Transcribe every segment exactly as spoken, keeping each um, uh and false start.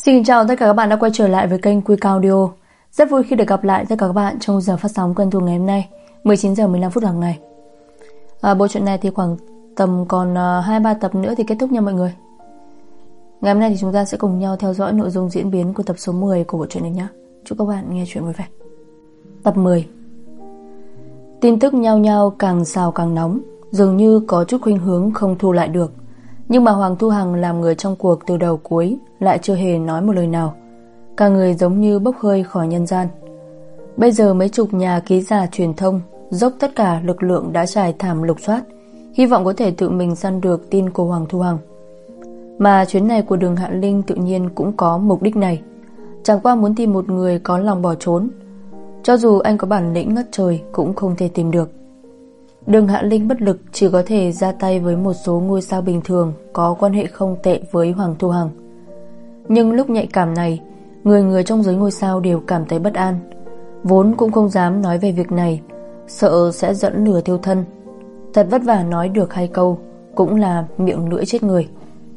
Xin chào tất cả các bạn đã quay trở lại với kênh Quy Cao Audio. Rất vui khi được gặp lại tất cả các bạn trong giờ phát sóng quen thuộc ngày hôm nay, mười chín giờ mười lăm phút hàng ngày. À, bộ truyện này thì khoảng tầm còn hai ba tập nữa thì kết thúc nha mọi người. Ngày hôm nay thì chúng ta sẽ cùng nhau theo dõi nội dung diễn biến của tập số mười của bộ truyện này nhé. Chúc các bạn nghe chuyện vui vẻ. Tập mười. Tin tức nhao nhao càng xào càng nóng, dường như có chút khuynh hướng không thu lại được. Nhưng mà Hoàng Thu Hằng làm người trong cuộc từ đầu cuối lại chưa hề nói một lời nào. Cả người giống như bốc hơi khỏi nhân gian. Bây giờ mấy chục nhà ký giả truyền thông dốc tất cả lực lượng đã trải thảm lục soát, hy vọng có thể tự mình săn được tin của Hoàng Thu Hằng. Mà chuyến này của Đường Hạ Linh tự nhiên cũng có mục đích này. Chẳng qua muốn tìm một người có lòng bỏ trốn. Cho dù anh có bản lĩnh ngất trời cũng không thể tìm được. Đường Hạ Linh bất lực, chỉ có thể ra tay với một số ngôi sao bình thường có quan hệ không tệ với Hoàng Thu Hằng. Nhưng lúc nhạy cảm này, người người trong giới ngôi sao đều cảm thấy bất an. Vốn cũng không dám nói về việc này, sợ sẽ dẫn lửa thiêu thân. Thật vất vả nói được hai câu, cũng là miệng lưỡi chết người.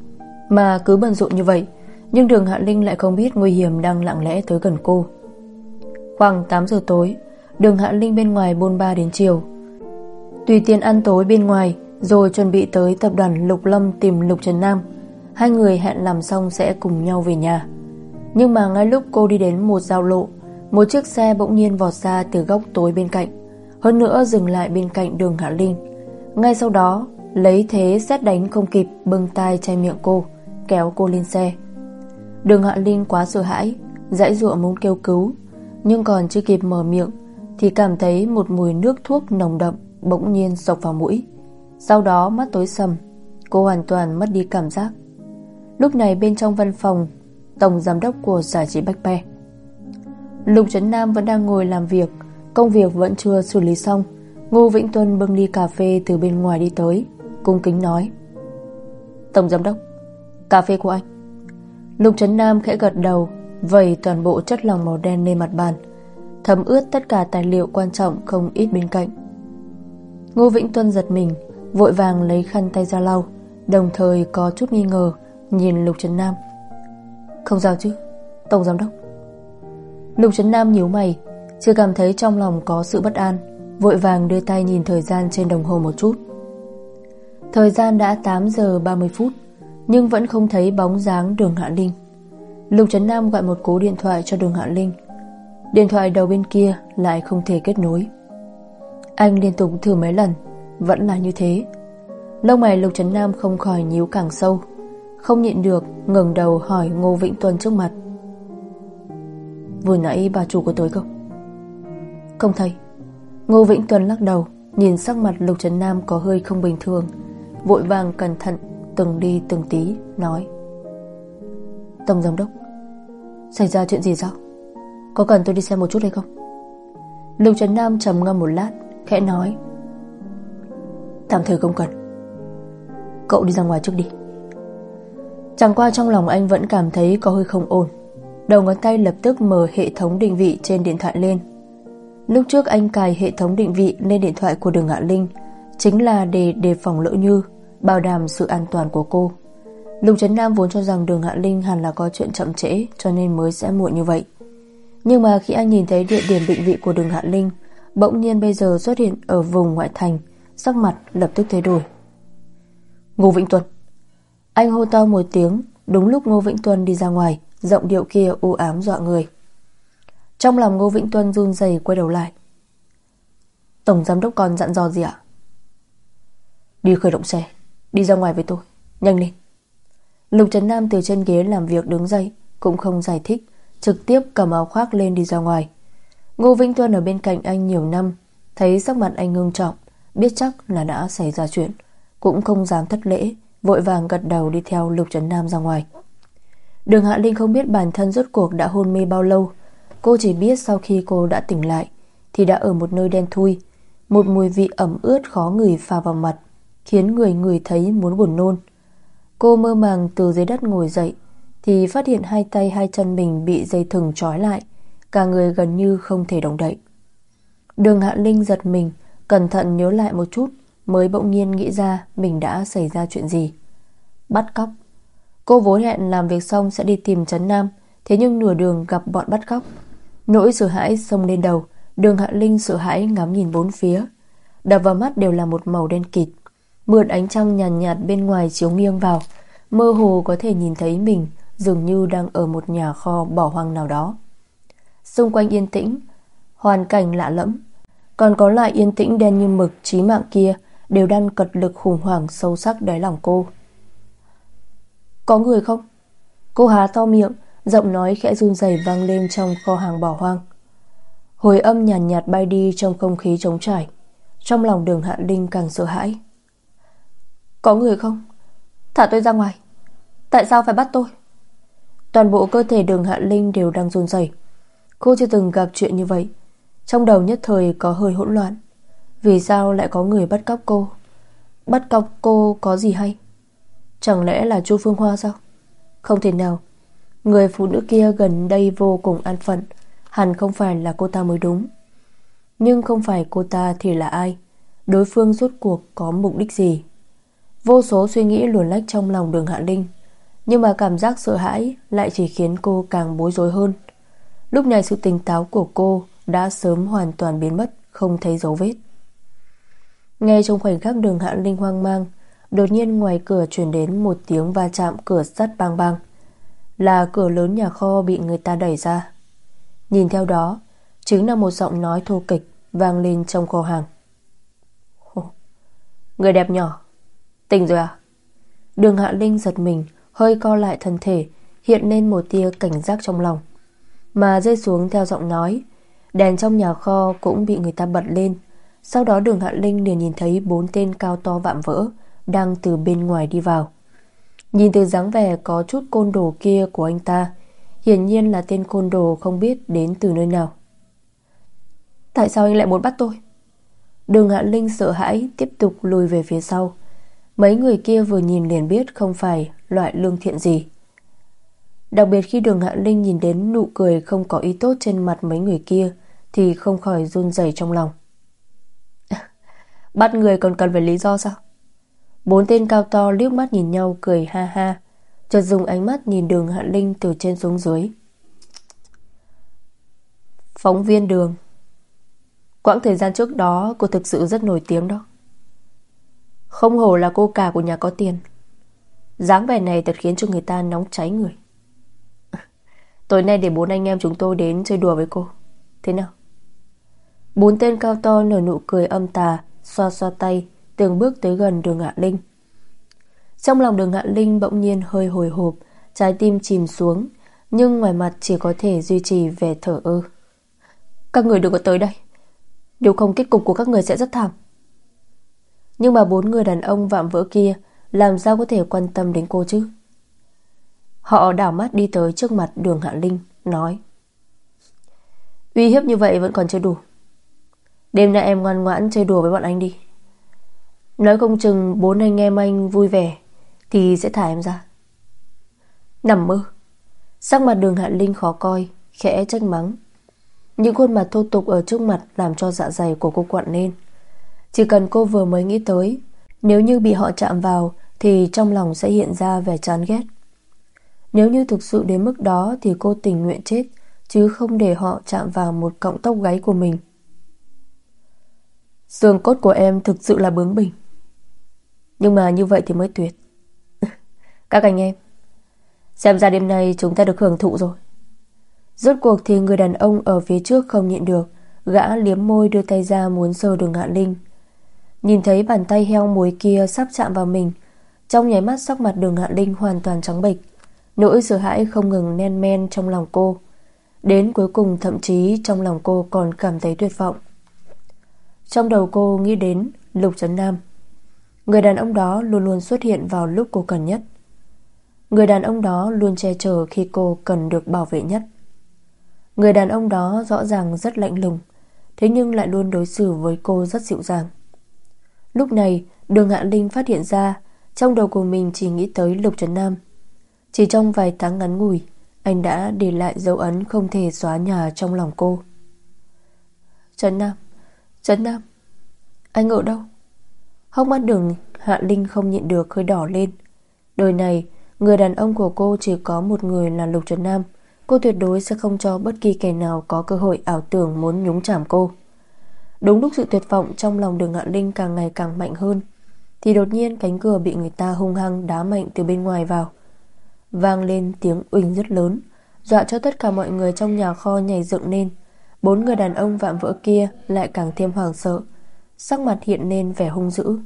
Mà cứ bận rộn như vậy, nhưng Đường Hạ Linh lại không biết nguy hiểm đang lặng lẽ tới gần cô. Khoảng tám giờ tối, Đường Hạ Linh bên ngoài bôn ba đến chiều. Tùy tiện ăn tối bên ngoài, rồi chuẩn bị tới tập đoàn Lục Lâm tìm Lục Trấn Nam. Hai người hẹn làm xong sẽ cùng nhau về nhà. Nhưng mà ngay lúc cô đi đến một giao lộ, một chiếc xe bỗng nhiên vọt ra từ góc tối bên cạnh, hơn nữa dừng lại bên cạnh Đường Hạ Linh. Ngay sau đó, lấy thế sét đánh không kịp, bưng tai che miệng cô, kéo cô lên xe. Đường Hạ Linh quá sợ hãi, giãy giụa muốn kêu cứu, nhưng còn chưa kịp mở miệng thì cảm thấy một mùi nước thuốc nồng đậm bỗng nhiên xộc vào mũi. Sau đó mắt tối sầm, cô hoàn toàn mất đi cảm giác. Lúc này bên trong văn phòng tổng giám đốc của giải trí Bách Pe, Lục Trấn Nam vẫn đang ngồi làm việc. Công việc vẫn chưa xử lý xong. Ngô Vĩnh Tuân bưng ly cà phê từ bên ngoài đi tới, cung kính nói: "Tổng giám đốc, cà phê của anh." Lục Trấn Nam khẽ gật đầu, vẩy toàn bộ chất lỏng màu đen lên mặt bàn, thấm ướt tất cả tài liệu quan trọng không ít bên cạnh. Ngô Vĩnh Tuân giật mình, vội vàng lấy khăn tay ra lau, đồng thời có chút nghi ngờ nhìn Lục Trấn Nam. "Không sao chứ, tổng giám đốc?" Lục Trấn Nam nhíu mày, chưa cảm thấy trong lòng có sự bất an, vội vàng đưa tay nhìn thời gian trên đồng hồ một chút. Thời gian đã tám giờ ba mươi phút, nhưng vẫn không thấy bóng dáng Đường Hạ Linh. Lục Trấn Nam gọi một cú điện thoại cho Đường Hạ Linh. Điện thoại đầu bên kia lại không thể kết nối. Anh liên tục thử mấy lần, vẫn là như thế. Lông mày Lục Trấn Nam không khỏi nhíu càng sâu, không nhịn được ngẩng đầu hỏi Ngô Vĩnh Tuân trước mặt: "Vừa nãy bà chủ có tới không?" "Không thấy." Ngô Vĩnh Tuân lắc đầu, nhìn sắc mặt Lục Trấn Nam có hơi không bình thường, vội vàng cẩn thận từng đi từng tí nói: "Tổng giám đốc, xảy ra chuyện gì sao? Có cần tôi đi xem một chút hay không?" Lục Trấn Nam trầm ngâm một lát, khẽ nói: "Tạm thời không cần. Cậu đi ra ngoài trước đi." Chẳng qua trong lòng anh vẫn cảm thấy có hơi không ổn. Đầu ngón tay lập tức mở hệ thống định vị trên điện thoại lên. Lúc trước anh cài hệ thống định vị lên điện thoại của Đường Hạ Linh chính là để đề phòng lỡ như, bảo đảm sự an toàn của cô. Lục Trấn Nam vốn cho rằng Đường Hạ Linh hẳn là có chuyện chậm trễ, cho nên mới sẽ muộn như vậy. Nhưng mà khi anh nhìn thấy địa điểm định vị của Đường Hạ Linh bỗng nhiên bây giờ xuất hiện ở vùng ngoại thành, sắc mặt lập tức thay đổi. "Ngô Vĩnh Tuân!" Anh hô to một tiếng. Đúng lúc Ngô Vĩnh Tuân đi ra ngoài, giọng điệu kia u ám dọa người. Trong lòng Ngô Vĩnh Tuân run rẩy, quay đầu lại: "Tổng giám đốc còn dặn dò gì ạ?" "Đi khởi động xe, đi ra ngoài với tôi, nhanh lên." Lục Trấn Nam từ trên ghế làm việc đứng dậy, cũng không giải thích, trực tiếp cầm áo khoác lên đi ra ngoài. Ngô Vĩnh Tuân ở bên cạnh anh nhiều năm, thấy sắc mặt anh ngưng trọng, biết chắc là đã xảy ra chuyện, cũng không dám thất lễ, vội vàng gật đầu đi theo Lục Trấn Nam ra ngoài. Đường Hạ Linh không biết bản thân rốt cuộc đã hôn mê bao lâu. Cô chỉ biết sau khi cô đã tỉnh lại thì đã ở một nơi đen thui. Một mùi vị ẩm ướt khó ngửi phả vào mặt, khiến người người thấy muốn buồn nôn. Cô mơ màng từ dưới đất ngồi dậy thì phát hiện hai tay hai chân mình bị dây thừng trói lại, cả người gần như không thể động đậy. Đường Hạ Linh giật mình, cẩn thận nhớ lại một chút, mới bỗng nhiên nghĩ ra mình đã xảy ra chuyện gì. Bắt cóc. Cô vốn hẹn làm việc xong sẽ đi tìm Trấn Nam, Thế nhưng nửa đường gặp bọn bắt cóc, nỗi sợ hãi xông lên đầu. Đường Hạ Linh sợ hãi ngắm nhìn bốn phía. Đập vào mắt đều là một màu đen kịt. Mượn ánh trăng nhàn nhạt, nhạt bên ngoài chiếu nghiêng vào, mơ hồ có thể nhìn thấy mình dường như đang ở một nhà kho bỏ hoang nào đó. Xung quanh yên tĩnh, hoàn cảnh lạ lẫm, còn có lại yên tĩnh đen như mực chí mạng kia đều đang cật lực khủng hoảng sâu sắc đáy lòng cô. Có người không? Cô há to miệng, giọng nói khẽ run rẩy vang lên trong kho hàng bỏ hoang. Hồi âm nhàn nhạt, nhạt bay đi trong không khí trống trải. Trong lòng Đường Hạ Linh càng sợ hãi. Có người không? Thả tôi ra ngoài. Tại sao phải bắt tôi? Toàn bộ cơ thể Đường Hạ Linh đều đang run rẩy. Cô chưa từng gặp chuyện như vậy. Trong đầu nhất thời có hơi hỗn loạn. Vì sao lại có người bắt cóc cô? Bắt cóc cô có gì hay? Chẳng lẽ là Chu Phương Hoa sao? Không thể nào. Người phụ nữ kia gần đây vô cùng an phận, hẳn không phải là cô ta mới đúng. Nhưng không phải cô ta thì là ai? Đối phương rốt cuộc có mục đích gì? Vô số suy nghĩ luồn lách trong lòng Đường Hạ Linh, nhưng mà cảm giác sợ hãi lại chỉ khiến cô càng bối rối hơn. Lúc này sự tỉnh táo của cô đã sớm hoàn toàn biến mất, không thấy dấu vết. Ngay trong khoảnh khắc Đường Hạ Linh hoang mang, đột nhiên ngoài cửa truyền đến một tiếng va chạm cửa sắt bang bang. Là cửa lớn nhà kho bị người ta đẩy ra. Nhìn theo đó chính là một giọng nói thô kịch vang lên trong kho hàng. Người đẹp nhỏ, tỉnh rồi à? Đường Hạ Linh giật mình, hơi co lại thân thể, hiện lên một tia cảnh giác trong lòng. Mà rơi xuống theo giọng nói, đèn trong nhà kho cũng bị người ta bật lên. Sau đó Đường Hạ Linh liền nhìn thấy bốn tên cao to vạm vỡ đang từ bên ngoài đi vào. Nhìn từ dáng vẻ có chút côn đồ kia của anh ta, hiển nhiên là tên côn đồ không biết đến từ nơi nào. Tại sao anh lại muốn bắt tôi? Đường Hạ Linh sợ hãi tiếp tục lùi về phía sau. Mấy người kia vừa nhìn liền biết không phải loại lương thiện gì. Đặc biệt khi Đường Hạ Linh nhìn đến nụ cười không có ý tốt trên mặt mấy người kia thì không khỏi run rẩy trong lòng. Bắt người còn cần phải lý do sao? Bốn tên cao to liếc mắt nhìn nhau cười ha ha, chợt dùng ánh mắt nhìn Đường Hạ Linh từ trên xuống dưới. Phóng viên Đường, quãng thời gian trước đó cô thực sự rất nổi tiếng đó. Không hổ là cô cả của nhà có tiền. Dáng vẻ này thật khiến cho người ta nóng cháy người. Tối nay để bốn anh em chúng tôi đến chơi đùa với cô, thế nào? Bốn tên cao to nở nụ cười âm tà, xoa xoa tay, từng bước tới gần Đường Hạ Linh. Trong lòng Đường Hạ Linh bỗng nhiên hơi hồi hộp, trái tim chìm xuống, nhưng ngoài mặt chỉ có thể duy trì vẻ thờ ơ. Các người đừng có tới đây, nếu không kết cục của các người sẽ rất thảm. Nhưng mà bốn người đàn ông vạm vỡ kia làm sao có thể quan tâm đến cô chứ? Họ đảo mắt đi tới trước mặt Đường Hạ Linh, nói: uy hiếp như vậy vẫn còn chưa đủ. Đêm nay em ngoan ngoãn chơi đùa với bọn anh đi. Nói không chừng bốn anh em anh vui vẻ thì sẽ thả em ra. Nằm mơ. Sắc mặt Đường Hạ Linh khó coi, khẽ trách mắng. Những khuôn mặt thô tục ở trước mặt làm cho dạ dày của cô quặn lên. Chỉ cần cô vừa mới nghĩ tới, nếu như bị họ chạm vào thì trong lòng sẽ hiện ra vẻ chán ghét. Nếu như thực sự đến mức đó thì cô tình nguyện chết, chứ không để họ chạm vào một cọng tóc gáy của mình. Xương cốt của em thực sự là bướng bỉnh, nhưng mà như vậy thì mới tuyệt. Các anh em, xem ra đêm nay chúng ta được hưởng thụ rồi. Rốt cuộc thì người đàn ông ở phía trước không nhịn được, gã liếm môi đưa tay ra muốn sờ Đường Hạ Linh. Nhìn thấy bàn tay heo muối kia sắp chạm vào mình, trong nháy mắt sắc mặt Đường Hạ Linh hoàn toàn trắng bệch. Nỗi sợ hãi không ngừng nen men trong lòng cô. Đến cuối cùng thậm chí trong lòng cô còn cảm thấy tuyệt vọng. Trong đầu cô nghĩ đến Lục Trấn Nam. Người đàn ông đó luôn luôn xuất hiện vào lúc cô cần nhất. Người đàn ông đó luôn che chở khi cô cần được bảo vệ nhất. Người đàn ông đó rõ ràng rất lạnh lùng, thế nhưng lại luôn đối xử với cô rất dịu dàng. Lúc này Đường Hạ Linh phát hiện ra trong đầu của mình chỉ nghĩ tới Lục Trấn Nam. Chỉ trong vài tháng ngắn ngủi, anh đã để lại dấu ấn không thể xóa nhòa trong lòng cô. Trấn Nam, Trấn Nam, anh ở đâu? Hốc mắt Đường Hạ Linh không nhịn được hơi đỏ lên. Đời này người đàn ông của cô chỉ có một người là Lục Trấn Nam, Cô tuyệt đối sẽ không cho bất kỳ kẻ nào có cơ hội ảo tưởng muốn nhúng chàm cô. Đúng lúc sự tuyệt vọng trong lòng Đường Hạ Linh càng ngày càng mạnh hơn, thì đột nhiên cánh cửa bị người ta hung hăng đá mạnh từ bên ngoài vào. Vang lên tiếng uỳnh rất lớn, dọa cho tất cả mọi người trong nhà kho nhảy dựng lên. Bốn người đàn ông vạm vỡ kia lại càng thêm hoảng sợ, sắc mặt hiện lên vẻ hung dữ.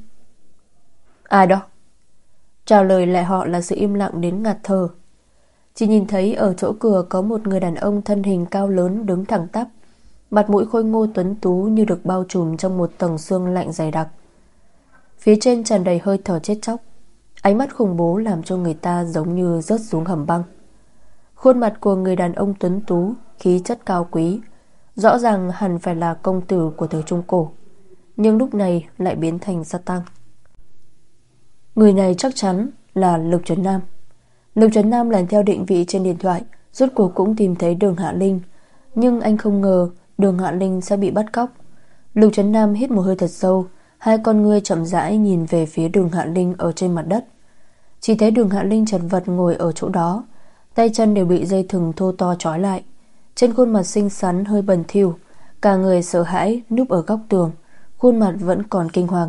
Ai đó? Trả lời lại họ là sự im lặng đến ngạt thở. Chỉ nhìn thấy ở chỗ cửa có một người đàn ông thân hình cao lớn đứng thẳng tắp, mặt mũi khôi ngô tuấn tú như được bao trùm trong một tầng xương lạnh dày đặc. Phía trên tràn đầy hơi thở chết chóc, ánh mắt khủng bố làm cho người ta giống như rớt xuống hầm băng. Khuôn mặt của người đàn ông tuấn tú, khí chất cao quý, rõ ràng hẳn phải là công tử của thời Trung Cổ, nhưng lúc này lại biến thành sa tăng. Người này chắc chắn là Lục Trấn Nam. Lục Trấn Nam lần theo định vị trên điện thoại, rốt cuộc cũng tìm thấy Đường Hạ Linh, nhưng anh không ngờ Đường Hạ Linh sẽ bị bắt cóc. Lục Trấn Nam hít một hơi thật sâu, hai con ngươi chậm rãi nhìn về phía Đường Hạ Linh ở trên mặt đất. Chỉ thấy Đường Hạ Linh chật vật ngồi ở chỗ đó, tay chân đều bị dây thừng thô to trói lại, trên khuôn mặt xinh xắn hơi bẩn thỉu, cả người sợ hãi núp ở góc tường, khuôn mặt vẫn còn kinh hoàng.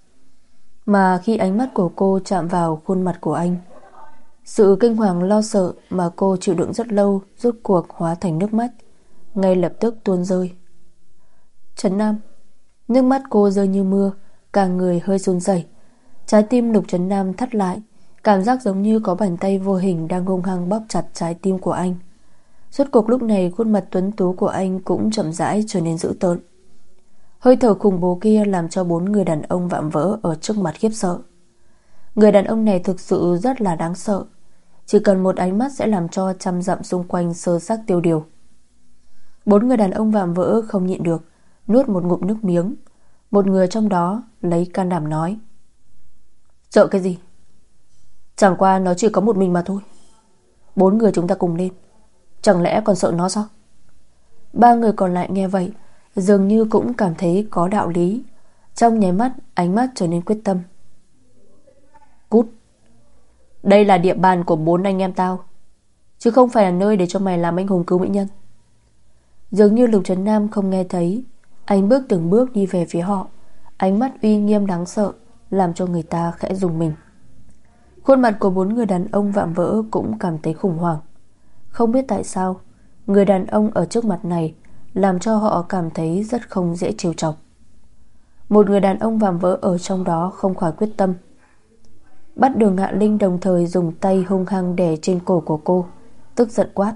Mà khi ánh mắt của cô chạm vào khuôn mặt của anh, sự kinh hoàng lo sợ mà cô chịu đựng rất lâu rốt cuộc hóa thành nước mắt, ngay lập tức tuôn rơi. Trấn Nam. Nước mắt cô rơi như mưa, cả người hơi run rẩy. Trái tim Lục Trấn Nam thắt lại, cảm giác giống như có bàn tay vô hình đang hung hăng bóp chặt trái tim của anh. Rốt cuộc lúc này khuôn mặt tuấn tú của anh cũng chậm rãi trở nên dữ tợn. Hơi thở khủng bố kia làm cho bốn người đàn ông vạm vỡ ở trước mặt khiếp sợ. Người đàn ông này thực sự rất là đáng sợ, chỉ cần một ánh mắt sẽ làm cho trăm dặm xung quanh sơ xác tiêu điều. Bốn người đàn ông vạm vỡ không nhịn được, nuốt một ngụm nước miếng. Một người trong đó lấy can đảm nói: Sợ cái gì? Chẳng qua nó chỉ có một mình mà thôi. Bốn người chúng ta cùng lên, chẳng lẽ còn sợ nó sao? Ba người còn lại nghe vậy dường như cũng cảm thấy có đạo lý, trong nháy mắt ánh mắt trở nên quyết tâm. Cút. Đây là địa bàn của bốn anh em tao, chứ không phải là nơi để cho mày làm anh hùng cứu mỹ nhân. Dường như Lục Trấn Nam không nghe thấy, anh bước từng bước đi về phía họ, ánh mắt uy nghiêm đáng sợ làm cho người ta khẽ rùng mình. Khuôn mặt của bốn người đàn ông vạm vỡ cũng cảm thấy khủng hoảng. Không biết tại sao người đàn ông ở trước mặt này làm cho họ cảm thấy rất không dễ trêu chọc. Một người đàn ông vạm vỡ ở trong đó không khỏi quyết tâm. Bắt Đường Hạ Linh đồng thời dùng tay hung hăng đè trên cổ của cô, tức giận quát: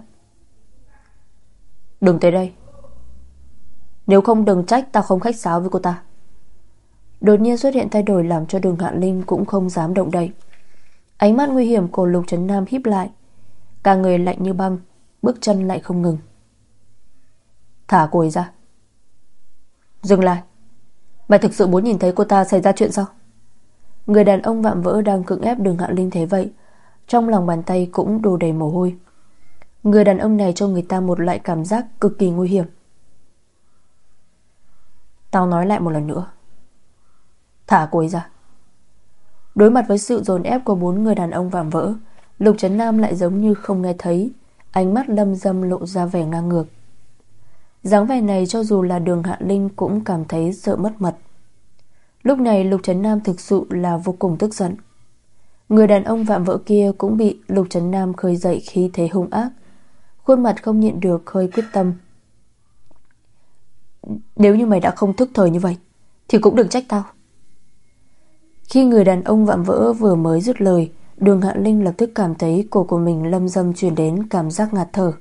Đừng tới đây, nếu không đừng trách tao không khách sáo với cô ta. Đột nhiên xuất hiện thay đổi làm cho Đường Hạ Linh cũng không dám động đậy. Ánh mắt nguy hiểm của Lục Trấn Nam híp lại, cả người lạnh như băng, bước chân lại không ngừng. Thả cô ấy ra. Dừng lại. Mày thực sự muốn nhìn thấy cô ta xảy ra chuyện sao? Người đàn ông vạm vỡ đang cưỡng ép Đường Hạ Linh thấy vậy, trong lòng bàn tay cũng đổ đầy mồ hôi. Người đàn ông này cho người ta một loại cảm giác cực kỳ nguy hiểm. Tao nói lại một lần nữa, thả cô ấy ra. Đối mặt với sự dồn ép của bốn người đàn ông vạm vỡ, Lục Trấn Nam lại giống như không nghe thấy, ánh mắt lâm dâm lộ ra vẻ ngang ngược. Dáng vẻ này cho dù là Đường Hạ Linh cũng cảm thấy sợ mất mật. Lúc này Lục Trấn Nam thực sự là vô cùng tức giận. Người đàn ông vạm vỡ kia cũng bị Lục Trấn Nam khơi dậy khí thế hung ác, khuôn mặt không nhịn được hơi quyết tâm. Nếu như mày đã không thức thời như vậy thì cũng đừng trách tao. Khi người đàn ông vạm vỡ vừa mới dứt lời, Đường Hạ Linh lập tức cảm thấy cổ của mình lâm dâm truyền đến cảm giác ngạt thở.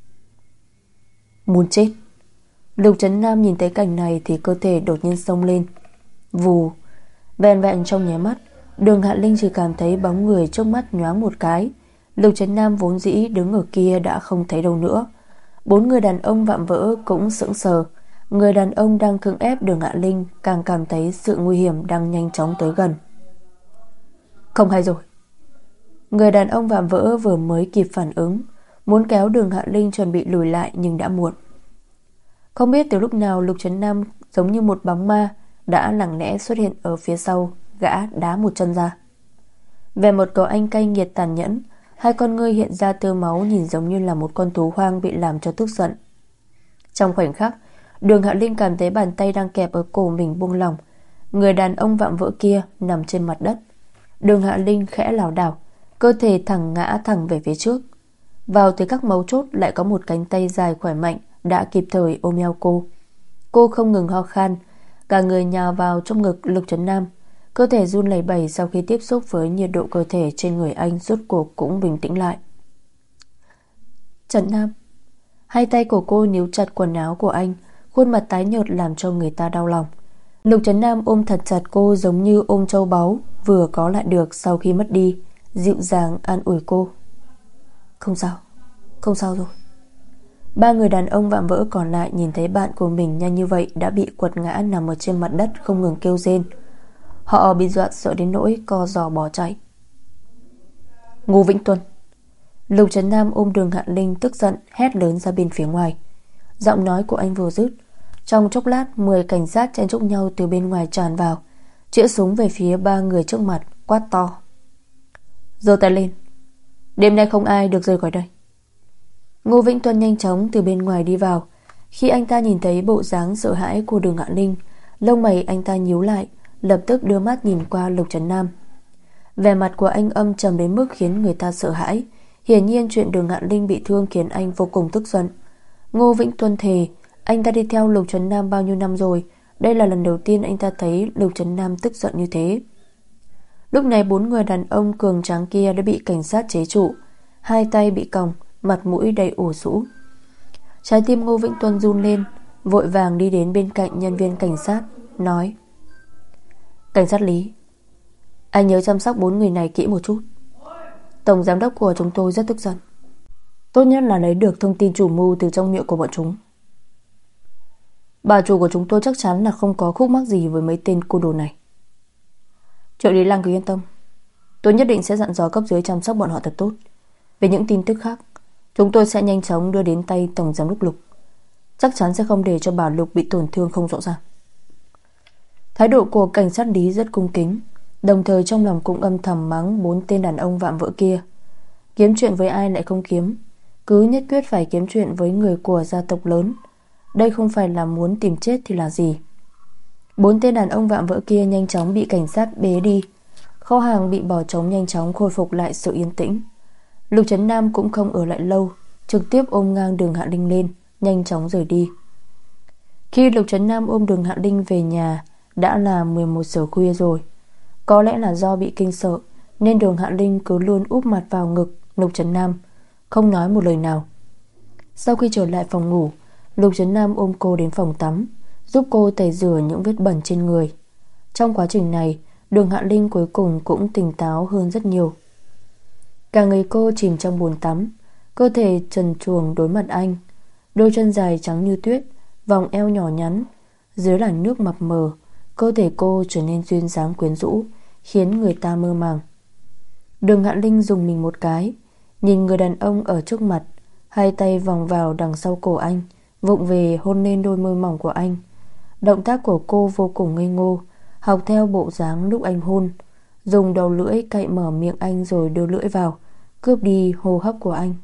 Muốn chết. Lục Trấn Nam nhìn thấy cảnh này thì cơ thể đột nhiên xông lên. Vù. Vẹn vẹn trong nháy mắt, Đường Hạ Linh chỉ cảm thấy bóng người trước mắt nhoáng một cái. Lục Trấn Nam vốn dĩ đứng ở kia đã không thấy đâu nữa. Bốn người đàn ông vạm vỡ cũng sững sờ. Người đàn ông đang cưỡng ép Đường Hạ Linh càng cảm thấy sự nguy hiểm đang nhanh chóng tới gần. Không hay rồi. Người đàn ông vạm vỡ vừa mới kịp phản ứng, muốn kéo Đường Hạ Linh chuẩn bị lùi lại nhưng đã muộn. Không biết từ lúc nào Lục Trấn Nam giống như một bóng ma đã lặng lẽ xuất hiện ở phía sau, gã đá một chân ra. Về một cậu anh cay nghiệt tàn nhẫn, Hai con ngươi hiện ra tơ máu, nhìn giống như là một con thú hoang bị làm cho tức giận. Trong khoảnh khắc, Đường Hạ Linh cảm thấy bàn tay đang kẹp ở cổ mình buông lỏng. Người đàn ông vạm vỡ kia nằm trên mặt đất. Đường Hạ Linh khẽ lảo đảo, cơ thể thẳng ngã thẳng về phía trước. Vào tới các mấu chốt lại có một cánh tay dài khỏe mạnh đã kịp thời ôm eo cô. Cô không ngừng ho khan, cả người nhào vào trong ngực Lục Trấn Nam. Cơ thể run lẩy bẩy sau khi tiếp xúc với nhiệt độ cơ thể trên người anh, rốt cuộc cũng bình tĩnh lại. Trấn Nam. Hai tay của cô níu chặt quần áo của anh, khuôn mặt tái nhợt làm cho người ta đau lòng. Lục Trấn Nam ôm thật chặt cô giống như ôm châu báu vừa có lại được sau khi mất đi, dịu dàng an ủi cô. Không sao, không sao rồi. Ba người đàn ông vạm vỡ còn lại nhìn thấy bạn của mình nhanh như vậy đã bị quật ngã nằm ở trên mặt đất không ngừng kêu rên. Họ bị dọa sợ đến nỗi co giò bỏ chạy. Ngô Vĩnh Tuân. Lục Trấn Nam ôm Đường Hạ Linh tức giận hét lớn ra bên phía ngoài. Giọng nói của anh vừa dứt, trong chốc lát mười cảnh sát chen chúc nhau từ bên ngoài tràn vào, chĩa súng về phía ba người trước mặt, quát to. Giơ tay lên, đêm nay không ai được rời khỏi đây. Ngô Vĩnh Tuân nhanh chóng từ bên ngoài đi vào. Khi anh ta nhìn thấy bộ dáng sợ hãi của Đường Hạ Linh, lông mày anh ta nhíu lại, lập tức đưa mắt nhìn qua Lục Trấn Nam. Vẻ mặt của anh âm trầm đến mức khiến người ta sợ hãi. Hiển nhiên chuyện Đường Hạ Linh bị thương khiến anh vô cùng tức giận. Ngô Vĩnh Tuân thề anh ta đi theo Lục Trấn Nam bao nhiêu năm rồi, đây là lần đầu tiên anh ta thấy Lục Trấn Nam tức giận như thế. Lúc này bốn người đàn ông cường tráng kia đã bị cảnh sát chế trụ, hai tay bị còng, mặt mũi đầy ủ rũ. Trái tim Ngô Vĩnh Tuân run lên, vội vàng đi đến bên cạnh nhân viên cảnh sát, nói: Cảnh sát Lý, anh nhớ chăm sóc bốn người này kỹ một chút. Tổng giám đốc của chúng tôi rất tức giận, tốt nhất là lấy được thông tin chủ mưu từ trong miệng của bọn chúng. Bà chủ của chúng tôi chắc chắn là không có khúc mắc gì với mấy tên côn đồ này. Trợ lý Lăng cứ yên tâm, tôi nhất định sẽ dặn dò cấp dưới chăm sóc bọn họ thật tốt. Về những tin tức khác, chúng tôi sẽ nhanh chóng đưa đến tay Tổng giám đốc Lục, chắc chắn sẽ không để cho bà Lục bị tổn thương không rõ ràng. Thái độ của cảnh sát Lý rất cung kính, đồng thời trong lòng cũng âm thầm mắng bốn tên đàn ông vạm vỡ kia. Kiếm chuyện với ai lại không kiếm, cứ nhất quyết phải kiếm chuyện với người của gia tộc lớn. Đây không phải là muốn tìm chết thì là gì. Bốn tên đàn ông vạm vỡ kia nhanh chóng bị cảnh sát bế đi. Kho hàng bị bỏ trống nhanh chóng khôi phục lại sự yên tĩnh. Lục Trấn Nam cũng không ở lại lâu, trực tiếp ôm ngang Đường Hạ Linh lên, nhanh chóng rời đi. Khi Lục Trấn Nam ôm Đường Hạ Linh về nhà, đã là mười một giờ khuya rồi. Có lẽ là do bị kinh sợ nên Đường Hạ Linh cứ luôn úp mặt vào ngực Lục Trấn Nam, không nói một lời nào. Sau khi trở lại phòng ngủ, Lục Trấn Nam ôm cô đến phòng tắm, giúp cô tẩy rửa những vết bẩn trên người. Trong quá trình này, Đường Hạ Linh cuối cùng cũng tỉnh táo hơn rất nhiều. Cả người cô chìm trong bồn tắm, cơ thể trần truồng đối mặt anh, đôi chân dài trắng như tuyết, vòng eo nhỏ nhắn, dưới làn nước mập mờ, cơ thể cô trở nên duyên dáng quyến rũ, khiến người ta mơ màng. Đường Hạ Linh dùng mình một cái, nhìn người đàn ông ở trước mặt, hai tay vòng vào đằng sau cổ anh, vụng về hôn lên đôi môi mỏng của anh. Động tác của cô vô cùng ngây ngô, học theo bộ dáng lúc anh hôn, dùng đầu lưỡi cạy mở miệng anh rồi đưa lưỡi vào, cướp đi hô hấp của anh.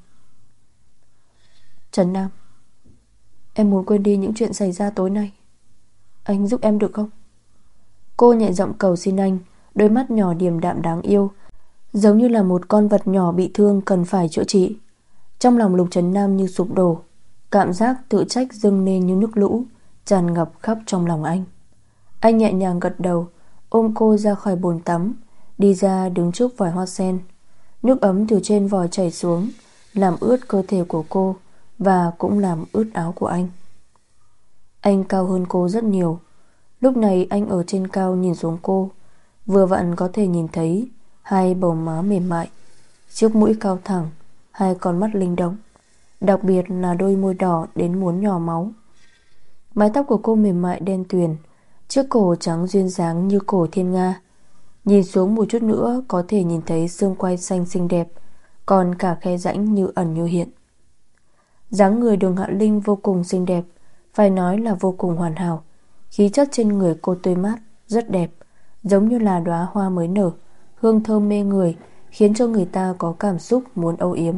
Trấn Nam, em muốn quên đi những chuyện xảy ra tối nay, anh giúp em được không? Cô nhẹ giọng cầu xin anh, đôi mắt nhỏ điềm đạm đáng yêu, giống như là một con vật nhỏ bị thương cần phải chữa trị. Trong lòng Lục Trấn Nam như sụp đổ, cảm giác tự trách dâng lên như nước lũ, tràn ngập khắp trong lòng anh. Anh nhẹ nhàng gật đầu, ôm cô ra khỏi bồn tắm, đi ra đứng trước vòi hoa sen. Nước ấm từ trên vòi chảy xuống, làm ướt cơ thể của cô và cũng làm ướt áo của anh. Anh cao hơn cô rất nhiều. Lúc này anh ở trên cao nhìn xuống cô, vừa vặn có thể nhìn thấy hai bầu má mềm mại, chiếc mũi cao thẳng, hai con mắt linh động, đặc biệt là đôi môi đỏ đến muốn nhỏ máu. Mái tóc của cô mềm mại đen tuyền, chiếc cổ trắng duyên dáng như cổ thiên nga. Nhìn xuống một chút nữa có thể nhìn thấy xương quai xanh xinh đẹp, còn cả khe rãnh như ẩn như hiện. Dáng người Đường Hạ Linh vô cùng xinh đẹp, phải nói là vô cùng hoàn hảo. Khí chất trên người cô tươi mát, rất đẹp, giống như là đóa hoa mới nở, hương thơm mê người, khiến cho người ta có cảm xúc muốn âu yếm.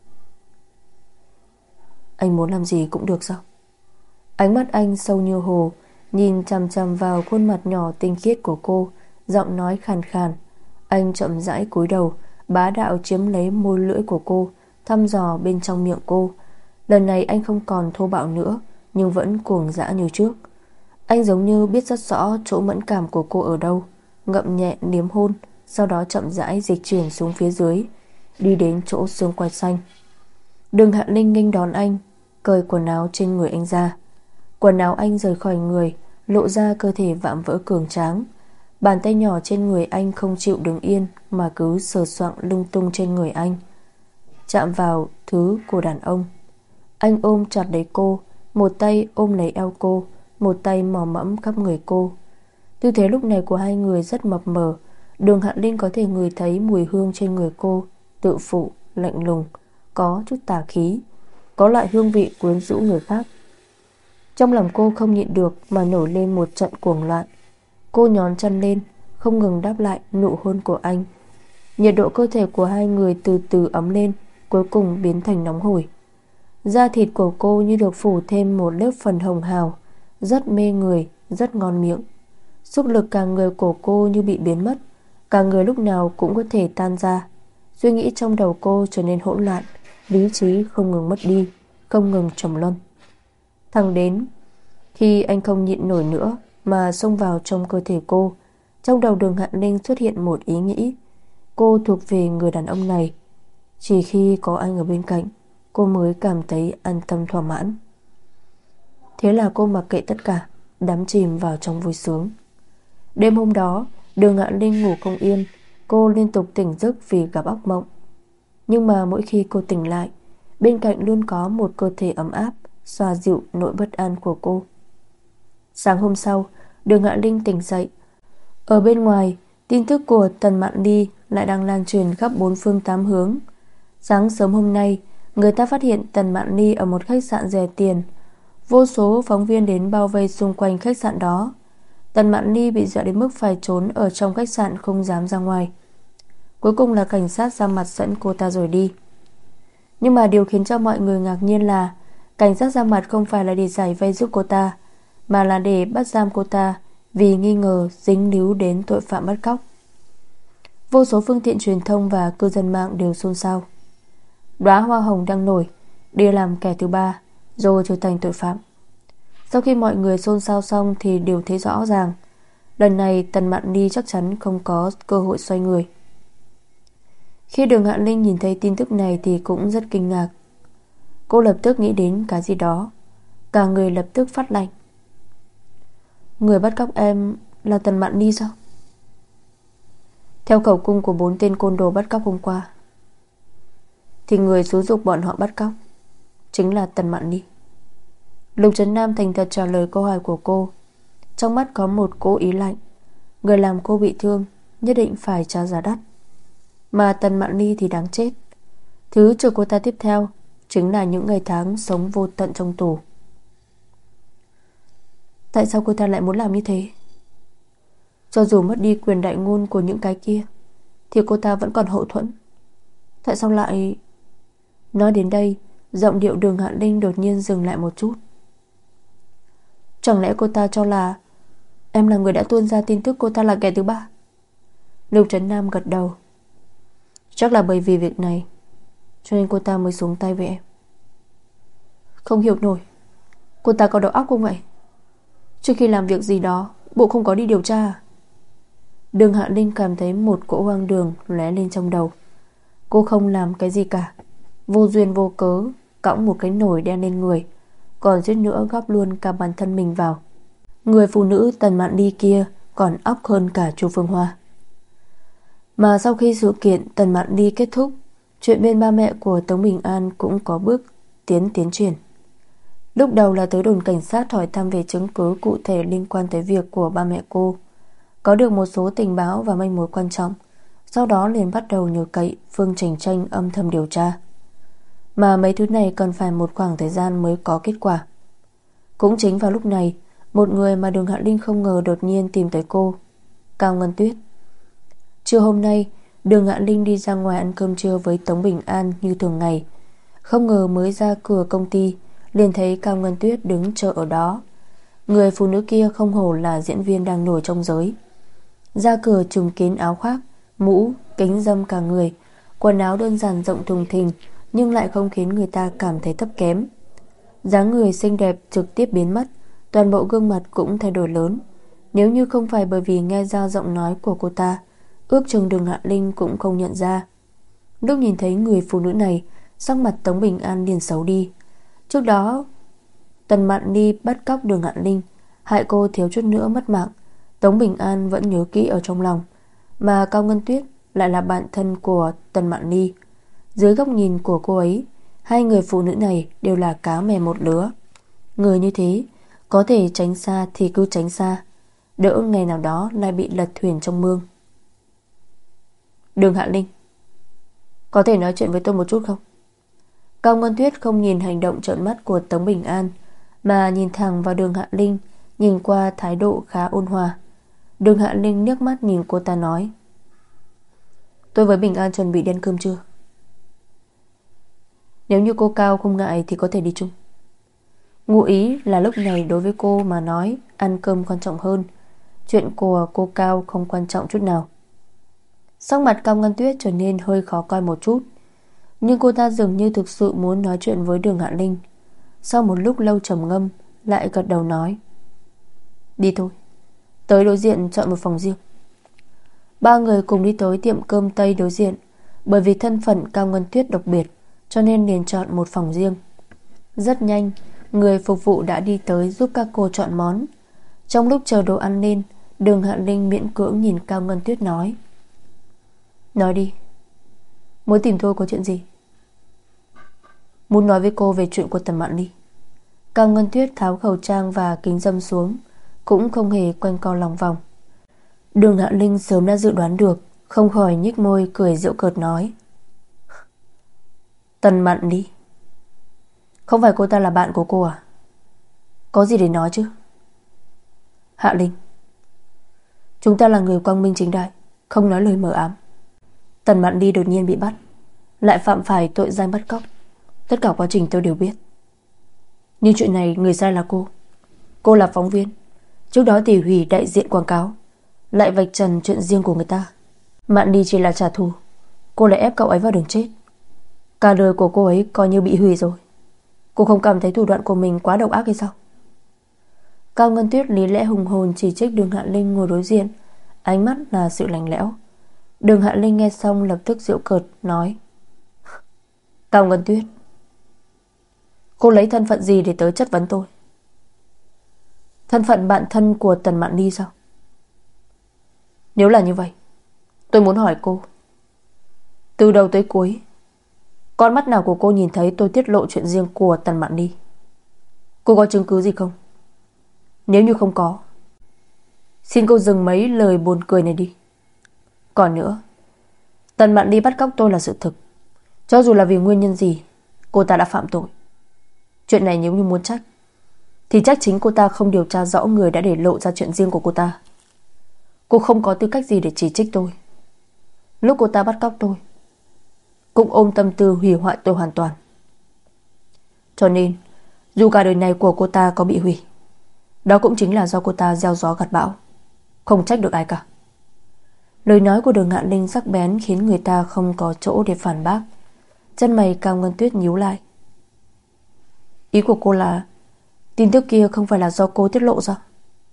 Anh muốn làm gì cũng được sao? Ánh mắt anh sâu như hồ, nhìn chằm chằm vào khuôn mặt nhỏ tinh khiết của cô, giọng nói khàn khàn. Anh chậm rãi cúi đầu, bá đạo chiếm lấy môi lưỡi của cô, thăm dò bên trong miệng cô. Lần này anh không còn thô bạo nữa, nhưng vẫn cuồng dã như trước. Anh giống như biết rất rõ chỗ mẫn cảm của cô ở đâu, ngậm nhẹ liếm hôn, sau đó chậm rãi dịch chuyển xuống phía dưới, đi đến chỗ xương quai xanh. Đường Hạ Linh nghênh đón anh, cởi quần áo trên người anh ra. Quần áo anh rời khỏi người, lộ ra cơ thể vạm vỡ cường tráng. Bàn tay nhỏ trên người anh không chịu đứng yên, mà cứ sờ soạng lung tung trên người anh, chạm vào thứ của đàn ông. Anh ôm chặt lấy cô, một tay ôm lấy eo cô, một tay mò mẫm khắp người cô. Tư thế lúc này của hai người rất mập mờ. Đường Hạ Linh có thể ngửi thấy mùi hương trên người cô, tự phụ, lạnh lùng, có chút tà khí, có loại hương vị quyến rũ người khác. Trong lòng cô không nhịn được mà nổi lên một trận cuồng loạn. Cô nhón chân lên, không ngừng đáp lại nụ hôn của anh. Nhiệt độ cơ thể của hai người từ từ ấm lên, cuối cùng biến thành nóng hổi. Da thịt của cô như được phủ thêm một lớp phần hồng hào, rất mê người, rất ngon miệng. Xúc lực cả người của cô như bị biến mất, cả người lúc nào cũng có thể tan ra. Suy nghĩ trong đầu cô trở nên hỗn loạn, lý trí không ngừng mất đi, không ngừng trầm luân. Thẳng đến khi anh không nhịn nổi nữa mà xông vào trong cơ thể cô, trong đầu Đường Hạ Linh xuất hiện một ý nghĩ. Cô thuộc về người đàn ông này. Chỉ khi có anh ở bên cạnh, cô mới cảm thấy an tâm thỏa mãn. Thế là cô mặc kệ tất cả, đắm chìm vào trong vui sướng. Đêm hôm đó, Đường Hạ Linh ngủ không yên. Cô liên tục tỉnh giấc vì gặp ác mộng. Nhưng mà mỗi khi cô tỉnh lại, bên cạnh luôn có một cơ thể ấm áp xoa dịu nỗi bất an của cô. Sáng hôm sau, Đường Hạ Linh tỉnh dậy. Ở bên ngoài, tin tức của Tần Mạn Ly lại đang lan truyền khắp bốn phương tám hướng. Sáng sớm hôm nay, người ta phát hiện Tần Mạn Ly ở một khách sạn rẻ tiền. Vô số phóng viên đến bao vây xung quanh khách sạn đó. Tần Mạn Ly bị dọa đến mức phải trốn ở trong khách sạn, không dám ra ngoài. Cuối cùng là cảnh sát ra mặt dẫn cô ta rồi đi. Nhưng mà điều khiến cho mọi người ngạc nhiên là cảnh sát ra mặt không phải là để giải vây giúp cô ta, mà là để bắt giam cô ta vì nghi ngờ dính líu đến tội phạm bắt cóc. Vô số phương tiện truyền thông và cư dân mạng đều xôn xao. Đóa hoa hồng đang nổi, đi làm kẻ thứ ba rồi trở thành tội phạm. Sau khi mọi người xôn xao xong thì đều thấy rõ ràng, lần này Tần Mạn Ly chắc chắn không có cơ hội xoay người. Khi Đường Hạ Linh nhìn thấy tin tức này thì cũng rất kinh ngạc. Cô lập tức nghĩ đến cái gì đó, cả người lập tức phát lạnh. Người bắt cóc em là Tần Mạn Ly sao? Theo khẩu cung của bốn tên côn đồ bắt cóc hôm qua, thì người xúi giục bọn họ bắt cóc chính là Tần Mạn Ly. Lục Trấn Nam thành thật trả lời câu hỏi của cô, trong mắt có một cố ý lạnh. Người làm cô bị thương nhất định phải trả giá đắt, mà Tần Mạn Ly thì đáng chết. Thứ chờ cô ta tiếp theo chính là những ngày tháng sống vô tận trong tù. Tại sao cô ta lại muốn làm như thế? Cho dù mất đi quyền đại ngôn của những cái kia thì cô ta vẫn còn hậu thuẫn. Tại sao lại... Nói đến đây, giọng điệu Đường Hạ Linh đột nhiên dừng lại một chút. Chẳng lẽ cô ta cho là em là người đã tuôn ra tin tức cô ta là kẻ thứ ba? Lục Trấn Nam gật đầu. Chắc là bởi vì việc này cho nên cô ta mới xuống tay với em. Không hiểu nổi, cô ta có đầu óc không vậy? Trước khi làm việc gì đó, bộ không có đi điều tra à? Đường Hạ Linh cảm thấy một cỗ hoang đường lóe lên trong đầu. Cô không làm cái gì cả, vô duyên vô cớ cõng một cái nồi đen lên người, còn suýt nữa góp luôn cả bản thân mình vào. Người phụ nữ Tần Mạn Ly kia còn óc hơn cả Chu Phương Hoa. Mà sau khi sự kiện Tần Mạn Ly kết thúc, chuyện bên ba mẹ của Tống Bình An cũng có bước tiến tiến triển. Lúc đầu là tới đồn cảnh sát hỏi thăm về chứng cứ cụ thể liên quan tới việc của ba mẹ cô, có được một số tình báo và manh mối quan trọng. Sau đó liền bắt đầu nhờ cậy Phương Trình Tranh âm thầm điều tra. Mà mấy thứ này cần phải một khoảng thời gian mới có kết quả. Cũng chính vào lúc này, một người mà Đường Hạ Linh không ngờ đột nhiên tìm tới cô, Cao Ngân Tuyết. Trưa hôm nay, Đường Hạ Linh đi ra ngoài ăn cơm trưa với Tống Bình An như thường ngày. Không ngờ mới ra cửa công ty liền thấy Cao Ngân Tuyết đứng chờ ở đó. Người phụ nữ kia không hổ là diễn viên đang nổi trong giới. Ra cửa trùm kín áo khoác, mũ, kính râm cả người, quần áo đơn giản rộng thùng thình nhưng lại không khiến người ta cảm thấy thấp kém. Dáng người xinh đẹp trực tiếp biến mất, toàn bộ gương mặt cũng thay đổi lớn. Nếu như không phải bởi vì nghe ra giọng nói của cô ta, ước chừng Đường Hạ Linh cũng không nhận ra. Lúc nhìn thấy người phụ nữ này, sắc mặt Tống Bình An liền xấu đi. Trước đó Tần Mạn Ni bắt cóc Đường Hạ Linh, hại cô thiếu chút nữa mất mạng, Tống Bình An vẫn nhớ kỹ ở trong lòng. Mà Cao Ngân Tuyết lại là bạn thân của Tần Mạn Ni. Dưới góc nhìn của cô ấy, hai người phụ nữ này đều là cá mè một lứa. Người như thế có thể tránh xa thì cứ tránh xa, đỡ ngày nào đó lại bị lật thuyền trong mương. Đường Hạ Linh, có thể nói chuyện với tôi một chút không? Cao Ngân Tuyết không nhìn hành động trợn mắt của Tống Bình An, mà nhìn thẳng vào Đường Hạ Linh, nhìn qua thái độ khá ôn hòa. Đường Hạ Linh nước mắt nhìn cô ta nói: Tôi với Bình An chuẩn bị đi ăn cơm trưa. Nếu như cô Cao không ngại thì có thể đi chung. Ngụ ý là lúc này đối với cô mà nói ăn cơm quan trọng hơn. Chuyện của cô Cao không quan trọng chút nào. Sắc mặt Cao Ngân Tuyết trở nên hơi khó coi một chút, nhưng cô ta dường như thực sự muốn nói chuyện với Đường Hạ Linh. Sau một lúc lâu trầm ngâm, lại gật đầu nói: Đi thôi. Tới đối diện chọn một phòng riêng. Ba người cùng đi tới tiệm cơm Tây đối diện. Bởi vì thân phận Cao Ngân Tuyết đặc biệt, cho nên liền chọn một phòng riêng. Rất nhanh, người phục vụ đã đi tới giúp các cô chọn món. Trong lúc chờ đồ ăn lên, Đường Hạ Linh miễn cưỡng nhìn Cao Ngân Tuyết nói: Nói đi, muốn tìm tôi có chuyện gì? Muốn nói với cô về chuyện của Tần Mạn Ly. Cao Ngân Tuyết tháo khẩu trang và kính râm xuống, cũng không hề quanh co lòng vòng. Đường Hạ Linh sớm đã dự đoán được, không khỏi nhếch môi cười giễu cợt nói: Tần Mạn Ly? Không phải cô ta là bạn của cô à? Có gì để nói chứ? Hạ Linh, chúng ta là người quang minh chính đại, không nói lời mờ ám. Tần Mạn Ly đột nhiên bị bắt, lại phạm phải tội danh bắt cóc. Tất cả quá trình tôi đều biết. Nhưng chuyện này người sai là cô. Cô là phóng viên, trước đó thì hủy đại diện quảng cáo, lại vạch trần chuyện riêng của người ta. Mạn Ly chỉ là trả thù, cô lại ép cậu ấy vào đường chết. Cả đời của cô ấy coi như bị hủy rồi. Cô không cảm thấy thủ đoạn của mình quá độc ác hay sao? Cao Ngân Tuyết lý lẽ hùng hồn chỉ trích Đường Hạ Linh ngồi đối diện, ánh mắt là sự lạnh lẽo. Đường Hạ Linh nghe xong lập tức giễu cợt nói: Cao Ngân Tuyết, cô lấy thân phận gì để tới chất vấn tôi? Thân phận bạn thân của Tần Mạn Ly sao? Nếu là như vậy, tôi muốn hỏi cô, từ đầu tới cuối, con mắt nào của cô nhìn thấy tôi tiết lộ chuyện riêng của Tần Mạn Ly? Cô có chứng cứ gì không? Nếu như không có, xin cô dừng mấy lời buồn cười này đi. Còn nữa, Tần Mạn Ly bắt cóc tôi là sự thực. Cho dù là vì nguyên nhân gì, cô ta đã phạm tội. Chuyện này nếu như muốn trách, thì trách chính cô ta không điều tra rõ người đã để lộ ra chuyện riêng của cô ta. Cô không có tư cách gì để chỉ trích tôi. Lúc cô ta bắt cóc tôi, cũng ôm tâm tư hủy hoại tôi hoàn toàn. Cho nên, dù cả đời này của cô ta có bị hủy, đó cũng chính là do cô ta gieo gió gặt bão, không trách được ai cả. Lời nói của Đường Hạ Linh sắc bén khiến người ta không có chỗ để phản bác. Chân mày Cao Ngân Tuyết nhíu lại. Ý của cô là tin tức kia không phải là do cô tiết lộ ra?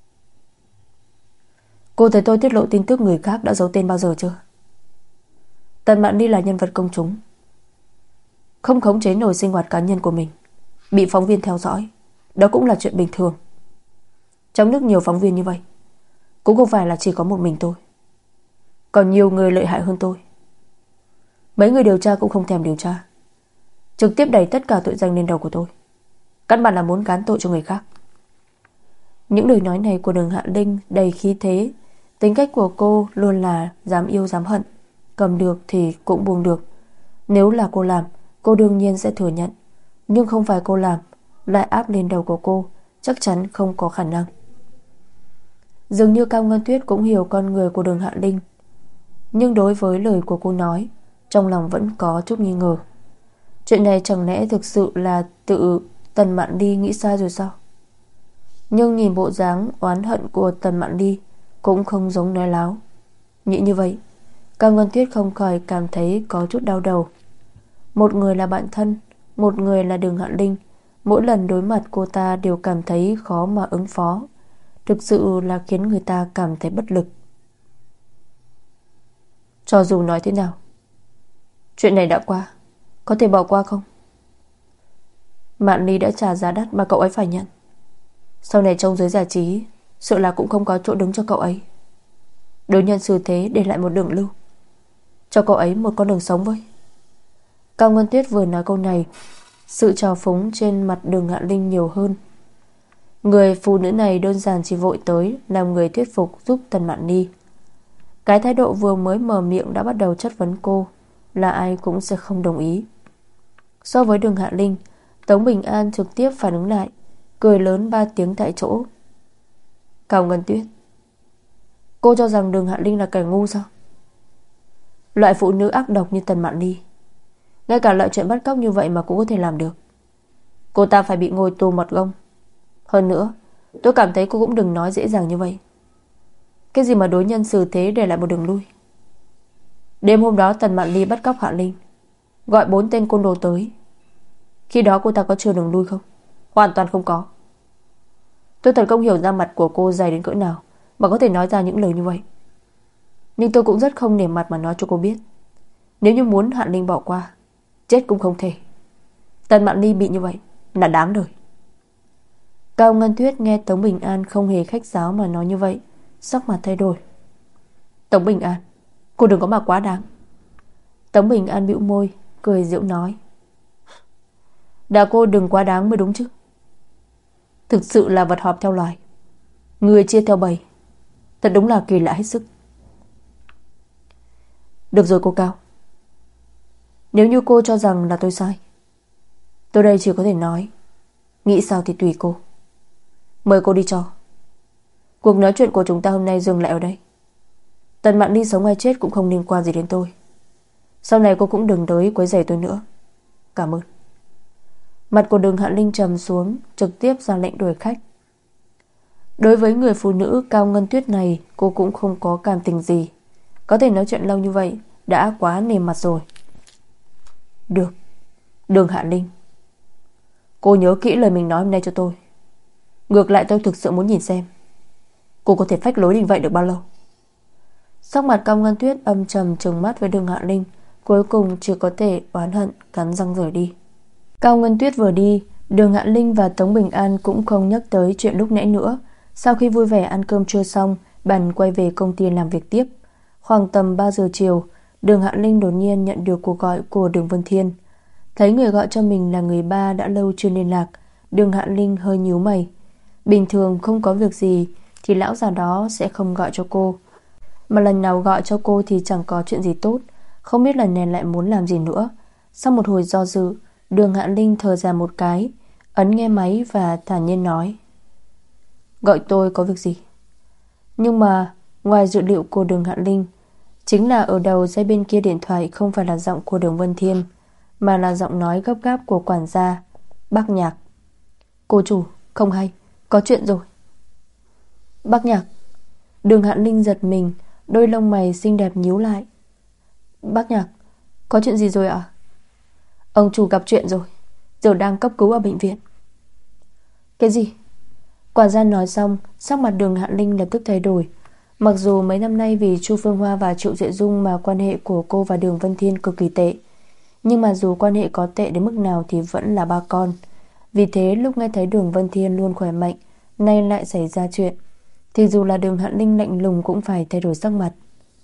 Cô thấy tôi tiết lộ tin tức người khác đã giấu tên bao giờ chưa? Tần Mạn Ly là nhân vật công chúng, không khống chế nổi sinh hoạt cá nhân của mình, bị phóng viên theo dõi, đó cũng là chuyện bình thường. Trong nước nhiều phóng viên như vậy, cũng không phải là chỉ có một mình tôi, còn nhiều người lợi hại hơn tôi. Mấy người điều tra cũng không thèm điều tra, trực tiếp đẩy tất cả tội danh lên đầu của tôi, căn bản là muốn gán tội cho người khác. Những lời nói này của Đường Hạ Linh đầy khí thế. Tính cách của cô luôn là dám yêu dám hận, cầm được thì cũng buông được. Nếu là cô làm, cô đương nhiên sẽ thừa nhận, nhưng không phải cô làm lại áp lên đầu của cô, chắc chắn không có khả năng. Dường như Cao Ngân Tuyết cũng hiểu con người của Đường Hạ Linh. Nhưng đối với lời của cô nói, trong lòng vẫn có chút nghi ngờ. Chuyện này chẳng lẽ thực sự là tự Tần Mạn Ly nghĩ sai rồi sao? Nhưng nhìn bộ dáng oán hận của Tần Mạn Ly cũng không giống nói láo. Nghĩ như vậy, Cao Ngân Tuyết không khỏi cảm thấy có chút đau đầu. Một người là bạn thân, một người là Đường Hạ Linh. Mỗi lần đối mặt cô ta đều cảm thấy khó mà ứng phó. Thực sự là khiến người ta cảm thấy bất lực. Cho dù nói thế nào, chuyện này đã qua, có thể bỏ qua không? Mạn Ly đã trả giá đắt mà cậu ấy phải nhận. Sau này trong giới giải trí, sợ là cũng không có chỗ đứng cho cậu ấy. Đối nhân xử thế để lại một đường lưu, cho cậu ấy một con đường sống với. Cao Ngân Tuyết vừa nói câu này, sự trào phúng trên mặt Đường Hạ Linh nhiều hơn. Người phụ nữ này đơn giản chỉ vội tới làm người thuyết phục giúp Tần Mạn Ly. Cái thái độ vừa mới mở miệng đã bắt đầu chất vấn cô, là ai cũng sẽ không đồng ý. So với Đường Hạ Linh, Tống Bình An trực tiếp phản ứng lại, cười lớn ba tiếng tại chỗ. Cao Ngân Tuyết, cô cho rằng Đường Hạ Linh là kẻ ngu sao? Loại phụ nữ ác độc như Tần Mạn Ly, ngay cả loại chuyện bắt cóc như vậy mà cũng có thể làm được. Cô ta phải bị ngồi tù mật gông. Hơn nữa, tôi cảm thấy cô cũng đừng nói dễ dàng như vậy. Cái gì mà đối nhân xử thế để lại một đường lui. Đêm hôm đó Tần Mạn Ly bắt cóc Hạ Linh, gọi bốn tên côn đồ tới. Khi đó cô ta có chưa đường lui không? Hoàn toàn không có. Tôi thật không hiểu da mặt của cô dày đến cỡ nào mà có thể nói ra những lời như vậy. Nhưng tôi cũng rất không nể mặt mà nói cho cô biết, nếu như muốn Hạ Linh bỏ qua, chết cũng không thể. Tần Mạn Ly bị như vậy là đáng đời. Cao Ngân Tuyết nghe Tống Bình An không hề khách sáo mà nói như vậy, sắc mặt thay đổi. Tống Bình An, cô đừng có mà quá đáng. Tống Bình An bĩu môi, cười giễu nói. Đã cô đừng quá đáng mới đúng chứ. Thực sự là vật họp theo loài, người chia theo bầy. Thật đúng là kỳ lạ hết sức. Được rồi cô Cao, nếu như cô cho rằng là tôi sai, tôi đây chỉ có thể nói, nghĩ sao thì tùy cô. Mời cô đi cho. Cuộc nói chuyện của chúng ta hôm nay dừng lại ở đây. Tần Mạn Ly sống hay chết cũng không liên quan gì đến tôi. Sau này cô cũng đừng tới quấy rầy tôi nữa. Cảm ơn. Mặt của Đường Hạ Linh trầm xuống, trực tiếp ra lệnh đuổi khách. Đối với người phụ nữ Cao Ngân Tuyết này, cô cũng không có cảm tình gì. Có thể nói chuyện lâu như vậy đã quá nề mặt rồi. Được, Đường Hạ Linh, cô nhớ kỹ lời mình nói hôm nay cho tôi. Ngược lại tôi thực sự muốn nhìn xem cô có thể phách lối như vậy được bao lâu. Sắc mặt Cao Ngân Tuyết âm trầm trừng mắt với Đường Hạ Linh, cuối cùng chỉ có thể oán hận cắn răng rời đi. Cao Ngân Tuyết vừa đi, Đường Hạ Linh và Tống Bình An cũng không nhắc tới chuyện lúc nãy nữa. Sau khi vui vẻ ăn cơm trưa xong, bèn quay về công ty làm việc tiếp. Khoảng tầm ba giờ chiều, Đường Hạ Linh đột nhiên nhận được cuộc gọi của Đường Vân Thiên. Thấy người gọi cho mình là người ba đã lâu chưa liên lạc, Đường Hạ Linh hơi nhíu mày. Bình thường không có việc gì thì lão già đó sẽ không gọi cho cô, mà lần nào gọi cho cô thì chẳng có chuyện gì tốt. Không biết lần này lại muốn làm gì nữa. Sau một hồi do dự, Đường Hạ Linh thở ra một cái, ấn nghe máy và thản nhiên nói. Gọi tôi có việc gì? Nhưng mà ngoài dự liệu của Đường Hạ Linh, chính là ở đầu dây bên kia điện thoại không phải là giọng của Đường Vân Thiên, mà là giọng nói gấp gáp của quản gia Bác Nhạc. Cô chủ, không hay, có chuyện rồi. Bác Nhạc. Đường Hạ Linh giật mình, đôi lông mày xinh đẹp nhíu lại. Bác Nhạc, có chuyện gì rồi ạ? Ông chủ gặp chuyện rồi, giờ đang cấp cứu ở bệnh viện. Cái gì? Quản gia nói xong, sắc mặt Đường Hạ Linh lập tức thay đổi. Mặc dù mấy năm nay vì Chu Phương Hoa và Triệu Duệ Dung mà quan hệ của cô và Đường Vân Thiên cực kỳ tệ, nhưng mà dù quan hệ có tệ đến mức nào thì vẫn là ba con. Vì thế lúc nghe thấy Đường Vân Thiên luôn khỏe mạnh, nay lại xảy ra chuyện, thì dù là Đường Hạ Linh lạnh lùng cũng phải thay đổi sắc mặt.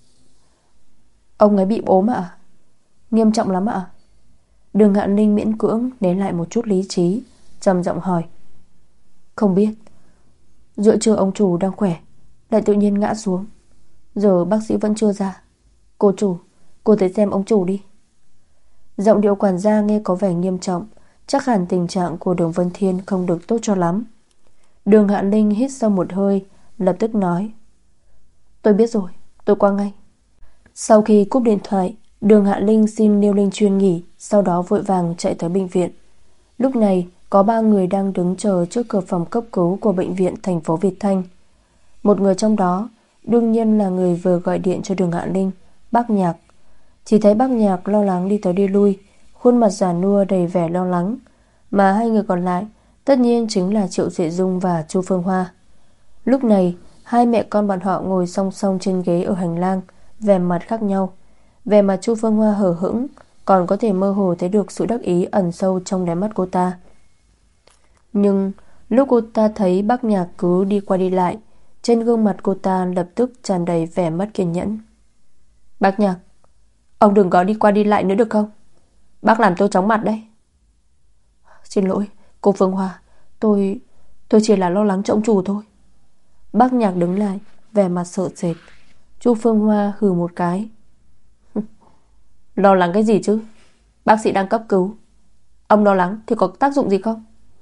Ông ấy bị ốm ạ? Nghiêm trọng lắm ạ? Đường Hạ Linh miễn cưỡng lấy lại một chút lý trí, trầm giọng hỏi. Không biết. Giữa trưa ông chủ đang khỏe, lại tự nhiên ngã xuống, giờ bác sĩ vẫn chưa ra. Cô chủ, cô tới xem ông chủ đi. Giọng điệu quản gia nghe có vẻ nghiêm trọng, chắc hẳn tình trạng của Đường Vân Thiên không được tốt cho lắm. Đường Hạ Linh hít sâu một hơi, lập tức nói. Tôi biết rồi, tôi qua ngay. Sau khi cúp điện thoại, Đường Hạ Linh xin Liêu Linh Chuyên nghỉ, sau đó vội vàng chạy tới bệnh viện. Lúc này có ba người đang đứng chờ trước cửa phòng cấp cứu của bệnh viện thành phố Việt Thanh. Một người trong đó đương nhiên là người vừa gọi điện cho Đường Hạ Linh, Bác Nhạc. Chỉ thấy Bác Nhạc lo lắng đi tới đi lui, khuôn mặt già nua đầy vẻ lo lắng. Mà hai người còn lại tất nhiên chính là Triệu Duệ Dung và Chu Phương Hoa. Lúc này hai mẹ con bọn họ ngồi song song trên ghế ở hành lang, vẻ mặt khác nhau. Vẻ mặt Chu Phương Hoa hờ hững, còn có thể mơ hồ thấy được sự đắc ý ẩn sâu trong đáy mắt cô ta. Nhưng lúc cô ta thấy Bác Nhạc cứ đi qua đi lại, trên gương mặt cô ta lập tức tràn đầy vẻ mất kiên nhẫn. Bác Nhạc, ông đừng có đi qua đi lại nữa được không? Bác làm tôi chóng mặt đấy. Xin lỗi cô Phương Hoa, Tôi Tôi chỉ là lo lắng cho ông chủ thôi. Bác Nhạc đứng lại, vẻ mặt sợ sệt. Chu Phương Hoa hừ một cái. Lo lắng cái gì chứ? Bác sĩ đang cấp cứu, ông lo lắng thì có tác dụng gì không?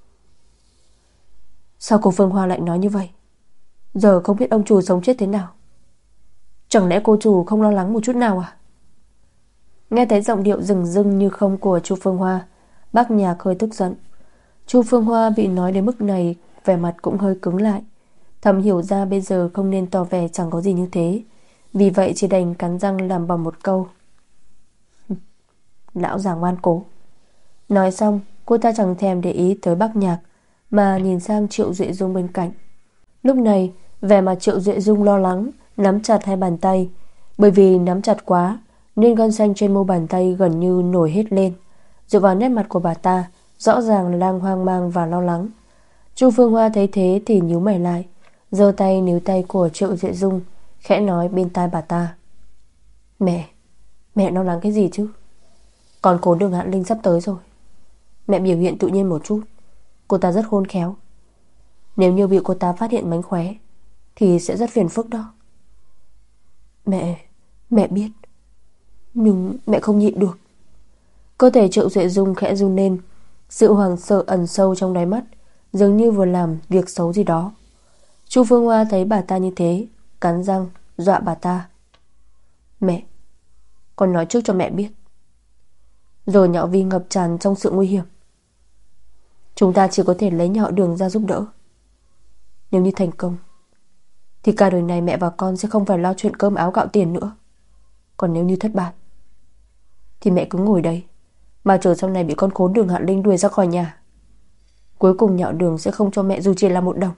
Sao cô Phương Hoa lại nói như vậy? Giờ không biết ông chủ sống chết thế nào. Chẳng lẽ cô chủ không lo lắng một chút nào à? Nghe thấy giọng điệu rừng rưng như không của Chu Phương Hoa, Bác Nhạc hơi tức giận. Chu Phương Hoa bị nói đến mức này, vẻ mặt cũng hơi cứng lại. Thầm hiểu ra bây giờ không nên tỏ vẻ chẳng có gì như thế, vì vậy chỉ đành cắn răng làm bằng một câu. Lão già ngoan cố. Nói xong, cô ta chẳng thèm để ý tới Bác Nhạc, mà nhìn sang Triệu Duệ Dung bên cạnh. Lúc này vẻ mặt Triệu Duệ Dung lo lắng, nắm chặt hai bàn tay. Bởi vì nắm chặt quá nên gân xanh trên mu bàn tay gần như nổi hết lên. Dựa vào nét mặt của bà ta, rõ ràng là đang hoang mang và lo lắng. Chu Phương Hoa thấy thế thì nhíu mày lại, giơ tay níu tay của Triệu Duệ Dung, khẽ nói bên tai bà ta. Mẹ, mẹ lo lắng cái gì chứ? Còn cố Đường Hạ Linh sắp tới rồi. Mẹ biểu hiện tự nhiên một chút, cô ta rất khôn khéo. Nếu như bị cô ta phát hiện mánh khóe thì sẽ rất phiền phức đó. Mẹ, mẹ biết, nhưng mẹ không nhịn được. Cơ thể Triệu Duệ Dung khẽ run lên, sự hoảng sợ ẩn sâu trong đáy mắt, dường như vừa làm việc xấu gì đó. Chu Phương Hoa thấy bà ta như thế, cắn răng dọa bà ta. Mẹ, con nói trước cho mẹ biết. Rồi Nhạo Vi ngập tràn trong sự nguy hiểm, chúng ta chỉ có thể lấy Nhạo Đường ra giúp đỡ. Nếu như thành công thì cả đời này mẹ và con sẽ không phải lo chuyện cơm áo gạo tiền nữa. Còn nếu như thất bại thì mẹ cứ ngồi đây mà chờ sau này bị con khốn Đường Hạ Linh đuổi ra khỏi nhà. Cuối cùng Nhạo Đường sẽ không cho mẹ dù chỉ là một đồng.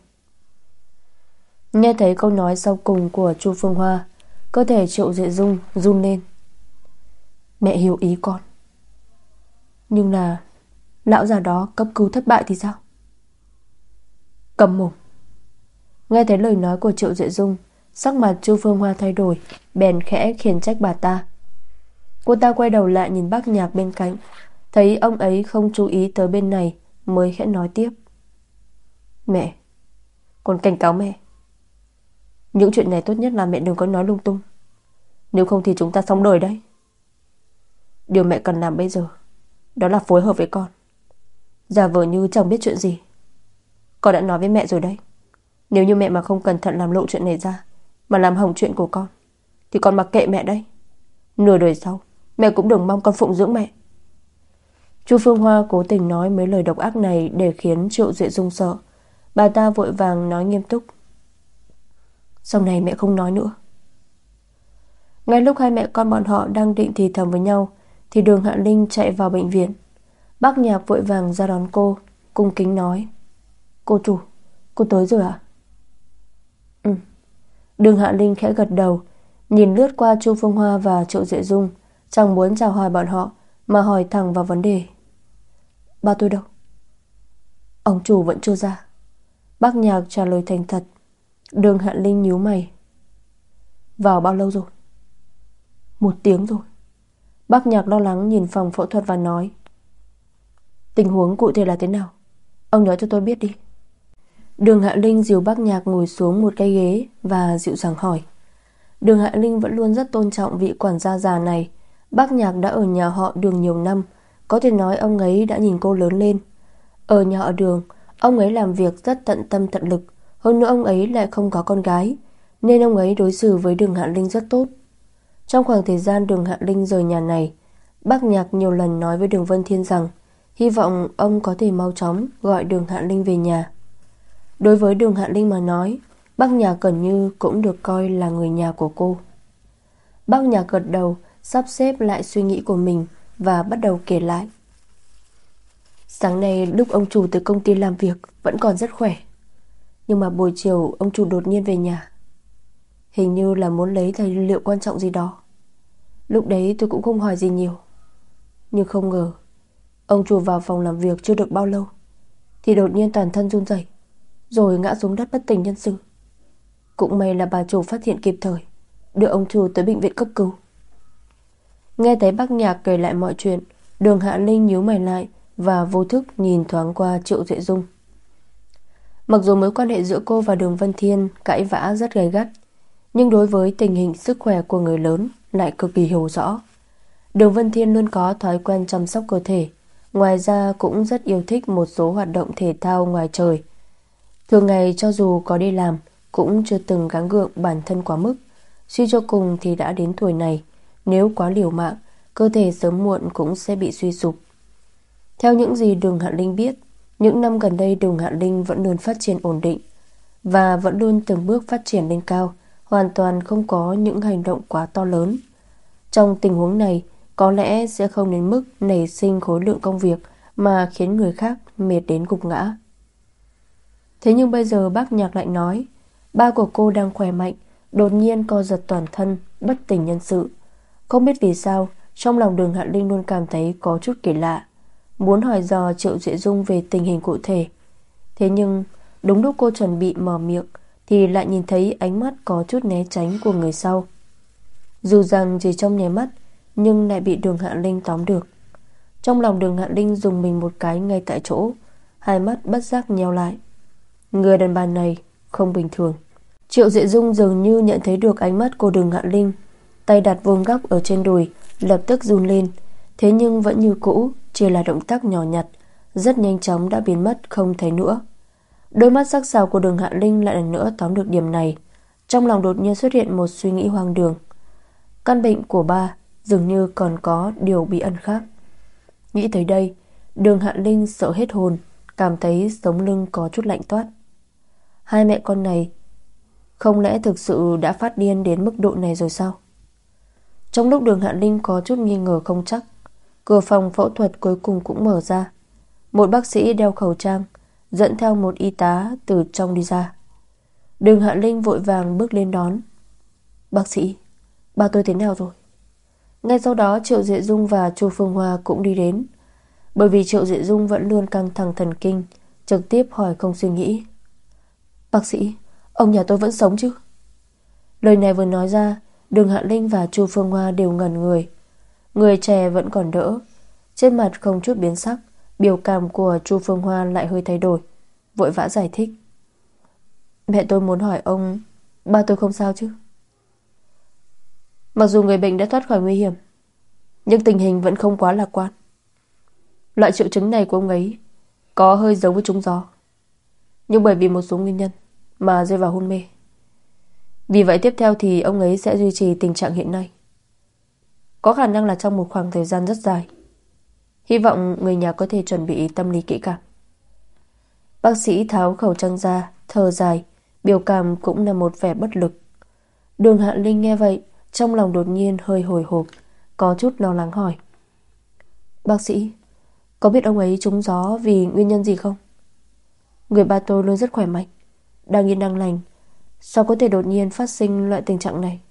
Nghe thấy câu nói sau cùng của Chu Phương Hoa, cơ thể Triệu Duệ Dung run lên. Mẹ hiểu ý con, nhưng là lão già đó cấp cứu thất bại thì sao? Cầm mồm. Nghe thấy lời nói của Triệu Duệ Dung, sắc mặt Chu Phương Hoa thay đổi, bèn khẽ khiển trách bà ta. Cô ta quay đầu lại nhìn Bác Nhạc bên cạnh, thấy ông ấy không chú ý tới bên này, mới khẽ nói tiếp. Mẹ, con cảnh cáo mẹ, những chuyện này tốt nhất là mẹ đừng có nói lung tung, nếu không thì chúng ta xong đời đấy. Điều mẹ cần làm bây giờ đó là phối hợp với con, giả vờ như chẳng biết chuyện gì. Con đã nói với mẹ rồi đấy, nếu như mẹ mà không cẩn thận làm lộ chuyện này ra, mà làm hỏng chuyện của con, thì con mặc kệ mẹ đấy. Nửa đời sau mẹ cũng đừng mong con phụng dưỡng mẹ. Chu Phương Hoa cố tình nói mấy lời độc ác này để khiến Triệu Duệ Dung sợ. Bà ta vội vàng nói nghiêm túc. Sau này mẹ không nói nữa. Ngay lúc hai mẹ con bọn họ đang định thì thầm với nhau thì Đường Hạ Linh chạy vào bệnh viện. Bác Nhạc vội vàng ra đón cô, cung kính nói. Cô chủ, cô tới rồi ạ? Ừ. Đường Hạ Linh khẽ gật đầu, nhìn lướt qua Chu Phương Hoa và Triệu Duệ Dung, chẳng muốn chào hỏi bọn họ mà hỏi thẳng vào vấn đề. Ba tôi đâu? Ông chủ vẫn chưa ra. Bác Nhạc trả lời thành thật. Đường Hạ Linh nhíu mày. Vào bao lâu rồi? Một tiếng rồi. Bác Nhạc lo lắng nhìn phòng phẫu thuật và nói. Tình huống cụ thể là thế nào? Ông nói cho tôi biết đi. Đường Hạ Linh dìu Bác Nhạc ngồi xuống một cái ghế và dịu dàng hỏi. Đường Hạ Linh vẫn luôn rất tôn trọng vị quản gia già này. Bác Nhạc đã ở nhà họ Đường nhiều năm, có thể nói ông ấy đã nhìn cô lớn lên. Ở nhà họ Đường, ông ấy làm việc rất tận tâm tận lực. Hơn nữa ông ấy lại không có con gái, nên ông ấy đối xử với Đường Hạ Linh rất tốt. Trong khoảng thời gian Đường Hạ Linh rời nhà này, Bác Nhạc nhiều lần nói với Đường Vân Thiên rằng hy vọng ông có thể mau chóng gọi Đường Hạ Linh về nhà. Đối với Đường Hạ Linh mà nói, Bác Nhạc gần như cũng được coi là người nhà của cô. Bác Nhạc gật đầu, sắp xếp lại suy nghĩ của mình và bắt đầu kể lại. Sáng nay lúc ông chủ tới công ty làm việc vẫn còn rất khỏe, nhưng mà buổi chiều ông chủ đột nhiên về nhà. Hình như là muốn lấy tài liệu quan trọng gì đó. Lúc đấy tôi cũng không hỏi gì nhiều, nhưng không ngờ ông chủ vào phòng làm việc chưa được bao lâu thì đột nhiên toàn thân run rẩy, rồi ngã xuống đất bất tỉnh nhân sự. Cũng may là bà chủ phát hiện kịp thời, đưa ông chủ tới bệnh viện cấp cứu. Nghe thấy Bác Nhạc kể lại mọi chuyện, Đường Hạ Linh nhíu mày lại và vô thức nhìn thoáng qua Triệu Duệ Dung. Mặc dù mối quan hệ giữa cô và Đường Vân Thiên cãi vã rất gay gắt, nhưng đối với tình hình sức khỏe của người lớn lại cực kỳ hiểu rõ. Đường Vân Thiên luôn có thói quen chăm sóc cơ thể, ngoài ra cũng rất yêu thích một số hoạt động thể thao ngoài trời. Thường ngày cho dù có đi làm cũng chưa từng gắng gượng bản thân quá mức. Suy cho cùng thì đã đến tuổi này, nếu quá liều mạng, cơ thể sớm muộn cũng sẽ bị suy sụp. Theo những gì Đường Hạ Linh biết, những năm gần đây Đường Hạ Linh vẫn luôn phát triển ổn định và vẫn luôn từng bước phát triển lên cao, hoàn toàn không có những hành động quá to lớn. Trong tình huống này, có lẽ sẽ không đến mức nảy sinh khối lượng công việc mà khiến người khác mệt đến gục ngã. Thế nhưng bây giờ Bác Nhạc lại nói ba của cô đang khỏe mạnh, đột nhiên co giật toàn thân, bất tỉnh nhân sự. Không biết vì sao, trong lòng Đường Hạ Linh luôn cảm thấy có chút kỳ lạ, muốn hỏi dò Triệu Duệ Dung về tình hình cụ thể. Thế nhưng đúng lúc cô chuẩn bị mở miệng thì lại nhìn thấy ánh mắt có chút né tránh của người sau. Dù rằng chỉ trong nháy mắt, nhưng lại bị Đường Hạ Linh tóm được. Trong lòng Đường Hạ Linh dùng mình một cái ngay tại chỗ, hai mắt bất giác nheo lại. Người đàn bà này không bình thường. Triệu Duệ Dung dường như nhận thấy được ánh mắt của Đường Hạ Linh, tay đặt vuông góc ở trên đùi, lập tức run lên. Thế nhưng vẫn như cũ, chỉ là động tác nhỏ nhặt, rất nhanh chóng đã biến mất không thấy nữa. Đôi mắt sắc sảo của Đường Hạ Linh lại lần nữa tóm được điểm này. Trong lòng đột nhiên xuất hiện một suy nghĩ hoang đường. Căn bệnh của ba dường như còn có điều bí ẩn khác. Nghĩ tới đây, Đường Hạ Linh sợ hết hồn, cảm thấy sống lưng có chút lạnh toát. Hai mẹ con này không lẽ thực sự đã phát điên đến mức độ này rồi sao? Trong lúc Đường Hạ Linh có chút nghi ngờ không chắc, cửa phòng phẫu thuật cuối cùng cũng mở ra. Một bác sĩ đeo khẩu trang dẫn theo một y tá từ trong đi ra. Đường Hạ Linh vội vàng bước lên đón. Bác sĩ, ba tôi thế nào rồi? Ngay sau đó Triệu Duệ Dung và Chu Phương Hoa cũng đi đến. Bởi vì Triệu Duệ Dung vẫn luôn căng thẳng thần kinh, trực tiếp hỏi không suy nghĩ. Bác sĩ, ông nhà tôi vẫn sống chứ? Lời này vừa nói ra, Đường Hạ Linh và Chu Phương Hoa đều ngẩn người. Người trẻ vẫn còn đỡ, trên mặt không chút biến sắc. Biểu cảm của Chu Phương Hoa lại hơi thay đổi, vội vã giải thích. Mẹ tôi muốn hỏi ông, ba tôi không sao chứ? Mặc dù người bệnh đã thoát khỏi nguy hiểm, nhưng tình hình vẫn không quá lạc quan. Loại triệu chứng này của ông ấy có hơi giống với trúng gió, nhưng bởi vì một số nguyên nhân mà rơi vào hôn mê. Vì vậy tiếp theo thì ông ấy sẽ duy trì tình trạng hiện nay, có khả năng là trong một khoảng thời gian rất dài. Hy vọng người nhà có thể chuẩn bị tâm lý kỹ càng. Bác sĩ tháo khẩu trang ra, thở dài, biểu cảm cũng là một vẻ bất lực. Đường Hạ Linh nghe vậy, trong lòng đột nhiên hơi hồi hộp, có chút lo lắng hỏi. Bác sĩ, có biết ông ấy trúng gió vì nguyên nhân gì không? Người ba tôi luôn rất khỏe mạnh, đang yên đang lành, sao có thể đột nhiên phát sinh loại tình trạng này?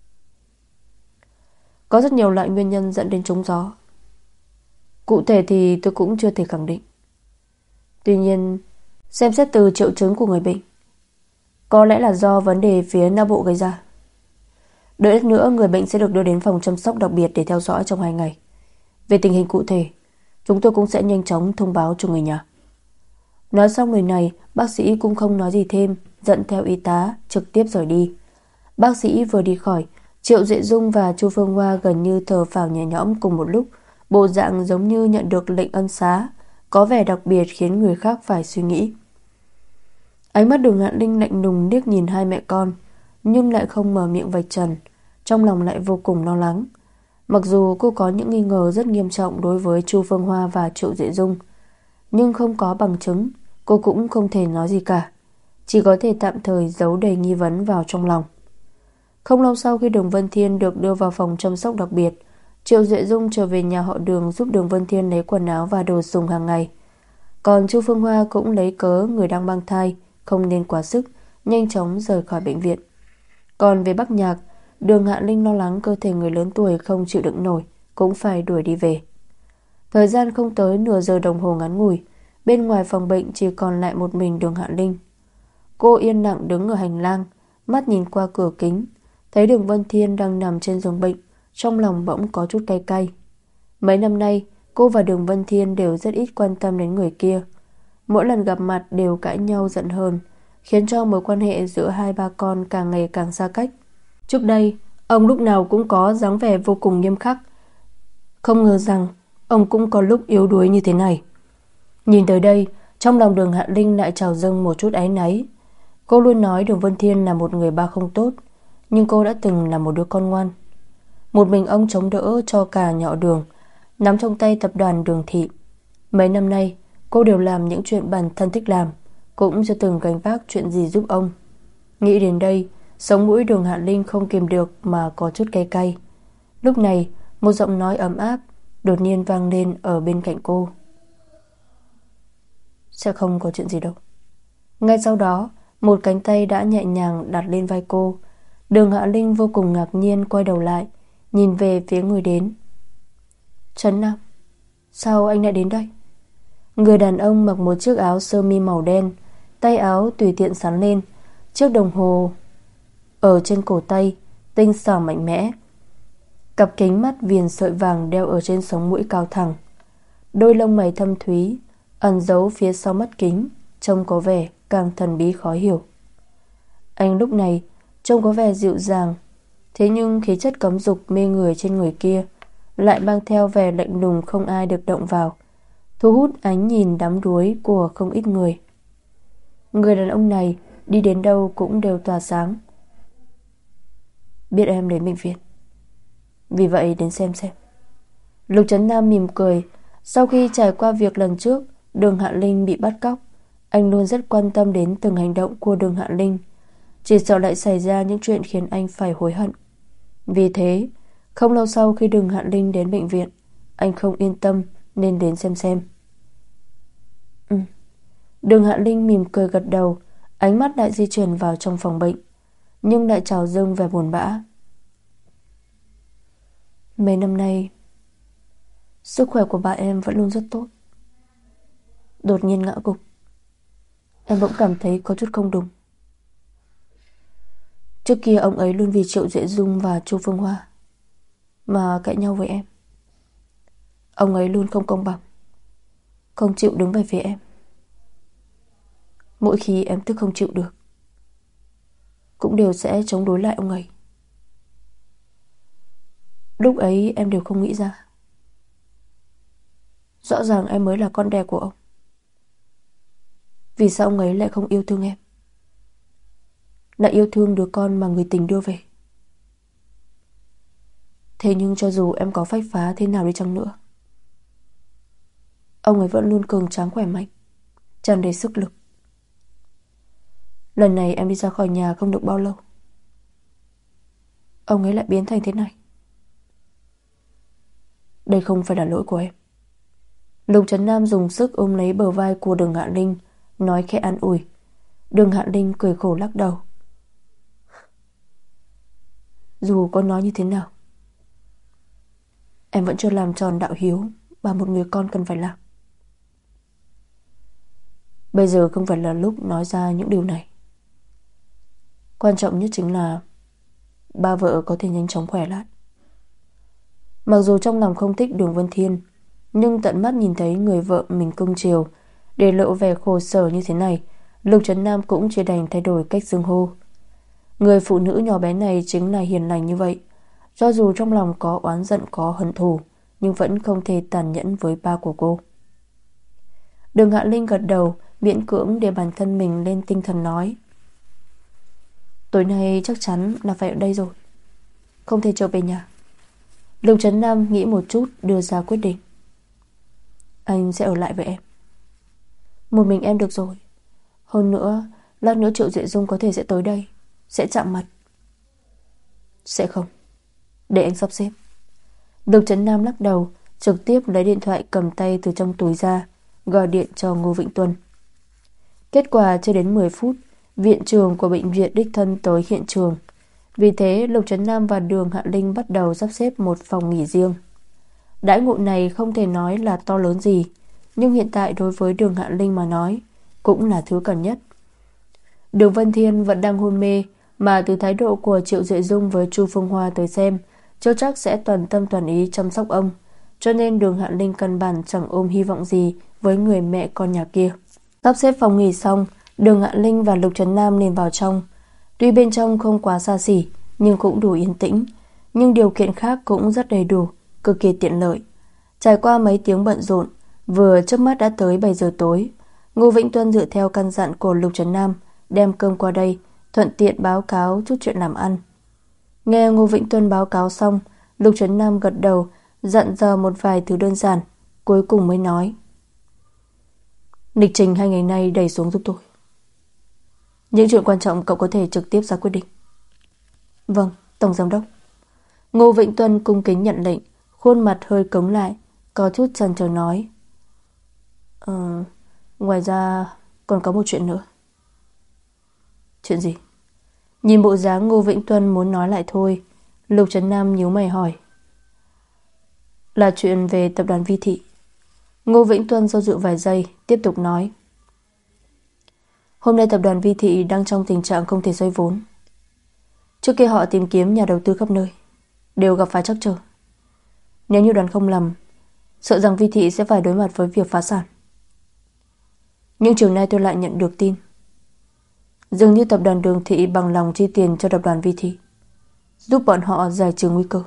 Có rất nhiều loại nguyên nhân dẫn đến trúng gió. Cụ thể thì tôi cũng chưa thể khẳng định. Tuy nhiên, xem xét từ triệu chứng của người bệnh, có lẽ là do vấn đề phía não bộ gây ra. Đợi ít nữa người bệnh sẽ được đưa đến phòng chăm sóc đặc biệt để theo dõi trong hai ngày. Về tình hình cụ thể, chúng tôi cũng sẽ nhanh chóng thông báo cho người nhà. Nói xong lời này, bác sĩ cũng không nói gì thêm, dẫn theo y tá trực tiếp rời đi. Bác sĩ vừa đi khỏi, Triệu Duệ Dung và Chu Phương Hoa gần như thở phào nhẹ nhõm cùng một lúc, bộ dạng giống như nhận được lệnh ân xá, có vẻ đặc biệt khiến người khác phải suy nghĩ. Ánh mắt Đường Hạ Linh lạnh lùng liếc nhìn hai mẹ con, nhưng lại không mở miệng vạch trần. trong lòng lại vô cùng lo lắng. Mặc dù cô có những nghi ngờ rất nghiêm trọng đối với Chu Phương Hoa và Triệu Duệ Dung, nhưng không có bằng chứng, cô cũng không thể nói gì cả, chỉ có thể tạm thời giấu đầy nghi vấn vào trong lòng. Không lâu sau khi Đường Vân Thiên được đưa vào phòng chăm sóc đặc biệt, Triệu Duệ Dung trở về nhà họ Đường giúp Đường Vân Thiên lấy quần áo và đồ dùng hàng ngày. Còn Chu Phương Hoa cũng lấy cớ người đang mang thai, không nên quá sức, nhanh chóng rời khỏi bệnh viện. Còn về Bắc Nhạc, Đường Hạ Linh lo lắng cơ thể người lớn tuổi không chịu đựng nổi, cũng phải đuổi đi về. Thời gian không tới nửa giờ đồng hồ ngắn ngủi, bên ngoài phòng bệnh chỉ còn lại một mình Đường Hạ Linh. Cô yên lặng đứng ở hành lang, mắt nhìn qua cửa kính, thấy Đường Vân Thiên đang nằm trên giường bệnh, trong lòng bỗng có chút cay cay. Mấy năm nay, cô và Đường Vân Thiên đều rất ít quan tâm đến người kia. Mỗi lần gặp mặt đều cãi nhau giận hờn, khiến cho mối quan hệ giữa hai ba con càng ngày càng xa cách. Trước đây, ông lúc nào cũng có dáng vẻ vô cùng nghiêm khắc. Không ngờ rằng ông cũng có lúc yếu đuối như thế này. Nhìn tới đây, trong lòng Đường Hạ Linh lại trào dâng một chút áy náy. Cô luôn nói Đường Vân Thiên là một người ba không tốt, nhưng cô đã từng là một đứa con ngoan. Một mình ông chống đỡ cho cả nhỏ Đường, nắm trong tay tập đoàn Đường Thị. Mấy năm nay, cô đều làm những chuyện bản thân thích làm, cũng chưa từng gánh vác chuyện gì giúp ông. Nghĩ đến đây, sống mũi Đường Hạ Linh không kìm được mà có chút cay cay. Lúc này, một giọng nói ấm áp đột nhiên vang lên ở bên cạnh cô. Sẽ không có chuyện gì đâu. Ngay sau đó, một cánh tay đã nhẹ nhàng đặt lên vai cô. Đường Hạ Linh vô cùng ngạc nhiên quay đầu lại, nhìn về phía người đến. Trấn Nam, sao anh lại đến đây? Người đàn ông mặc một chiếc áo sơ mi màu đen, tay áo tùy tiện sắn lên, chiếc đồng hồ ở trên cổ tay tinh xảo mạnh mẽ, cặp kính mắt viền sợi vàng đeo ở trên sống mũi cao thẳng, đôi lông mày thâm thúy ẩn giấu phía sau mắt kính, trông có vẻ càng thần bí khó hiểu. Anh lúc này trông có vẻ dịu dàng, thế nhưng khí chất cấm dục mê người trên người kia lại mang theo vẻ lạnh lùng không ai được động vào, thu hút ánh nhìn đắm đuối của không ít người. Người đàn ông này đi đến đâu cũng đều tỏa sáng. Biết em đến bệnh viện, vì vậy đến xem xem. Lục Trấn Nam mỉm cười. Sau khi trải qua việc lần trước Đường Hạ Linh bị bắt cóc, anh luôn rất quan tâm đến từng hành động của Đường Hạ Linh, chỉ sợ lại xảy ra những chuyện khiến anh phải hối hận. Vì thế, không lâu sau khi Đường Hạ Linh đến bệnh viện, anh không yên tâm nên đến xem xem. Ừ. Đường Hạ Linh mỉm cười gật đầu, ánh mắt lại di chuyển vào trong phòng bệnh, nhưng lại trào dâng vẻ buồn bã. Mấy năm nay, sức khỏe của ba em vẫn luôn rất tốt. Đột nhiên ngã gục, em bỗng cảm thấy có chút không đúng. Trước kia ông ấy luôn vì Triệu Duệ Dung và Chu Phương Hoa mà cãi nhau với em. Ông ấy luôn không công bằng, không chịu đứng về phía em. Mỗi khi em tức không chịu được, cũng đều sẽ chống đối lại ông ấy. Lúc ấy em đều không nghĩ ra, rõ ràng em mới là con đẻ của ông. Vì sao ông ấy lại không yêu thương em, lại yêu thương đứa con mà người tình đưa về? Thế nhưng cho dù em có phách phá thế nào đi chăng nữa, ông ấy vẫn luôn cường tráng khỏe mạnh, tràn đầy sức lực. Lần này em đi ra khỏi nhà không được bao lâu, ông ấy lại biến thành thế này. Đây không phải là lỗi của em. Lục Trấn Nam dùng sức ôm lấy bờ vai của Đường Hạ Linh, nói khẽ an ủi. Đường Hạ Linh cười khổ lắc đầu. Dù có nói như thế nào, em vẫn chưa làm tròn đạo hiếu mà một người con cần phải làm. Bây giờ không phải là lúc nói ra những điều này. Quan trọng nhất chính là ba vợ có thể nhanh chóng khỏe lại. Mặc dù trong lòng không thích Đường Vân Thiên, nhưng tận mắt nhìn thấy người vợ mình cưng chiều để lộ vẻ khổ sở như thế này, Lục Trấn Nam cũng chỉ đành thay đổi cách xưng hô. Người phụ nữ nhỏ bé này chính là hiền lành như vậy. Cho dù trong lòng có oán giận, có hận thù, nhưng vẫn không thể tàn nhẫn với ba của cô. Đường Hạ Linh gật đầu, miễn cưỡng để bản thân mình lên tinh thần nói. Tối nay chắc chắn là phải ở đây rồi. không thể trở về nhà. Lục Trấn Nam nghĩ một chút, đưa ra quyết định. Anh sẽ ở lại với em. Một mình em được rồi. Hơn nữa, lát nữa Triệu Duệ Dung có thể sẽ tới đây, sẽ chạm mặt. Sẽ không, để anh sắp xếp. Lục Trấn Nam lắc đầu, trực tiếp lấy điện thoại cầm tay từ trong túi ra, gọi điện cho Ngô Vĩnh Tuân. Kết quả chưa đến mười phút, viện trưởng của bệnh viện đích thân tới hiện trường. Vì thế Lục Trấn Nam và Đường Hạ Linh bắt đầu sắp xếp một phòng nghỉ riêng. Đãi ngộ này không thể nói là to lớn gì, nhưng hiện tại đối với Đường Hạ Linh mà nói cũng là thứ cần nhất. Đường Vân Thiên vẫn đang hôn mê, mà từ thái độ của Triệu Duệ Dung với Chu Phương Hoa tới xem, chưa chắc sẽ toàn tâm toàn ý chăm sóc ông, cho nên Đường Hạ Linh căn bản chẳng ôm hy vọng gì với người mẹ con nhà kia. Sắp xếp phòng nghỉ xong, Đường Hạ Linh và Lục Trấn Nam liền vào trong. Tuy bên trong không quá xa xỉ, nhưng cũng đủ yên tĩnh, nhưng điều kiện khác cũng rất đầy đủ, cực kỳ tiện lợi. Trải qua mấy tiếng bận rộn, vừa chớp mắt đã tới bảy giờ tối. Ngô Vĩnh Tuân dựa theo căn dặn của Lục Trấn Nam đem cơm qua đây, thuận tiện báo cáo chút chuyện làm ăn. Nghe Ngô Vĩnh Tuân báo cáo xong, Lục Trấn Nam gật đầu, dặn dò một vài thứ đơn giản, cuối cùng mới nói: lịch trình hai ngày nay đẩy xuống giúp tôi. Những chuyện quan trọng cậu có thể trực tiếp ra quyết định. Vâng, Tổng Giám đốc. Ngô Vĩnh Tuân cung kính nhận lệnh, khuôn mặt hơi cứng lại, có chút chần chờ nói: Ờ, ngoài ra còn có một chuyện nữa. Chuyện gì? Nhìn bộ dáng Ngô Vĩnh Tuân muốn nói lại thôi, Lục Trấn Nam nhíu mày hỏi: Là chuyện về tập đoàn Vi Thị. Ngô Vĩnh Tuân do dự vài giây, tiếp tục nói: Hôm nay tập đoàn Vi Thị đang trong tình trạng không thể xoay vốn. Trước kia họ tìm kiếm nhà đầu tư khắp nơi, đều gặp phải trắc trở. Nếu như đoán không lầm, sợ rằng Vi Thị sẽ phải đối mặt với việc phá sản. Nhưng chiều nay tôi lại nhận được tin, dường như tập đoàn Đường Thị bằng lòng chi tiền cho tập đoàn Vi Thị, giúp bọn họ giải trừ nguy cơ.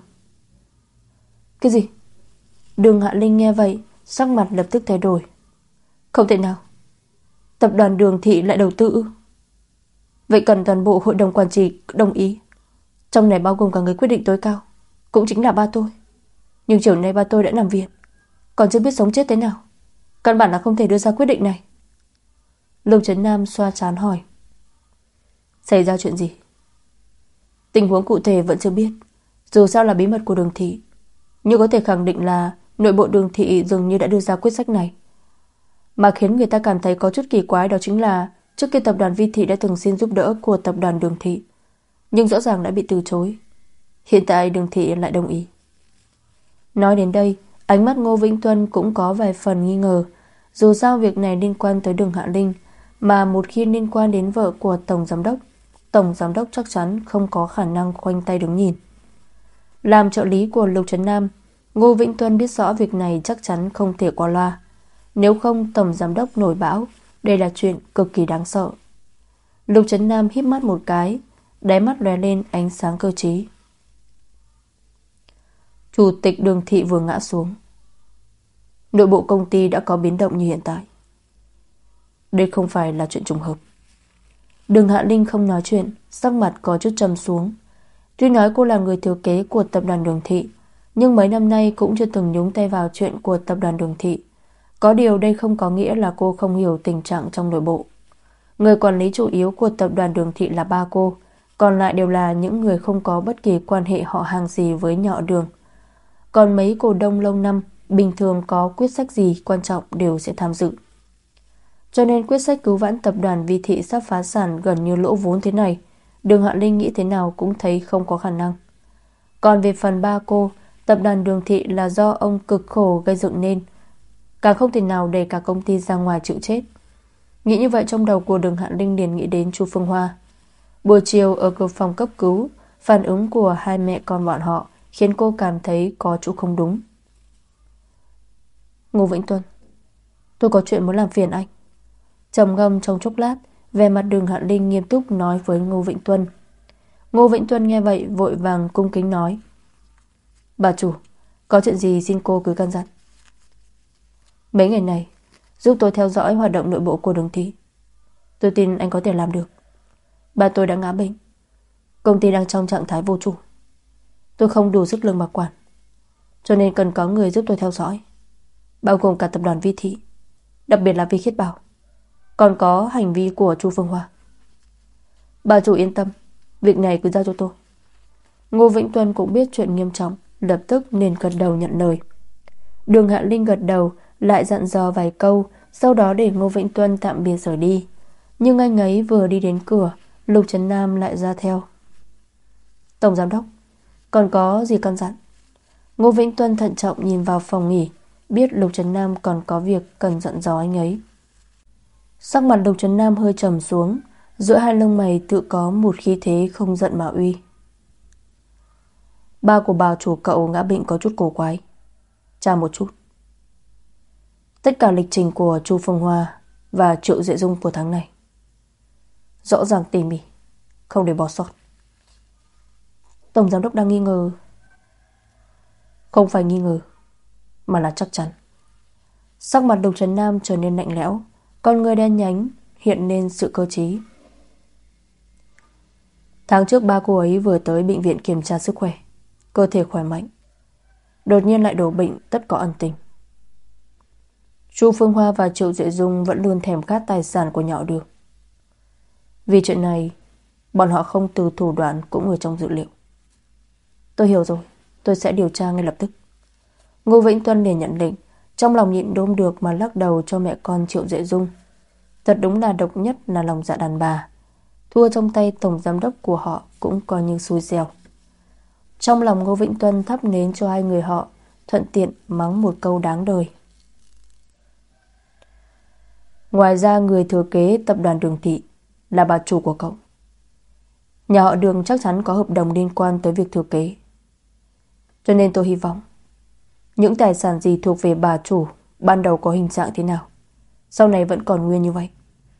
Cái gì? Đường Hạ Linh nghe vậy, sắc mặt lập tức thay đổi. Không thể nào, tập đoàn Đường Thị lại đầu tư ư? Vậy cần toàn bộ hội đồng quản trị đồng ý, trong này bao gồm cả người quyết định tối cao, cũng chính là ba tôi. Nhưng chiều nay ba tôi đã nằm viện, còn chưa biết sống chết thế nào, căn bản là không thể đưa ra quyết định này. Lục Trấn Nam xoa trán hỏi: Xảy ra chuyện gì? Tình huống cụ thể vẫn chưa biết, dù sao là bí mật của Đường Thị, nhưng có thể khẳng định là nội bộ Đường Thị dường như đã đưa ra quyết sách này. Mà khiến người ta cảm thấy có chút kỳ quái đó chính là trước kia tập đoàn Vi Thị đã từng xin giúp đỡ của tập đoàn Đường Thị, nhưng rõ ràng đã bị từ chối. Hiện tại Đường Thị lại đồng ý. Nói đến đây, ánh mắt Ngô Vĩnh Tuân cũng có vài phần nghi ngờ. Dù sao việc này liên quan tới Đường Hạ Linh, mà một khi liên quan đến vợ của Tổng Giám đốc, Tổng Giám đốc chắc chắn không có khả năng khoanh tay đứng nhìn. Làm trợ lý của Lục Trấn Nam, Ngô Vĩnh Tuân biết rõ việc này chắc chắn không thể qua loa. Nếu không Tổng Giám đốc nổi bão, đây là chuyện cực kỳ đáng sợ. Lục Trấn Nam híp mắt một cái, đáy mắt lóe lên ánh sáng cơ trí. Chủ tịch Đường Thị vừa ngã xuống, nội bộ công ty đã có biến động như hiện tại. Đây không phải là chuyện trùng hợp. Đường Hạ Linh không nói chuyện, sắc mặt có chút trầm xuống. Tuy nói cô là người thừa kế của tập đoàn Đường Thị, nhưng mấy năm nay cũng chưa từng nhúng tay vào chuyện của tập đoàn Đường Thị. Có điều đây không có nghĩa là cô không hiểu tình trạng trong nội bộ. Người quản lý chủ yếu của tập đoàn Đường Thị là ba cô, còn lại đều là những người không có bất kỳ quan hệ họ hàng gì với nhọ Đường. Còn mấy cổ đông lâu năm bình thường có quyết sách gì quan trọng đều sẽ tham dự. Cho nên quyết sách cứu vãn tập đoàn Vi Thị sắp phá sản gần như lỗ vốn thế này, Đường Hạ Linh nghĩ thế nào cũng thấy không có khả năng. Còn về phần ba cô, tập đoàn Đường Thị là do ông cực khổ gây dựng nên, càng không thể nào để cả công ty ra ngoài chịu chết. Nghĩ như vậy trong đầu của Đường Hạ Linh liền nghĩ đến Chu Phương Hoa. Buổi chiều ở cửa phòng cấp cứu, phản ứng của hai mẹ con bọn họ khiến cô cảm thấy có chỗ không đúng. Ngô Vĩnh Tuân, tôi có chuyện muốn làm phiền anh. Trầm ngâm trong chốc lát, vẻ mặt Đường Hạ Linh nghiêm túc nói với Ngô Vĩnh Tuân. Ngô Vĩnh Tuân nghe vậy vội vàng cung kính nói: Bà chủ, có chuyện gì xin cô cứ căn dặn. Mấy ngày này giúp tôi theo dõi hoạt động nội bộ của Đường Thị. Tôi tin anh có thể làm được. Bà tôi đã ngã bệnh, công ty đang trong trạng thái vô chủ. Tôi không đủ sức lực bảo quản, cho nên cần có người giúp tôi theo dõi, bao gồm cả tập đoàn Vi Thị, đặc biệt là Vi Khiết Bảo, còn có hành vi của Chu Phương Hoa. Bà chủ yên tâm, việc này cứ giao cho tôi. Ngô Vĩnh Tuân cũng biết chuyện nghiêm trọng, lập tức nên gật đầu nhận lời. Đường Hạ Linh gật đầu, lại dặn dò vài câu, sau đó để Ngô Vĩnh Tuân tạm biệt rời đi. Nhưng anh ấy vừa đi đến cửa, Lục Trấn Nam lại ra theo. Tổng giám đốc, còn có gì căn dặn? Ngô Vĩnh Tuân thận trọng nhìn vào phòng nghỉ, biết Lục Trấn Nam còn có việc cần dặn dò anh ấy. Sắc mặt Lục Trấn Nam hơi trầm xuống, giữa hai lông mày tự có một khí thế không giận mà uy. Ba của bà chủ cậu ngã bệnh có chút cổ quái, tra một chút. Tất cả lịch trình của Chu Phương Hoa và Triệu Duệ Dung của tháng này rõ ràng tỉ mỉ, không để bỏ sót. Tổng giám đốc đang nghi ngờ. Không phải nghi ngờ, mà là chắc chắn. Sắc mặt Lục Trấn Nam trở nên lạnh lẽo, con người đen nhánh hiện lên sự cơ trí. Tháng trước ba cô ấy vừa tới bệnh viện kiểm tra sức khỏe, cơ thể khỏe mạnh, đột nhiên lại đổ bệnh, tất có ẩn tình. Chu Phương Hoa và Triệu Duệ Dung vẫn luôn thèm khát tài sản của nhỏ Đường. Vì chuyện này, bọn họ không từ thủ đoạn cũng ở trong dự liệu. Tôi hiểu rồi, tôi sẽ điều tra ngay lập tức. Ngô Vĩnh Tuân liền nhận định, trong lòng nhịn đôm được mà lắc đầu cho mẹ con Triệu Duệ Dung. Thật đúng là độc nhất là lòng dạ đàn bà, thua trong tay tổng giám đốc của họ cũng coi như xui xẻo. Trong lòng Ngô Vĩnh Tuân thắp nến cho hai người họ, thuận tiện mắng một câu đáng đời. Ngoài ra người thừa kế tập đoàn Đường Thị là bà chủ của cậu. Nhà họ Đường chắc chắn có hợp đồng liên quan tới việc thừa kế. Cho nên tôi hy vọng những tài sản gì thuộc về bà chủ ban đầu có hình dạng thế nào, sau này vẫn còn nguyên như vậy.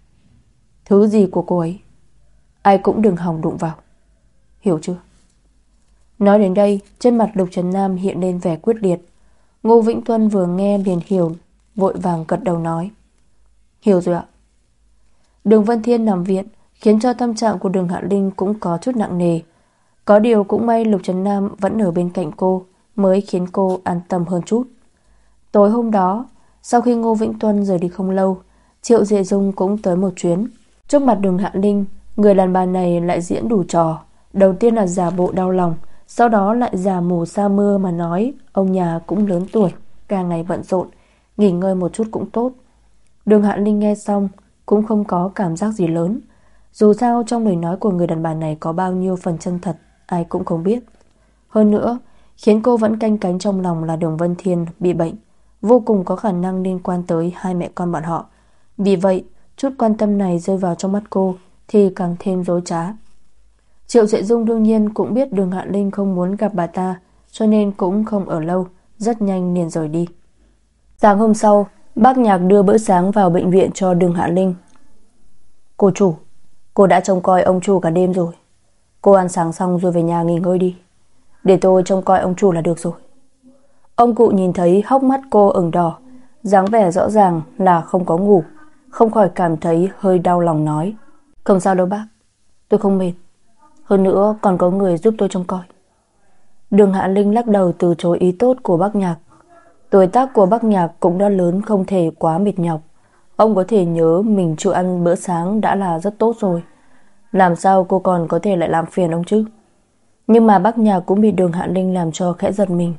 Thứ gì của cô ấy ai cũng đừng hòng đụng vào, hiểu chưa? Nói đến đây, trên mặt Lục Trấn Nam hiện lên vẻ quyết liệt. Ngô Vĩnh Tuân vừa nghe liền hiểu, vội vàng gật đầu nói: Hiểu rồi ạ. Đường Vân Thiên nằm viện, khiến cho tâm trạng của Đường Hạ Linh cũng có chút nặng nề. Có điều cũng may Lục Trấn Nam vẫn ở bên cạnh cô, mới khiến cô an tâm hơn chút. Tối hôm đó, sau khi Ngô Vĩnh Tuân rời đi không lâu, Triệu Duệ Dung cũng tới một chuyến. Trước mặt Đường Hạ Linh, người đàn bà này lại diễn đủ trò. Đầu tiên là giả bộ đau lòng, sau đó lại giả mù sa mưa mà nói ông nhà cũng lớn tuổi, càng ngày bận rộn, nghỉ ngơi một chút cũng tốt. Đường Hạ Linh nghe xong cũng không có cảm giác gì lớn. Dù sao trong lời nói của người đàn bà này có bao nhiêu phần chân thật, ai cũng không biết. Hơn nữa, khiến cô vẫn canh cánh trong lòng là Đường Vân Thiên bị bệnh, vô cùng có khả năng liên quan tới hai mẹ con bọn họ. Vì vậy, chút quan tâm này rơi vào trong mắt cô thì càng thêm dối trá. Triệu Duệ Dung đương nhiên cũng biết Đường Hạ Linh không muốn gặp bà ta, cho nên cũng không ở lâu, rất nhanh liền rời đi. Sáng hôm sau, bác Nhạc đưa bữa sáng vào bệnh viện cho Đường Hạ Linh. Cô chủ, cô đã trông coi ông chủ cả đêm rồi. Cô ăn sáng xong rồi về nhà nghỉ ngơi đi, để tôi trông coi ông chủ là được rồi. Ông cụ nhìn thấy hốc mắt cô ửng đỏ, dáng vẻ rõ ràng là không có ngủ, không khỏi cảm thấy hơi đau lòng nói: Không sao đâu bác, tôi không mệt. Hơn nữa còn có người giúp tôi trông coi. Đường Hạ Linh lắc đầu từ chối ý tốt của bác Nhạc. Tuổi tác của bác Nhạc cũng đã lớn, không thể quá mệt nhọc. Ông có thể nhớ mình chưa ăn bữa sáng đã là rất tốt rồi, làm sao cô còn có thể lại làm phiền ông chứ? Nhưng mà bác Nhạc cũng bị Đường Hạ Linh làm cho khẽ giật mình.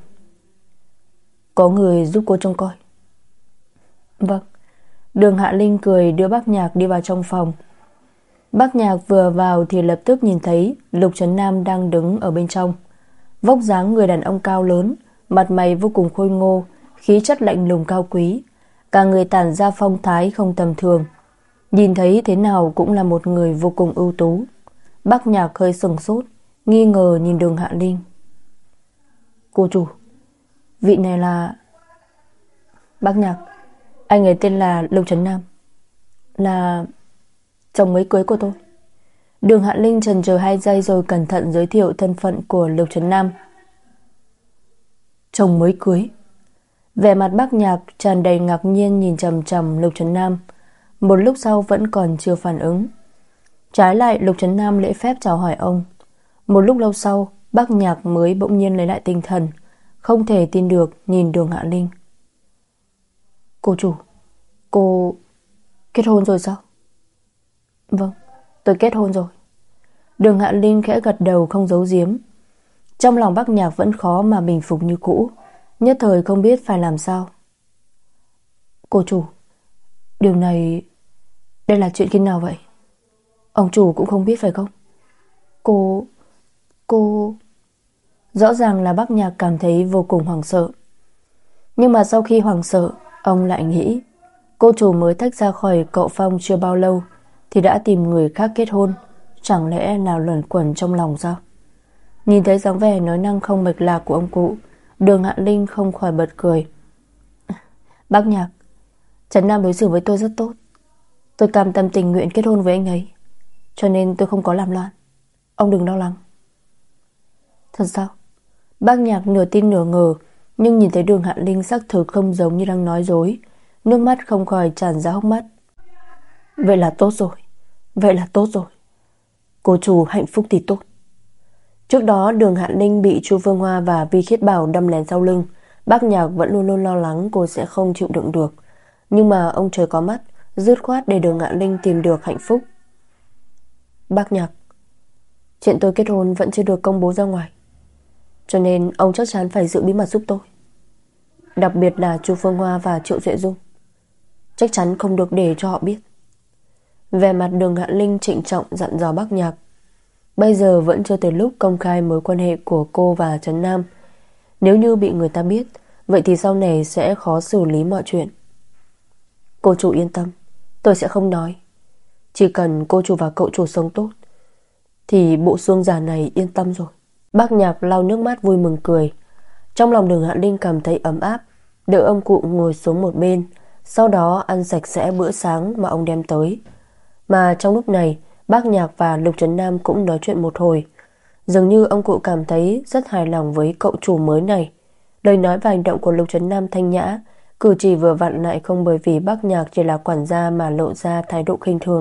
Có người giúp cô trông coi. Vâng. Đường Hạ Linh cười đưa bác Nhạc đi vào trong phòng. Bác Nhạc vừa vào thì lập tức nhìn thấy Lục Trấn Nam đang đứng ở bên trong. Vóc dáng người đàn ông cao lớn, mặt mày vô cùng khôi ngô, khí chất lạnh lùng cao quý, cả người tản ra phong thái không tầm thường. Nhìn thấy thế nào cũng là một người vô cùng ưu tú. Bác Nhạc hơi sừng sốt, nghi ngờ nhìn Đường Hạ Linh. Cô chủ, vị này là... Bác Nhạc, anh ấy tên là Lục Trấn Nam, là chồng mới cưới của tôi. Đường Hạ Linh chần chờ hai giây rồi cẩn thận giới thiệu thân phận của Lục Trấn Nam. Chồng mới cưới? Vẻ mặt bác Nhạc tràn đầy ngạc nhiên nhìn chằm chằm Lục Trấn Nam. Một lúc sau vẫn còn chưa phản ứng. Trái lại Lục Trấn Nam lễ phép chào hỏi ông. Một lúc lâu sau Bác Nhạc mới bỗng nhiên lấy lại tinh thần, không thể tin được nhìn Đường Hạ Linh. Cô chủ, cô kết hôn rồi sao? Vâng, tôi kết hôn rồi. Đường Hạ Linh khẽ gật đầu không giấu giếm. Trong lòng Bác Nhạc vẫn khó mà bình phục như cũ, nhất thời không biết phải làm sao. Cô chủ, điều này, đây là chuyện khi nào vậy? Ông chủ cũng không biết phải không? Cô, cô... Rõ ràng là Bác Nhạc cảm thấy vô cùng hoảng sợ. Nhưng mà sau khi hoảng sợ, ông lại nghĩ cô chủ mới tách ra khỏi cậu Phong chưa bao lâu thì đã tìm người khác kết hôn. Chẳng lẽ là luẩn quẩn trong lòng sao? Nhìn thấy dáng vẻ nói năng không mạch lạc của ông cụ, Đường Hạ Linh không khỏi bật cười. Bác Nhạc, Trấn Nam đối xử với tôi rất tốt. Tôi cam tâm tình nguyện kết hôn với anh ấy, cho nên tôi không có làm loạn. Ông đừng lo lắng. Thật sao? Bác Nhạc nửa tin nửa ngờ, nhưng nhìn thấy Đường Hạ Linh xác thực không giống như đang nói dối, nước mắt không khỏi tràn ra hốc mắt. Vậy là tốt rồi, vậy là tốt rồi. Cô chủ hạnh phúc thì tốt. Trước đó Đường Hạ Linh bị Chu Phương Hoa và Vi Khiết Bảo đâm lén sau lưng, Bác Nhạc vẫn luôn luôn lo lắng cô sẽ không chịu đựng được. Nhưng mà ông trời có mắt, dứt khoát để Đường Hạ Linh tìm được hạnh phúc. Bác Nhạc, chuyện tôi kết hôn vẫn chưa được công bố ra ngoài, cho nên ông chắc chắn phải giữ bí mật giúp tôi. Đặc biệt là Chu Phương Hoa và Triệu Duệ Dung, chắc chắn không được để cho họ biết. Về mặt Đường Hạ Linh trịnh trọng dặn dò Bác Nhạc. Bây giờ vẫn chưa tới lúc công khai mối quan hệ của cô và Trấn Nam. Nếu như bị người ta biết, vậy thì sau này sẽ khó xử lý mọi chuyện. Cô chủ yên tâm, tôi sẽ không nói. Chỉ cần cô chủ và cậu chủ sống tốt thì bộ xương già này yên tâm rồi. Bác Nhạc lau nước mắt vui mừng cười. Trong lòng Đường Hạ Linh cảm thấy ấm áp, đỡ ông cụ ngồi xuống một bên, sau đó ăn sạch sẽ bữa sáng mà ông đem tới. Mà trong lúc này, Bác Nhạc và Lục Trấn Nam cũng nói chuyện một hồi. Dường như ông cụ cảm thấy rất hài lòng với cậu chủ mới này. Lời nói và hành động của Lục Trấn Nam thanh nhã, cử chỉ vừa vặn lại không bởi vì Bác Nhạc chỉ là quản gia mà lộ ra thái độ khinh thường.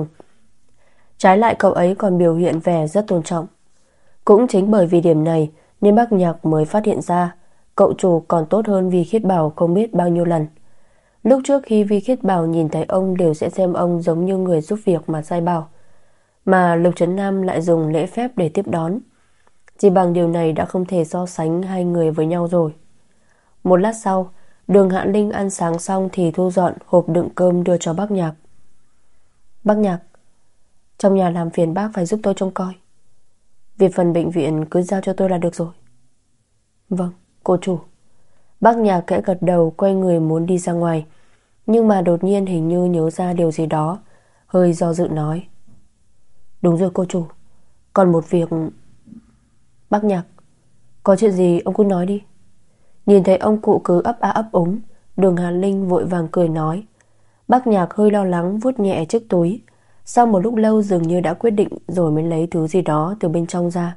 Trái lại cậu ấy còn biểu hiện vẻ rất tôn trọng. Cũng chính bởi vì điểm này nên Bác Nhạc mới phát hiện ra cậu chủ còn tốt hơn Vi Khiết Bảo không biết bao nhiêu lần. Lúc trước khi Vi Khiết Bảo nhìn thấy ông đều sẽ xem ông giống như người giúp việc mà sai bảo, mà Lục Trấn Nam lại dùng lễ phép để tiếp đón. Chỉ bằng điều này đã không thể so sánh hai người với nhau rồi. Một lát sau, Đường Hạ Linh ăn sáng xong thì thu dọn hộp đựng cơm đưa cho Bác Nhạc. Bác Nhạc, trong nhà làm phiền bác phải giúp tôi trông coi. Việc phần bệnh viện cứ giao cho tôi là được rồi. Vâng, cô chủ. Bác Nhạc khẽ gật đầu quay người muốn đi ra ngoài, nhưng mà đột nhiên hình như nhớ ra điều gì đó, hơi do dự nói. Đúng rồi cô chủ, còn một việc. Bác Nhạc, có chuyện gì ông cứ nói đi. Nhìn thấy ông cụ cứ ấp a ấp úng, Đường Hà Linh vội vàng cười nói. Bác Nhạc hơi lo lắng vuốt nhẹ chiếc túi, sau một lúc lâu dường như đã quyết định rồi mới lấy thứ gì đó từ bên trong ra.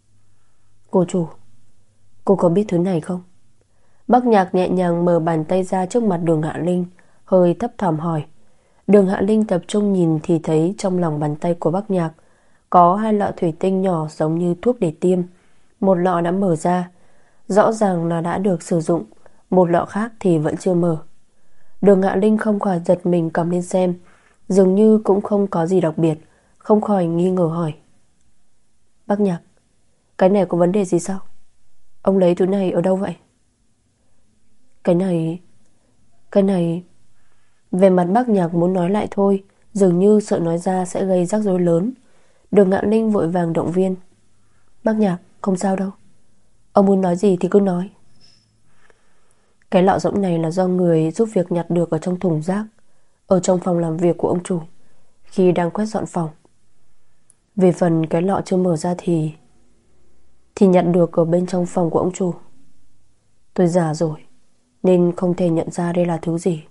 Cô chủ, cô có biết thứ này không? Bác Nhạc nhẹ nhàng mở bàn tay ra trước mặt Đường Hạ Linh, hơi thấp thỏm hỏi. Đường Hạ Linh tập trung nhìn thì thấy trong lòng bàn tay của Bác Nhạc có hai lọ thủy tinh nhỏ giống như thuốc để tiêm. Một lọ đã mở ra, rõ ràng là đã được sử dụng, một lọ khác thì vẫn chưa mở. Đường Hạ Linh không khỏi giật mình cầm lên xem, dường như cũng không có gì đặc biệt, không khỏi nghi ngờ hỏi. Bác Nhạc, cái này có vấn đề gì sao? Ông lấy thứ này ở đâu vậy? Cái này... Cái này... Về mặt Bác Nhạc muốn nói lại thôi, dường như sợ nói ra sẽ gây rắc rối lớn. Đường Hạ Linh vội vàng động viên. Bác Nhạc, không sao đâu. Ông muốn nói gì thì cứ nói. Cái lọ rỗng này là do người giúp việc nhặt được ở trong thùng rác, ở trong phòng làm việc của ông chủ, khi đang quét dọn phòng. Về phần cái lọ chưa mở ra thì... Thì nhặt được ở bên trong phòng của ông chủ. Tôi già rồi nên không thể nhận ra đây là thứ gì.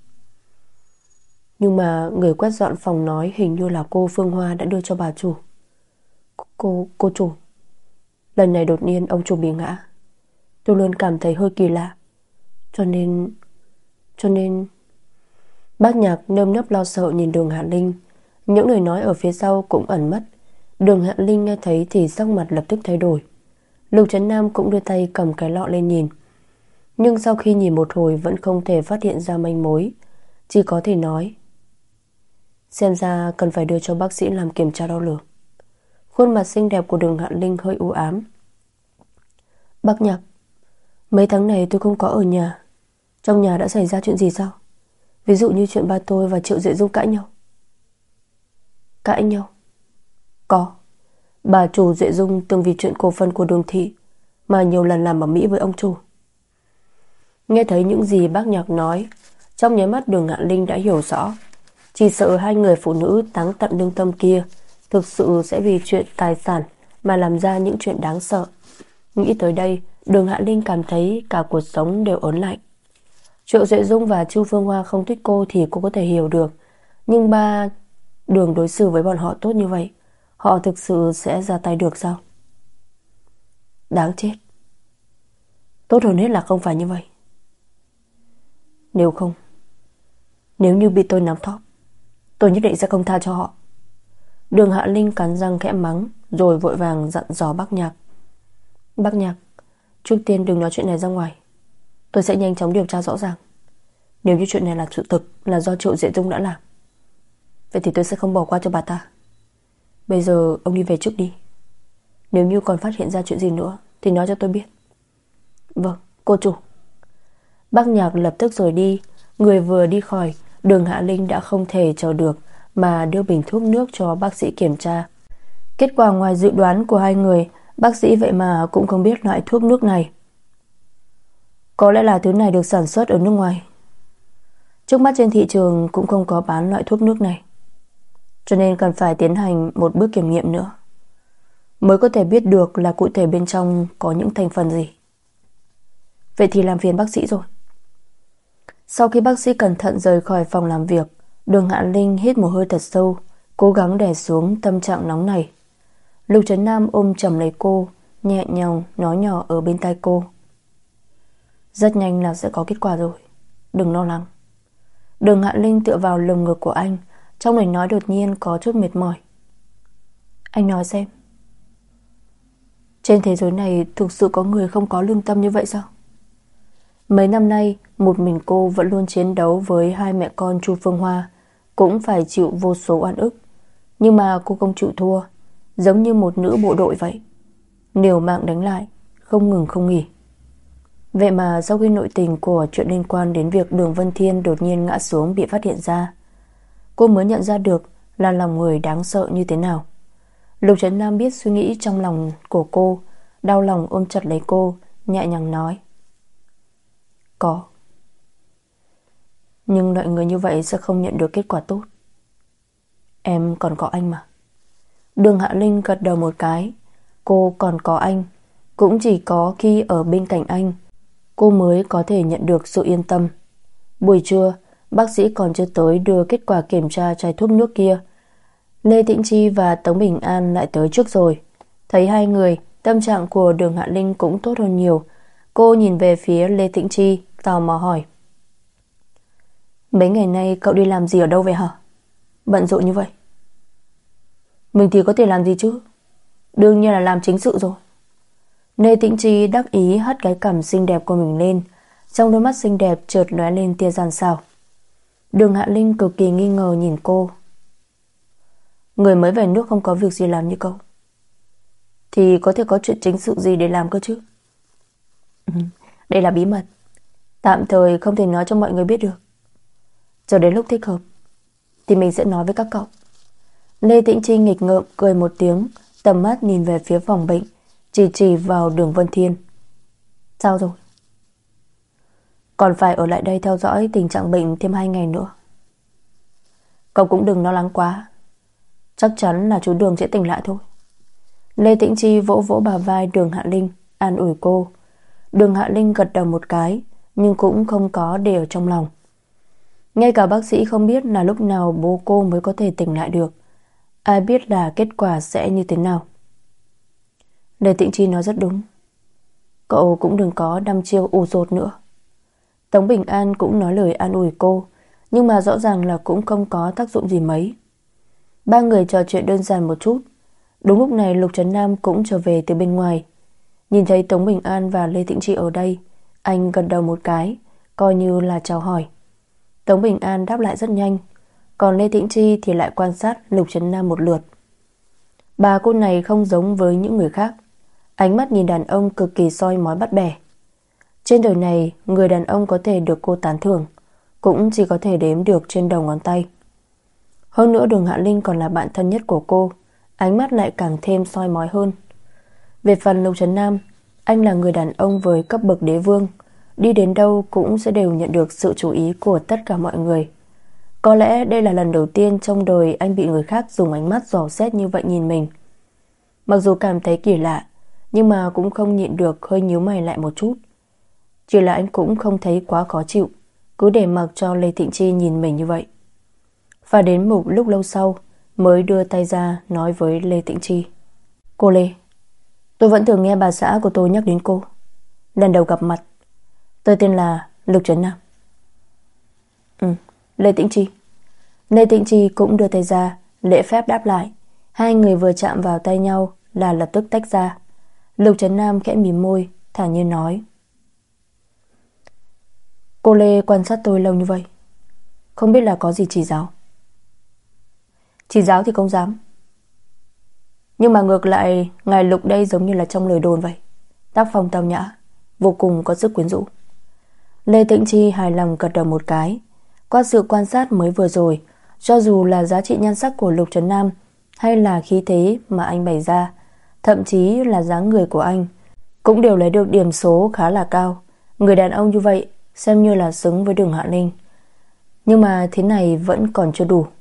Nhưng mà người quét dọn phòng nói hình như là cô Phương Hoa đã đưa cho bà chủ. Cô, cô chủ, lần này đột nhiên ông chủ bị ngã. Tôi luôn cảm thấy hơi kỳ lạ. Cho nên... Cho nên... Bác Nhạc nơm nớp lo sợ nhìn Đường Hạ Linh. Những lời nói ở phía sau cũng ẩn mất. Đường Hạ Linh nghe thấy thì sắc mặt lập tức thay đổi. Lục Trấn Nam cũng đưa tay cầm cái lọ lên nhìn, nhưng sau khi nhìn một hồi vẫn không thể phát hiện ra manh mối, chỉ có thể nói: xem ra cần phải đưa cho bác sĩ làm kiểm tra đo lường. Khuôn mặt xinh đẹp của Đường Hạ Linh hơi u ám. Bác Nhạc, mấy tháng này tôi không có ở nhà. Trong nhà đã xảy ra chuyện gì sao? Ví dụ như chuyện ba tôi và Triệu Duệ Dung cãi nhau. Cãi nhau? Có. Bà chủ Duệ Dung từng vì chuyện cổ phần của Đường thị mà nhiều lần làm ở Mỹ với ông chủ. Nghe thấy những gì bác Nhạc nói, trong nháy mắt Đường Hạ Linh đã hiểu rõ. Chỉ sợ hai người phụ nữ táng tận lương tâm kia thực sự sẽ vì chuyện tài sản mà làm ra những chuyện đáng sợ. Nghĩ tới đây, Đường Hạ Linh cảm thấy cả cuộc sống đều ớn lạnh. Triệu Duệ Dung và Chu Phương Hoa không thích cô thì cô có thể hiểu được, nhưng ba Đường đối xử với bọn họ tốt như vậy, họ thực sự sẽ ra tay được sao? Đáng chết. Tốt hơn hết là không phải như vậy. Nếu không, nếu như bị tôi nắm thóp, tôi nhất định sẽ không tha cho họ. Đường Hạ Linh cắn răng khẽ mắng, rồi vội vàng dặn dò bác Nhạc. Bác Nhạc, trước tiên đừng nói chuyện này ra ngoài. Tôi sẽ nhanh chóng điều tra rõ ràng. Nếu như chuyện này là sự thực, là do Triệu Duệ Dung đã làm, vậy thì tôi sẽ không bỏ qua cho bà ta. Bây giờ ông đi về trước đi. Nếu như còn phát hiện ra chuyện gì nữa thì nói cho tôi biết. Vâng, cô chủ. Bác Nhạc lập tức rời đi. Người vừa đi khỏi, Đường Hạ Linh đã không thể chờ được mà đưa bình thuốc nước cho bác sĩ kiểm tra. Kết quả ngoài dự đoán của hai người, bác sĩ vậy mà cũng không biết loại thuốc nước này. Có lẽ là thứ này được sản xuất ở nước ngoài. Trước mắt trên thị trường cũng không có bán loại thuốc nước này, cho nên cần phải tiến hành một bước kiểm nghiệm nữa mới có thể biết được là cụ thể bên trong có những thành phần gì. Vậy thì làm phiền bác sĩ rồi. Sau khi bác sĩ cẩn thận rời khỏi phòng làm việc, Đường Hạ Linh hít một hơi thật sâu, cố gắng đè xuống tâm trạng nóng này. Lục Trấn Nam ôm chầm lấy cô, nhẹ nhàng nói nhỏ ở bên tai cô. Rất nhanh là sẽ có kết quả rồi, đừng lo lắng. Đường Hạ Linh tựa vào lồng ngực của anh, trong lời nói đột nhiên có chút mệt mỏi. Anh nói xem, trên thế giới này thực sự có người không có lương tâm như vậy sao? Mấy năm nay, một mình cô vẫn luôn chiến đấu với hai mẹ con Chu Phương Hoa, cũng phải chịu vô số oan ức. Nhưng mà cô không chịu thua, giống như một nữ bộ đội vậy, liều mạng đánh lại, không ngừng không nghỉ. Vậy mà sau khi nội tình của chuyện liên quan đến việc Đường Vân Thiên đột nhiên ngã xuống bị phát hiện ra, cô mới nhận ra được là lòng người đáng sợ như thế nào. Lục Trấn Nam biết suy nghĩ trong lòng của cô, đau lòng ôm chặt lấy cô, nhẹ nhàng nói. Có. Nhưng loại người như vậy sẽ không nhận được kết quả tốt. Em còn có anh mà. Đường Hạ Linh gật đầu một cái. Cô còn có anh. Cũng chỉ có khi ở bên cạnh anh, cô mới có thể nhận được sự yên tâm. Buổi trưa, bác sĩ còn chưa tới đưa kết quả kiểm tra chai thuốc nước kia. Lê Tĩnh Chi và Tống Bình An lại tới trước rồi. Thấy hai người, tâm trạng của Đường Hạ Linh cũng tốt hơn nhiều. Cô nhìn về phía Lê Tĩnh Chi, tò mò hỏi. Mấy ngày nay cậu đi làm gì ở đâu vậy hả? Bận rộn như vậy. Mình thì có thể làm gì chứ? Đương nhiên là làm chính sự rồi. Lê Tĩnh Chi đắc ý hất cái cằm xinh đẹp của mình lên, trong đôi mắt xinh đẹp chợt lóe lên tia gian xảo. Đường Hạ Linh cực kỳ nghi ngờ nhìn cô. Người mới về nước không có việc gì làm như cậu thì có thể có chuyện chính sự gì để làm cơ chứ? Đây là bí mật, tạm thời không thể nói cho mọi người biết được. Chờ đến lúc thích hợp thì mình sẽ nói với các cậu. Lê Tĩnh Chi nghịch ngợm cười một tiếng, tầm mắt nhìn về phía phòng bệnh, chỉ chỉ vào Đường Vân Thiên. Sao rồi? Còn phải ở lại đây theo dõi tình trạng bệnh thêm hai ngày nữa. Cậu cũng đừng lo lắng quá, chắc chắn là chú Đường sẽ tỉnh lại thôi. Lê Tĩnh Chi vỗ vỗ bả vai Đường Hạ Linh, an ủi cô. Đường Hạ Linh gật đầu một cái, nhưng cũng không có để ở trong lòng. Ngay cả bác sĩ không biết là lúc nào bố cô mới có thể tỉnh lại được. Ai biết là kết quả sẽ như thế nào. Lê Tĩnh Chi nói rất đúng. Cậu cũng đừng có đăm chiêu ù dột nữa. Tống Bình An cũng nói lời an ủi cô, nhưng mà rõ ràng là cũng không có tác dụng gì mấy. Ba người trò chuyện đơn giản một chút. Đúng lúc này Lục Trấn Nam cũng trở về từ bên ngoài. Nhìn thấy Tống Bình An và Lê Tĩnh Chi ở đây, anh gật đầu một cái, coi như là chào hỏi. Tống Bình An đáp lại rất nhanh, còn Lê Tĩnh Chi thì lại quan sát Lục Trấn Nam một lượt. Bà cô này không giống với những người khác, ánh mắt nhìn đàn ông cực kỳ soi mói bắt bẻ. Trên đời này, người đàn ông có thể được cô tán thưởng cũng chỉ có thể đếm được trên đầu ngón tay. Hơn nữa Đường Hạ Linh còn là bạn thân nhất của cô, ánh mắt lại càng thêm soi mói hơn. Về phần Lục Trấn Nam, anh là người đàn ông với cấp bậc đế vương, đi đến đâu cũng sẽ đều nhận được sự chú ý của tất cả mọi người. Có lẽ đây là lần đầu tiên trong đời anh bị người khác dùng ánh mắt dò xét như vậy nhìn mình. Mặc dù cảm thấy kỳ lạ, nhưng mà cũng không nhịn được hơi nhíu mày lại một chút. Chỉ là anh cũng không thấy quá khó chịu, cứ để mặc cho Lê Tĩnh Chi nhìn mình như vậy. Và đến một lúc lâu sau mới đưa tay ra nói với Lê Tĩnh Chi: Cô Lê, tôi vẫn thường nghe bà xã của tôi nhắc đến cô. Lần đầu gặp mặt, tôi tên là Lục Trấn Nam. Ừ, Lê Tĩnh Chi. Lê Tĩnh Chi cũng đưa tay ra, lễ phép đáp lại. Hai người vừa chạm vào tay nhau là lập tức tách ra. Lục Trấn Nam khẽ mím môi, thản nhiên nói: Cô Lê quan sát tôi lâu như vậy, không biết là có gì chỉ giáo? Chỉ giáo thì không dám, nhưng mà ngược lại ngài Lục đây giống như là trong lời đồn vậy, tác phong tao nhã, vô cùng có sức quyến rũ. Lê Tĩnh Chi hài lòng gật đầu một cái. Qua sự quan sát mới vừa rồi, cho dù là giá trị nhan sắc của Lục Trấn Nam hay là khí thế mà anh bày ra, thậm chí là dáng người của anh, cũng đều lấy được điểm số khá là cao. Người đàn ông như vậy xem như là xứng với Đường Hạ Linh. Nhưng mà thế này vẫn còn chưa đủ.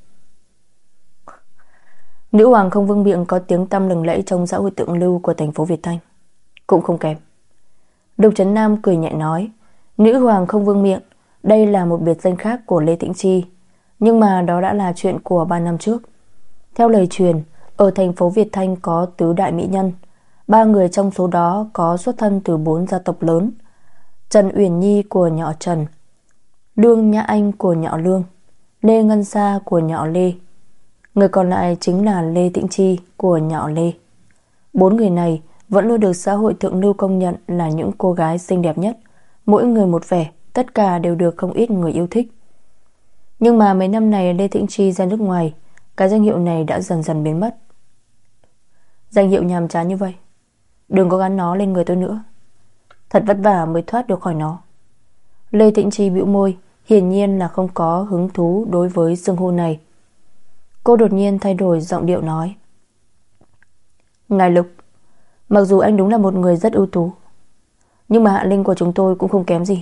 Nữ hoàng không vương miện có tiếng tăm lừng lẫy trong xã hội thượng lưu của thành phố Việt Thanh, cũng không kém. Lục Trấn Nam cười nhẹ nói: Nữ hoàng không vương miện, đây là một biệt danh khác của Lê Tĩnh Chi, nhưng mà đó đã là chuyện của ba năm trước. Theo lời truyền, ở thành phố Việt Thanh có tứ đại mỹ nhân, ba người trong số đó có xuất thân từ bốn gia tộc lớn: Trần Uyển Nhi của nhỏ Trần, Lương Nhã Anh của nhỏ Lương, Lê Ngân Sa của nhỏ Lê. Người còn lại chính là Lê Tĩnh Chi của nhỏ Lê. Bốn người này vẫn luôn được xã hội thượng lưu công nhận là những cô gái xinh đẹp nhất, mỗi người một vẻ, tất cả đều được không ít người yêu thích. Nhưng mà mấy năm này Lê Tĩnh Chi ra nước ngoài, cái danh hiệu này đã dần dần biến mất. Danh hiệu nhàm chán như vậy, đừng có gắn nó lên người tôi nữa, thật vất vả mới thoát được khỏi nó. Lê Tĩnh Chi bĩu môi, hiển nhiên là không có hứng thú đối với xưng hô này. Cô đột nhiên thay đổi giọng điệu nói: Ngài Lục, mặc dù anh đúng là một người rất ưu tú, nhưng mà Hạ Linh của chúng tôi cũng không kém gì.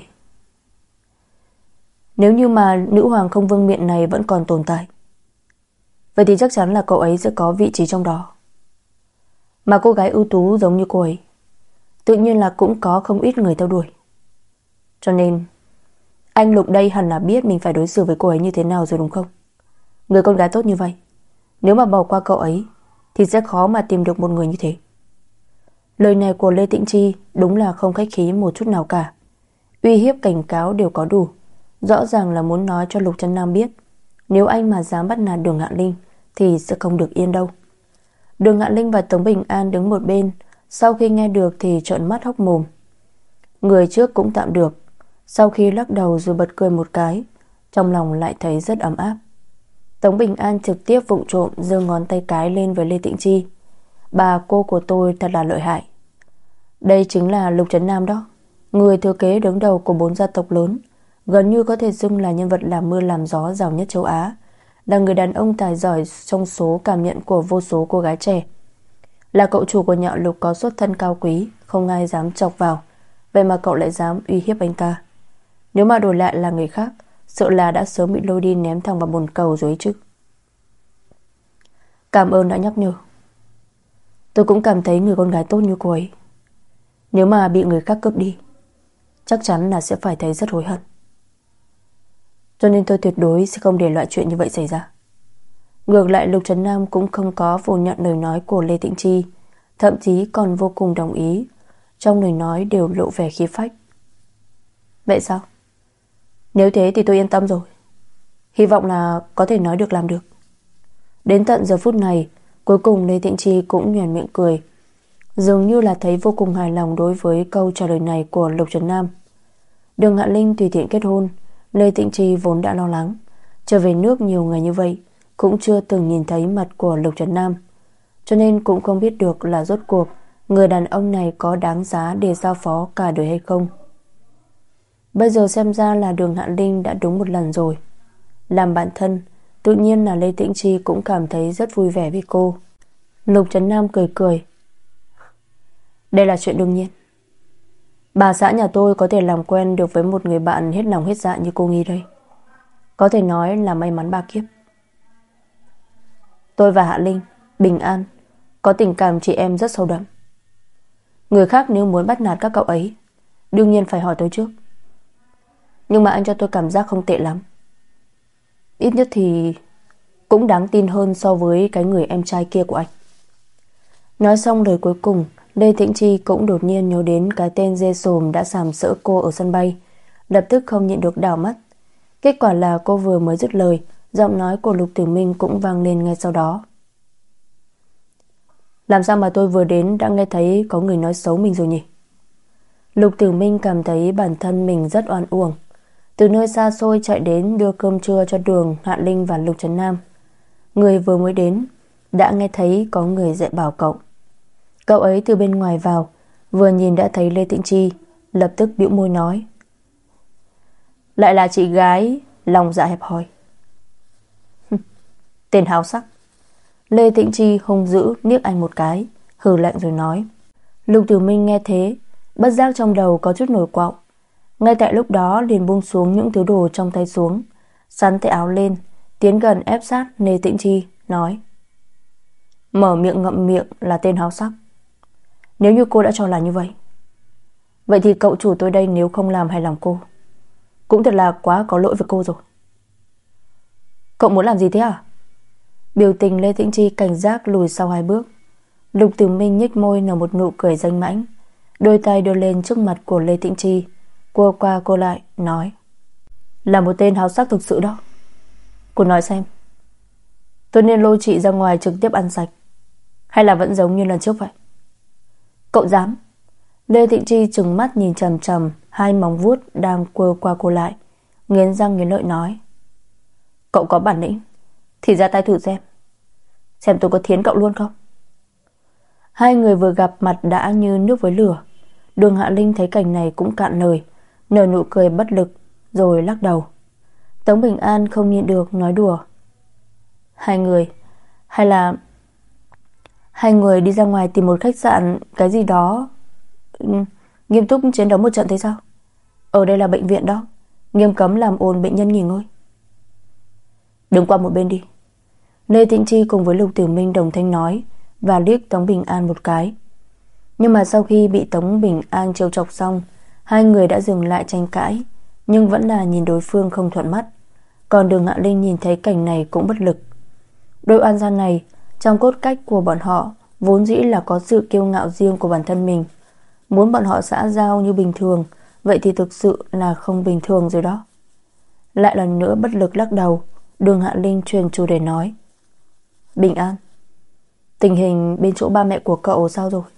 Nếu như mà nữ hoàng không vương miện này vẫn còn tồn tại, vậy thì chắc chắn là cậu ấy sẽ có vị trí trong đó. Mà cô gái ưu tú giống như cô ấy, tự nhiên là cũng có không ít người theo đuổi. Cho nên anh Lục đây hẳn là biết mình phải đối xử với cô ấy như thế nào rồi đúng không? Người con gái tốt như vậy, nếu mà bỏ qua cậu ấy thì sẽ khó mà tìm được một người như thế. Lời này của Lê Tĩnh Chi đúng là không khách khí một chút nào cả, uy hiếp cảnh cáo đều có đủ. Rõ ràng là muốn nói cho Lục Trấn Nam biết, nếu anh mà dám bắt nạt Đường Hạ Linh thì sẽ không được yên đâu. Đường Hạ Linh và Tống Bình An đứng một bên, sau khi nghe được thì trợn mắt hốc mồm. Người trước cũng tạm được, sau khi lắc đầu rồi bật cười một cái, trong lòng lại thấy rất ấm áp. Tống Bình An trực tiếp vụng trộm giơ ngón tay cái lên với Lê Tĩnh Chi: Bà cô của tôi thật là lợi hại. Đây chính là Lục Trấn Nam đó, người thừa kế đứng đầu của bốn gia tộc lớn, gần như có thể xưng là nhân vật làm mưa làm gió giàu nhất châu Á, là người đàn ông tài giỏi trong số cảm nhận của vô số cô gái trẻ. Là cậu chủ của nhạo Lục có xuất thân cao quý, không ai dám chọc vào, vậy mà cậu lại dám uy hiếp anh ta. Nếu mà đổi lại là người khác, sợ là đã sớm bị lôi đi ném thẳng vào bồn cầu rồi ấy chứ. Cảm ơn đã nhắc nhở. Tôi cũng cảm thấy người con gái tốt như cô ấy, nếu mà bị người khác cướp đi, chắc chắn là sẽ phải thấy rất hối hận. Cho nên tôi tuyệt đối sẽ không để loại chuyện như vậy xảy ra. Ngược lại Lục Trấn Nam cũng không có phủ nhận lời nói của Lê Tĩnh Chi, thậm chí còn vô cùng đồng ý, trong lời nói đều lộ vẻ khí phách. Vậy sao? Nếu thế thì tôi yên tâm rồi, hy vọng là có thể nói được làm được. Đến tận giờ phút này, cuối cùng Lê Tĩnh Chi cũng nhoẻn miệng cười. dường như là thấy vô cùng hài lòng đối với câu trả lời này của Lục Trấn Nam. Đường Hạ Linh tùy tiện kết hôn, Lê Tịnh Chi vốn đã lo lắng. Trở về nước nhiều ngày như vậy cũng chưa từng nhìn thấy mặt của Lục Trấn Nam, cho nên cũng không biết được là rốt cuộc người đàn ông này có đáng giá để giao phó cả đời hay không. Bây giờ xem ra là Đường Hạ Linh đã đúng một lần rồi. Làm bạn thân, tự nhiên là Lê Tĩnh Chi cũng cảm thấy rất vui vẻ với cô. Lục Trấn Nam cười cười. Đây là chuyện đương nhiên. Bà xã nhà tôi có thể làm quen được với một người bạn hết lòng hết dạ như cô Nghi đây, có thể nói là may mắn ba kiếp. Tôi và Hạ Linh bình an, có tình cảm chị em rất sâu đậm. Người khác nếu muốn bắt nạt các cậu ấy, đương nhiên phải hỏi tôi trước. Nhưng mà anh cho tôi cảm giác không tệ lắm. Ít nhất thì cũng đáng tin hơn so với cái người em trai kia của anh. Nói xong lời cuối cùng, Lê Tĩnh Chi cũng đột nhiên nhớ đến cái tên dê sồm đã sàm sỡ cô ở sân bay, lập tức không nhịn được đảo mắt. Kết quả là cô vừa mới dứt lời, giọng nói của Lục Tử Minh cũng vang lên ngay sau đó. Làm sao mà tôi vừa đến đã nghe thấy có người nói xấu mình rồi nhỉ? Lục Tử Minh cảm thấy bản thân mình rất oan uổng. Từ nơi xa xôi chạy đến đưa cơm trưa cho Đường Hạ Linh và Lục Trấn Nam. Người vừa mới đến đã nghe thấy có người dạy bảo cậu. Cậu ấy từ bên ngoài vào, vừa nhìn đã thấy Lê Tĩnh Chi, lập tức bĩu môi nói. Lại là chị gái lòng dạ hẹp hòi. Tên háo sắc. Lê Tĩnh Chi hung dữ liếc anh một cái, hừ lạnh rồi nói. Lục Tử Minh nghe thế, bất giác trong đầu có chút nổi quạo. Ngay tại lúc đó liền buông xuống những thứ đồ trong tay xuống, sắn tay áo lên, tiến gần ép sát Lê Tĩnh Chi, nói. Mở miệng ngậm miệng là tên háo sắc. Nếu như cô đã cho là như vậy, vậy thì cậu chủ tôi đây nếu không làm hài lòng cô, cũng thật là quá có lỗi với cô rồi. Cậu muốn làm gì thế à? Biểu tình Lê Tĩnh Chi cảnh giác lùi sau hai bước. Lục Tử Minh nhếch môi nở một nụ cười danh mãnh, đôi tay đưa lên trước mặt của Lê Tĩnh Chi, cô qua cô lại, nói. Là một tên háo sắc thực sự đó. Cô nói xem, tôi nên lôi chị ra ngoài trực tiếp ăn sạch, hay là vẫn giống như lần trước vậy? Cậu dám? Lê Tĩnh Chi trừng mắt nhìn chằm chằm hai móng vuốt đang quơ qua cô lại, nghiến răng nghiến lợi nói. Cậu có bản lĩnh thì ra tay thử xem, xem tôi có thiến cậu luôn không? Hai người vừa gặp mặt đã như nước với lửa. Đường Hạ Linh thấy cảnh này cũng cạn lời, nở nụ cười bất lực rồi lắc đầu. Tống Bình An không nhịn được nói đùa. Hai người, hay là hai người đi ra ngoài tìm một khách sạn cái gì đó, nghiêm túc chiến đấu một trận thế sao? Ở đây là bệnh viện đó, nghiêm cấm làm ồn bệnh nhân nghỉ ngơi. Đứng qua một bên đi. Lê Tĩnh Chi cùng với Lục Tử Minh đồng thanh nói, và liếc Tống Bình An một cái. Nhưng mà sau khi bị Tống Bình An trêu chọc xong, hai người đã dừng lại tranh cãi, nhưng vẫn là nhìn đối phương không thuận mắt. Còn Đường Hạ Linh nhìn thấy cảnh này cũng bất lực. Đôi oan gian này, trong cốt cách của bọn họ vốn dĩ là có sự kiêu ngạo riêng của bản thân mình. Muốn bọn họ xã giao như bình thường, vậy thì thực sự là không bình thường rồi đó. Lại lần nữa bất lực lắc đầu, Đường Hạ Linh truyền chủ đề nói. Bình An, tình hình bên chỗ ba mẹ của cậu sao rồi?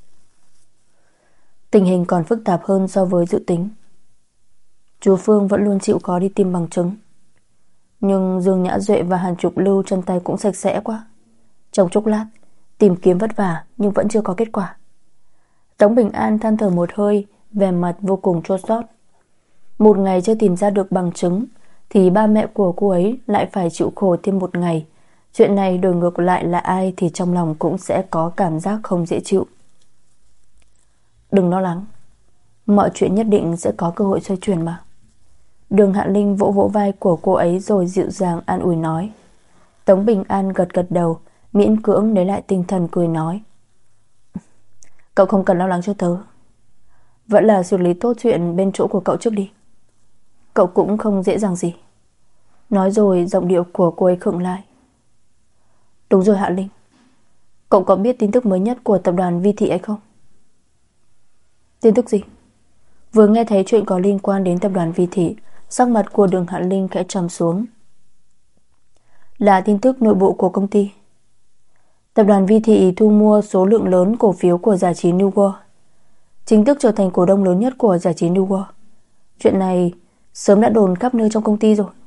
Tình hình còn phức tạp hơn so với dự tính. Chú Phương vẫn luôn chịu khó đi tìm bằng chứng, nhưng Dương Nhã Duệ và Hàn Trục Lưu chân tay cũng sạch sẽ quá. Trong chốc lát tìm kiếm vất vả nhưng vẫn chưa có kết quả. Tống Bình An than thở một hơi, vẻ mặt vô cùng chua xót. Một ngày chưa tìm ra được bằng chứng thì ba mẹ của cô ấy lại phải chịu khổ thêm một ngày. Chuyện này đổi ngược lại là ai thì trong lòng cũng sẽ có cảm giác không dễ chịu. Đừng lo lắng, mọi chuyện nhất định sẽ có cơ hội xoay chuyển mà. Đường Hạ Linh vỗ vỗ vai của cô ấy rồi dịu dàng an ủi nói. Tống Bình An gật gật đầu, miễn cưỡng lấy lại tinh thần cười nói. Cậu không cần lo lắng cho tớ, vẫn là xử lý tốt chuyện bên chỗ của cậu trước đi. Cậu cũng không dễ dàng gì. Nói rồi giọng điệu của cô ấy khựng lại. Đúng rồi Hạ Linh, cậu có biết tin tức mới nhất của tập đoàn Vi Thị ấy không? Tin tức gì? Vừa nghe thấy chuyện có liên quan đến tập đoàn Vi Thị, sắc mặt của Đường Hạ Linh khẽ trầm xuống. Là tin tức nội bộ của công ty. Tập đoàn Vi Thị thu mua số lượng lớn cổ phiếu của giải trí New World, chính thức trở thành cổ đông lớn nhất của giải trí New World. Chuyện này sớm đã đồn khắp nơi trong công ty rồi.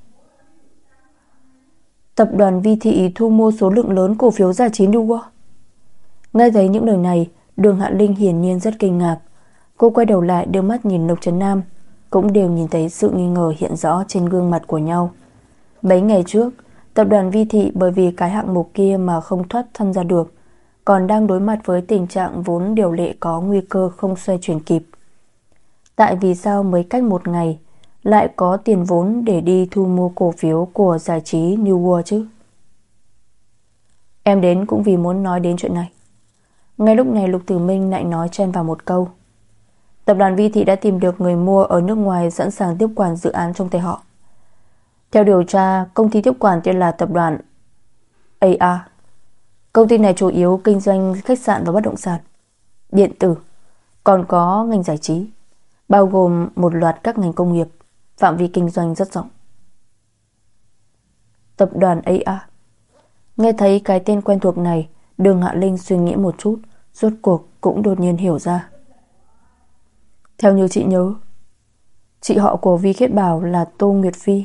Tập đoàn Vi Thị thu mua số lượng lớn cổ phiếu giải trí New World. Nghe thấy những lời này, Đường Hạ Linh hiển nhiên rất kinh ngạc. Cô quay đầu lại đưa mắt nhìn Lục Trấn Nam, cũng đều nhìn thấy sự nghi ngờ hiện rõ trên gương mặt của nhau. Mấy ngày trước, tập đoàn Vi Thị bởi vì cái hạng mục kia mà không thoát thân ra được, còn đang đối mặt với tình trạng vốn điều lệ có nguy cơ không xoay chuyển kịp. Tại vì sao mới cách một ngày lại có tiền vốn để đi thu mua cổ phiếu của giải trí New World chứ? Em đến cũng vì muốn nói đến chuyện này. Ngay lúc này Lục Tử Minh lại nói chen vào một câu. Tập đoàn Vi Thị đã tìm được người mua ở nước ngoài sẵn sàng tiếp quản dự án trong tay họ. Theo điều tra, công ty tiếp quản tên là tập đoàn a a. Công ty này chủ yếu kinh doanh khách sạn và bất động sản, điện tử, còn có ngành giải trí, bao gồm một loạt các ngành công nghiệp, phạm vi kinh doanh rất rộng. Tập đoàn a a. Nghe thấy cái tên quen thuộc này, Đường Hạ Linh suy nghĩ một chút, rốt cuộc cũng đột nhiên hiểu ra. Theo như chị nhớ, chị họ của Vi Khiết Bảo là Tô Nguyệt Phi,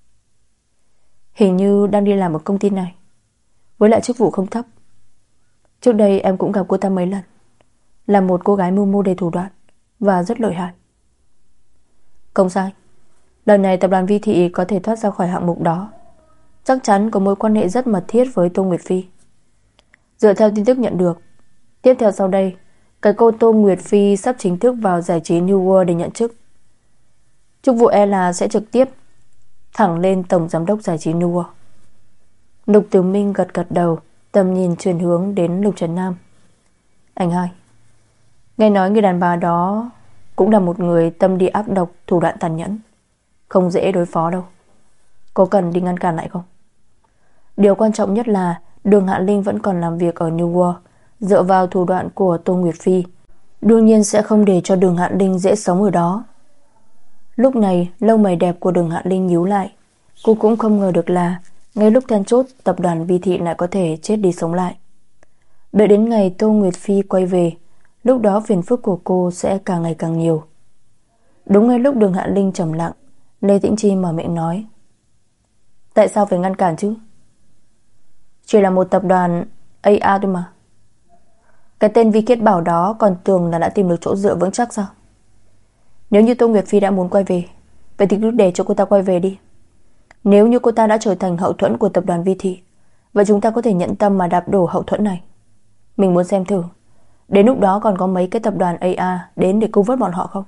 hình như đang đi làm ở công ty này, với lại chức vụ không thấp. Trước đây em cũng gặp cô ta mấy lần, là một cô gái mưu mô đầy thủ đoạn và rất lợi hại. Không sai, lần này tập đoàn Vi Thị có thể thoát ra khỏi hạng mục đó, chắc chắn có mối quan hệ rất mật thiết với Tô Nguyệt Phi. Dựa theo tin tức nhận được, tiếp theo sau đây, cái cô Tô Nguyệt Phi sắp chính thức vào giải trí New World để nhận chức. Chức vụ e là sẽ trực tiếp thẳng lên tổng giám đốc giải trí New World. Lục Tử Minh gật gật đầu, tầm nhìn chuyển hướng đến Lục Trấn Nam. Anh hai, nghe nói người đàn bà đó cũng là một người tâm địa ác độc, thủ đoạn tàn nhẫn, không dễ đối phó đâu. Có cần đi ngăn cản lại không? Điều quan trọng nhất là Đường Hạ Linh vẫn còn làm việc ở New World. Dựa vào thủ đoạn của Tô Nguyệt Phi, đương nhiên sẽ không để cho Đường Hạ Linh dễ sống ở đó. Lúc này lông mày đẹp của Đường Hạ Linh nhíu lại. Cô cũng không ngờ được là ngay lúc then chốt, tập đoàn Vi Thị lại có thể chết đi sống lại. Đợi đến ngày Tô Nguyệt Phi quay về, lúc đó phiền phức của cô sẽ càng ngày càng nhiều. Đúng ngay lúc Đường Hạ Linh trầm lặng, Lê Tĩnh Chi mở miệng nói. Tại sao phải ngăn cản chứ? Chỉ là một tập đoàn a a thôi mà. Cái tên Vi Khiết Bảo đó còn tưởng là đã tìm được chỗ dựa vững chắc sao? Nếu như Tô Nguyệt Phi đã muốn quay về, vậy thì cứ để cho cô ta quay về đi. Nếu như cô ta đã trở thành hậu thuẫn của tập đoàn Vi Thị, vậy chúng ta có thể nhận tâm mà đạp đổ hậu thuẫn này. Mình muốn xem thử, đến lúc đó còn có mấy cái tập đoàn a a đến để cứu vớt bọn họ không?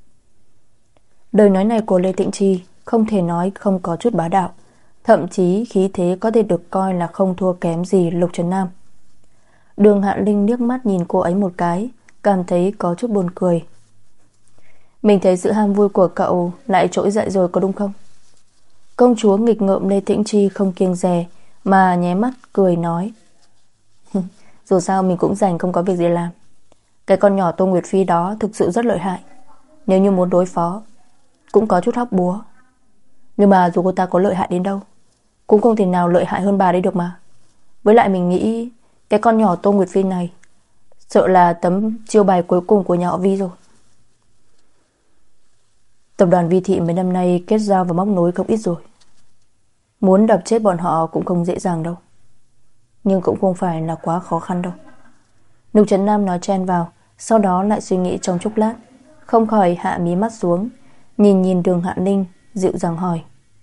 Lời nói này của Lê Tĩnh Chi không thể nói không có chút bá đạo, thậm chí khí thế có thể được coi là không thua kém gì Lục Trấn Nam. Đường Hạ Linh liếc mắt nhìn cô ấy một cái, cảm thấy có chút buồn cười. Mình thấy sự ham vui của cậu lại trỗi dậy rồi có đúng không? Công chúa nghịch ngợm Lê Tĩnh Chi không kiêng dè mà nháy mắt cười nói. Dù sao mình cũng rảnh không có việc gì làm. Cái con nhỏ Tô Nguyệt Phi đó thực sự rất lợi hại. Nếu như muốn đối phó, cũng có chút hóc búa. Nhưng mà dù cô ta có lợi hại đến đâu, cũng không thể nào lợi hại hơn bà đấy được mà. Với lại mình nghĩ cái con nhỏ Tô Nguyệt Phi này sợ là tấm chiêu bài cuối cùng của nhà họ Vi rồi. Tập đoàn Vi Thị mấy năm nay kết giao và móc nối không ít rồi. Muốn đập chết bọn họ cũng không dễ dàng đâu, nhưng cũng không phải là quá khó khăn đâu. Lục Trấn Nam nói chen vào, sau đó lại suy nghĩ trong chốc lát, không khỏi hạ mí mắt xuống, nhìn nhìn Đường Hạ Linh, dịu dàng hỏi.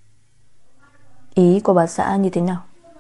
Ý của bà xã như thế nào?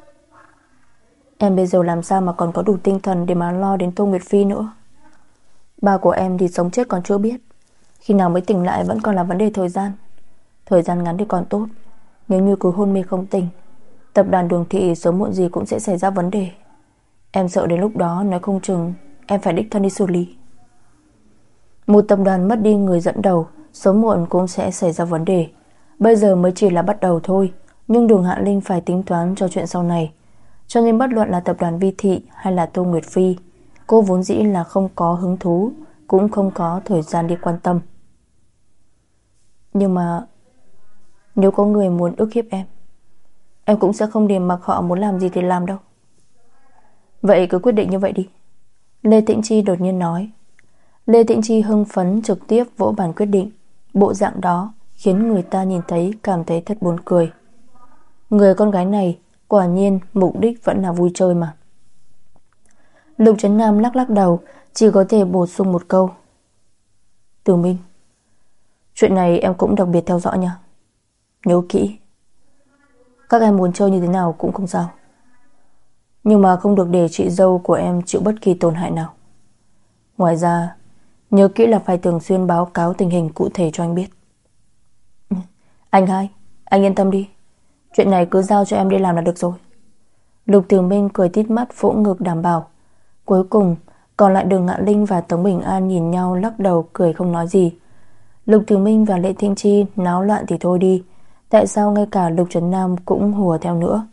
Em bây giờ làm sao mà còn có đủ tinh thần để mà lo đến Tô Nguyệt Phi nữa? Ba của em thì sống chết còn chưa biết, khi nào mới tỉnh lại vẫn còn là vấn đề thời gian. Thời gian ngắn thì còn tốt, nếu như cứ hôn mê không tỉnh, tập đoàn Đường Thị sớm muộn gì cũng sẽ xảy ra vấn đề. Em sợ đến lúc đó nói không chừng em phải đích thân đi xử lý. Một tập đoàn mất đi người dẫn đầu, sớm muộn cũng sẽ xảy ra vấn đề. Bây giờ mới chỉ là bắt đầu thôi, nhưng Đường Hạ Linh phải tính toán cho chuyện sau này. Cho nên bất luận là tập đoàn Vi Thị hay là Tô Nguyệt Phi, cô vốn dĩ là không có hứng thú, cũng không có thời gian đi quan tâm. Nhưng mà nếu có người muốn ức hiếp em, em cũng sẽ không để mặc họ muốn làm gì thì làm đâu. Vậy cứ quyết định như vậy đi, Lê Tĩnh Chi đột nhiên nói. Lê Tĩnh Chi hưng phấn trực tiếp vỗ bàn quyết định. Bộ dạng đó khiến người ta nhìn thấy cảm thấy thật buồn cười. Người con gái này quả nhiên mục đích vẫn là vui chơi mà. Lục Trấn Nam lắc lắc đầu, chỉ có thể bổ sung một câu. Từ Minh, chuyện này em cũng đặc biệt theo dõi nha. Nhớ kỹ, các em muốn chơi như thế nào cũng không sao, nhưng mà không được để chị dâu của em chịu bất kỳ tổn hại nào. Ngoài ra, nhớ kỹ là phải thường xuyên báo cáo tình hình cụ thể cho anh biết. Anh hai, anh yên tâm đi, chuyện này cứ giao cho em đi làm là được rồi. Lục Tử Minh cười tít mắt vỗ ngực đảm bảo. Cuối cùng còn lại Đường Ngạn Linh và Tống Bình An nhìn nhau lắc đầu cười không nói gì. Lục Tử Minh và Lệ Tĩnh Chi náo loạn thì thôi đi, tại sao ngay cả Lục Trấn Nam cũng hùa theo nữa?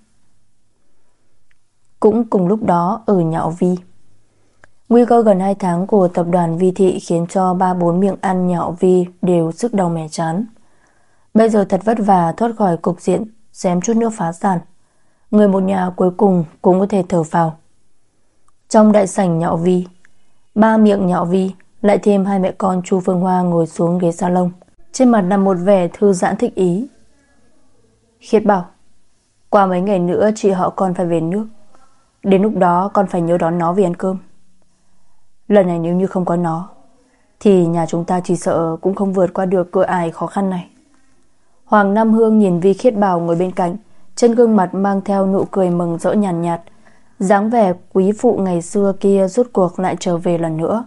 Cũng cùng lúc đó ở Nhạo Vi, nguy cơ gần hai tháng của tập đoàn Vi Thị khiến cho ba bốn miệng ăn Nhạo Vi đều sức đầu mẻ chán. Bây giờ thật vất vả thoát khỏi cục diện xém chút nữa phá sản, người một nhà cuối cùng cũng có thể thở phào. Trong đại sảnh Nhạo Vi, ba miệng Nhạo Vi lại thêm hai mẹ con Chu Phương Hoa ngồi xuống ghế salon, trên mặt là một vẻ thư giãn thích ý. Khiết bảo, qua mấy ngày nữa chị họ con phải về nước, đến lúc đó con phải nhớ đón nó về ăn cơm. Lần này nếu như không có nó thì nhà chúng ta chỉ sợ cũng không vượt qua được cửa ải khó khăn này. Hoàng Nam Hương nhìn Vi Khiết Bảo ngồi bên cạnh, trên gương mặt mang theo nụ cười mừng rỡ nhàn nhạt, nhạt. Dáng vẻ quý phụ ngày xưa kia rốt cuộc lại trở về lần nữa.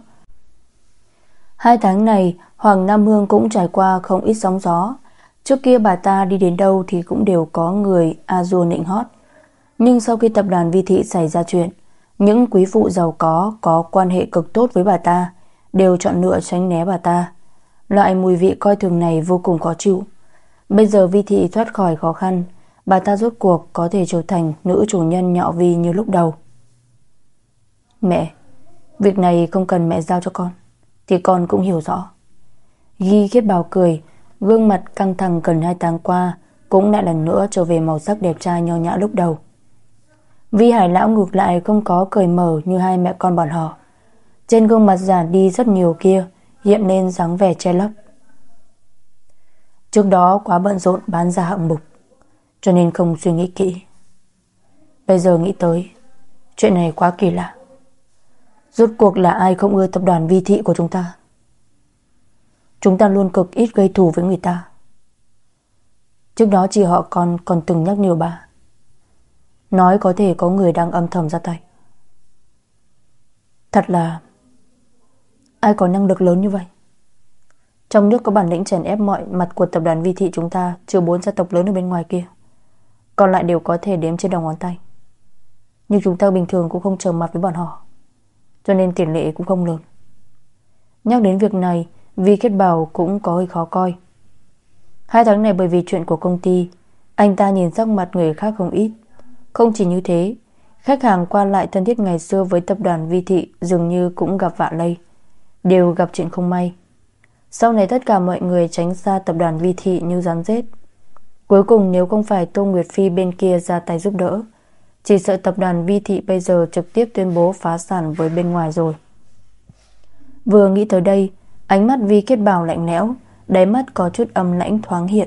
Hai tháng này Hoàng Nam Hương cũng trải qua không ít sóng gió. Trước kia bà ta đi đến đâu thì cũng đều có người a dua nịnh hót. Nhưng sau khi tập đoàn Vi Thị xảy ra chuyện, những quý phụ giàu có có quan hệ cực tốt với bà ta đều chọn lựa tránh né bà ta. Loại mùi vị coi thường này vô cùng khó chịu. Bây giờ Vi Thị thoát khỏi khó khăn, bà ta rốt cuộc có thể trở thành nữ chủ nhân Nhạo Vi như lúc đầu. Mẹ, việc này không cần mẹ giao cho con, thì con cũng hiểu rõ. Ghi Khiết Bảo cười, gương mặt căng thẳng gần hai tháng qua cũng lại lần nữa trở về màu sắc đẹp trai nho nhã lúc đầu. Vi Hải Lão ngược lại không có cười mở như hai mẹ con bọn họ. Trên gương mặt già đi rất nhiều kia hiện lên dáng vẻ che lấp. Trước đó quá bận rộn bán ra hạng mục, cho nên không suy nghĩ kỹ. Bây giờ nghĩ tới, chuyện này quá kỳ lạ. Rốt cuộc là ai không ưa tập đoàn Vi Thị của chúng ta? Chúng ta luôn cực ít gây thù với người ta. Trước đó chị họ còn còn từng nhắc nhở bà, nói có thể có người đang âm thầm ra tay. Thật là ai có năng lực lớn như vậy? Trong nước có bản lĩnh chèn ép mọi mặt của tập đoàn Vi Thị chúng ta, trừ bốn gia tộc lớn ở bên ngoài kia, còn lại đều có thể đếm trên đầu ngón tay. Nhưng chúng ta bình thường cũng không trở mặt với bọn họ, cho nên tiền lệ cũng không lớn. Nhắc đến việc này, Vi Khiết Bảo cũng có hơi khó coi. Hai tháng này bởi vì chuyện của công ty, anh ta nhìn sắc mặt người khác không ít. Không chỉ như thế, khách hàng qua lại thân thiết ngày xưa với tập đoàn Vi Thị dường như cũng gặp vạ lây, đều gặp chuyện không may. Sau này tất cả mọi người tránh xa tập đoàn Vi Thị như rắn rết. Cuối cùng nếu không phải Tô Nguyệt Phi bên kia ra tay giúp đỡ, chỉ sợ tập đoàn Vi Thị bây giờ trực tiếp tuyên bố phá sản với bên ngoài rồi. Vừa nghĩ tới đây, ánh mắt Vi Khiết Bảo lạnh lẽo, đáy mắt có chút âm lãnh thoáng hiện.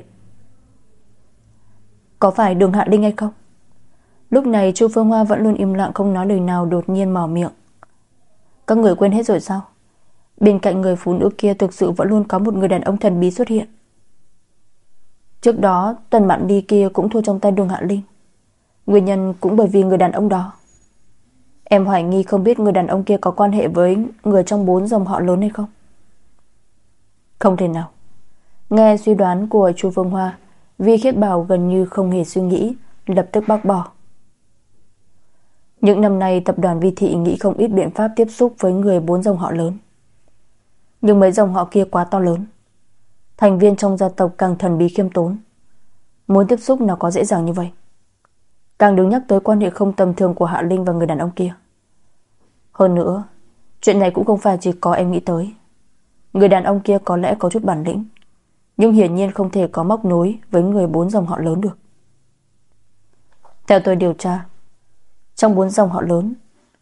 Có phải Đường Hạ Linh hay không? Lúc này Chu Phương Hoa vẫn luôn im lặng không nói lời nào, đột nhiên mở miệng. Các người quên hết rồi sao? Bên cạnh người phụ nữ kia thực sự vẫn luôn có một người đàn ông thần bí xuất hiện. Trước đó Tần Mạn Ly kia cũng thua trong tay Đường Hạ Linh, nguyên nhân cũng bởi vì người đàn ông đó. Em hoài nghi không biết người đàn ông kia có quan hệ với người trong bốn dòng họ lớn hay không? Không thể nào. Nghe suy đoán của Chu Phương Hoa, Vi Khiết Bảo gần như không hề suy nghĩ, lập tức bác bỏ. Những năm nay tập đoàn Vi Thị nghĩ không ít biện pháp tiếp xúc với người bốn dòng họ lớn, nhưng mấy dòng họ kia quá to lớn, thành viên trong gia tộc càng thần bí khiêm tốn, muốn tiếp xúc nào có dễ dàng như vậy. Càng đừng nhắc tới quan hệ không tầm thường của Hạ Linh và người đàn ông kia. Hơn nữa, chuyện này cũng không phải chỉ có em nghĩ tới. Người đàn ông kia có lẽ có chút bản lĩnh, nhưng hiển nhiên không thể có móc nối với người bốn dòng họ lớn được. Theo tôi điều tra, trong bốn dòng họ lớn,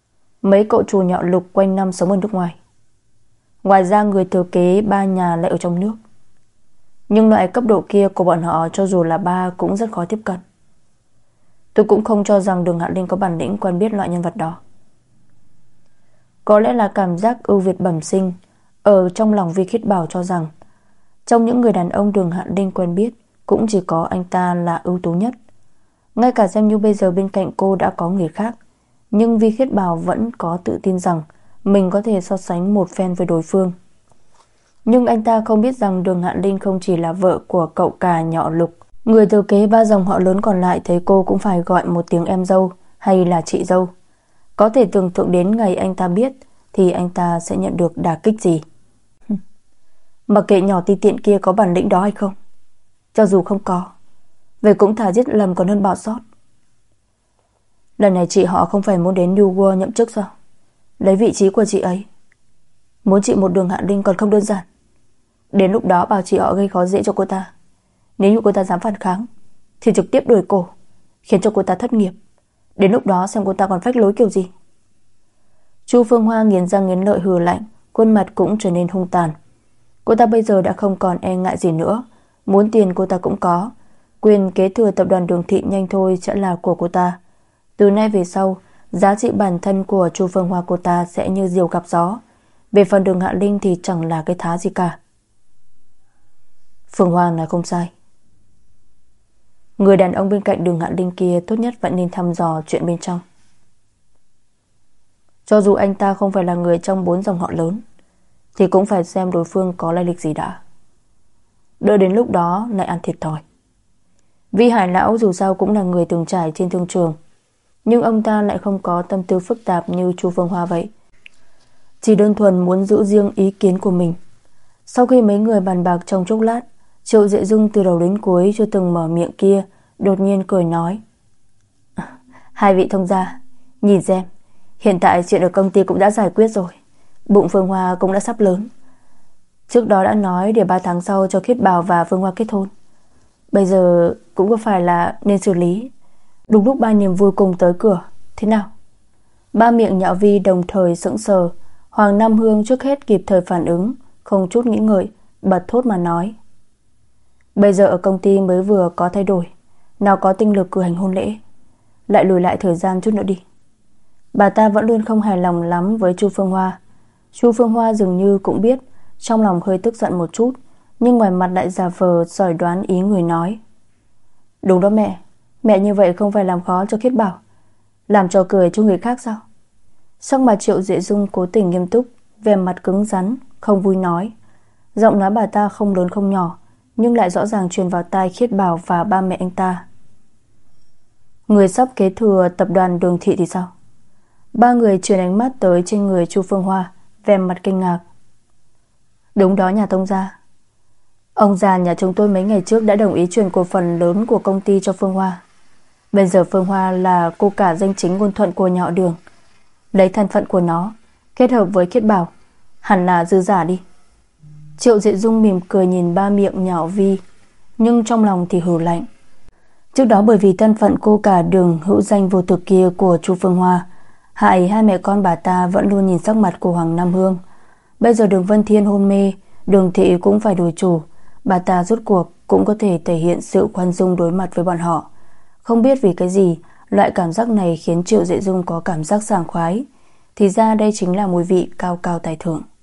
mấy cậu chủ nhọ Lục quanh năm sống ở nước ngoài. Ngoài ra người thừa kế ba nhà lại ở trong nước. Nhưng loại cấp độ kia của bọn họ cho dù là ba cũng rất khó tiếp cận. Tôi cũng không cho rằng Đường Hạ Linh có bản lĩnh quen biết loại nhân vật đó. Có lẽ là cảm giác ưu việt bẩm sinh ở trong lòng Vi Khiết Bảo cho rằng trong những người đàn ông Đường Hạ Linh quen biết cũng chỉ có anh ta là ưu tú nhất. Ngay cả xem như bây giờ bên cạnh cô đã có người khác, nhưng Vi Khiết Bảo vẫn có tự tin rằng mình có thể so sánh một phen với đối phương. Nhưng anh ta không biết rằng Đường Hạ Linh không chỉ là vợ của cậu cả nhọ Lục. Người thừa kế ba dòng họ lớn còn lại thấy cô cũng phải gọi một tiếng em dâu hay là chị dâu. Có thể tưởng tượng đến ngày anh ta biết thì anh ta sẽ nhận được đả kích gì. Mặc kệ nhỏ ti tiện kia có bản lĩnh đó hay không, cho dù không có, vậy cũng thà giết lầm còn hơn bỏ sót. Lần này chị họ không phải muốn đến New World nhậm chức sao? Lấy vị trí của chị ấy. Muốn chị một Đường Hạ Linh còn không đơn giản. Đến lúc đó bảo chị họ gây khó dễ cho cô ta. Nếu như cô ta dám phản kháng thì trực tiếp đuổi cổ, khiến cho cô ta thất nghiệp. Đến lúc đó xem cô ta còn phách lối kiểu gì. Chu Phương Hoa nghiến răng nghiến lợi hừ lạnh, khuôn mặt cũng trở nên hung tàn. Cô ta bây giờ đã không còn e ngại gì nữa. Muốn tiền cô ta cũng có. Quyền kế thừa tập đoàn Đường Thị nhanh thôi sẽ là của cô ta. Từ nay về sau, giá trị bản thân của Chu Phương Hoa cô ta sẽ như diều gặp gió. Về phần Đường Hạ Linh thì chẳng là cái thá gì cả. Phương Hoa nói không sai. Người đàn ông bên cạnh Đường Hạ Linh kia tốt nhất vẫn nên thăm dò chuyện bên trong. Cho dù anh ta không phải là người trong bốn dòng họ lớn thì cũng phải xem đối phương có lai lịch gì đã. Đợi đến lúc đó lại ăn thiệt thòi. Vi Hải lão dù sao cũng là người từng trải trên thương trường, nhưng ông ta lại không có tâm tư phức tạp như Chu Phương Hoa vậy. Chỉ đơn thuần muốn giữ riêng ý kiến của mình. Sau khi mấy người bàn bạc trong chốc lát, Triệu Dệ Dung từ đầu đến cuối chưa từng mở miệng kia đột nhiên cười nói: Hai vị thông gia, nhìn xem, hiện tại chuyện ở công ty cũng đã giải quyết rồi. Bụng Phương Hoa cũng đã sắp lớn. Trước đó đã nói để ba tháng sau cho Khiết Bảo và Phương Hoa kết hôn. Bây giờ cũng có phải là nên xử lý. Đúng lúc ba niềm vui cùng tới cửa. Thế nào? Ba miệng nhạo Vi đồng thời sững sờ. Hoàng Nam Hương trước hết kịp thời phản ứng, không chút nghĩ ngợi, bật thốt mà nói: Bây giờ ở công ty mới vừa có thay đổi, nào có tinh lực cử hành hôn lễ. Lại lùi lại thời gian chút nữa đi. Bà ta vẫn luôn không hài lòng lắm với Chu Phương Hoa. Chu Phương Hoa dường như cũng biết, trong lòng hơi tức giận một chút, nhưng ngoài mặt lại giả vờ giỏi đoán ý người nói: Đúng đó mẹ, mẹ như vậy không phải làm khó cho Khiết Bảo, làm trò cười cho người khác sao? Sắc mặt Triệu Dệ Dung cố tình nghiêm túc, vẻ mặt cứng rắn, không vui nói. Giọng nói bà ta không lớn không nhỏ, nhưng lại rõ ràng truyền vào tai Khiết Bảo và ba mẹ anh ta. Người sắp kế thừa tập đoàn Đường Thị thì sao? Ba người chuyển ánh mắt tới trên người Chu Phương Hoa, vẻ mặt kinh ngạc. Đúng đó nhà tông gia. Ông già nhà chúng tôi mấy ngày trước đã đồng ý chuyển cổ phần lớn của công ty cho Phương Hoa. Bây giờ Phương Hoa là cô cả danh chính ngôn thuận của nhà họ Đường. Lấy thân phận của nó kết hợp với Khiết Bảo, hẳn là dư giả đi. Triệu Dệ Dung mỉm cười nhìn ba miệng nhỏ Vi, nhưng trong lòng thì hừ lạnh. Trước đó bởi vì thân phận cô cả Đường hữu danh vô thực kia của Chu Phương Hoa, hại hai mẹ con bà ta vẫn luôn nhìn sắc mặt của Hoàng Nam Hương. Bây giờ Đường Vân Thiên hôn mê, Đường Thị cũng phải đổi chủ, bà ta rốt cuộc cũng có thể thể hiện sự khoan dung đối mặt với bọn họ. Không biết vì cái gì, loại cảm giác này khiến Triệu Dệ Dung có cảm giác sảng khoái. Thì ra đây chính là mùi vị cao cao tài thượng.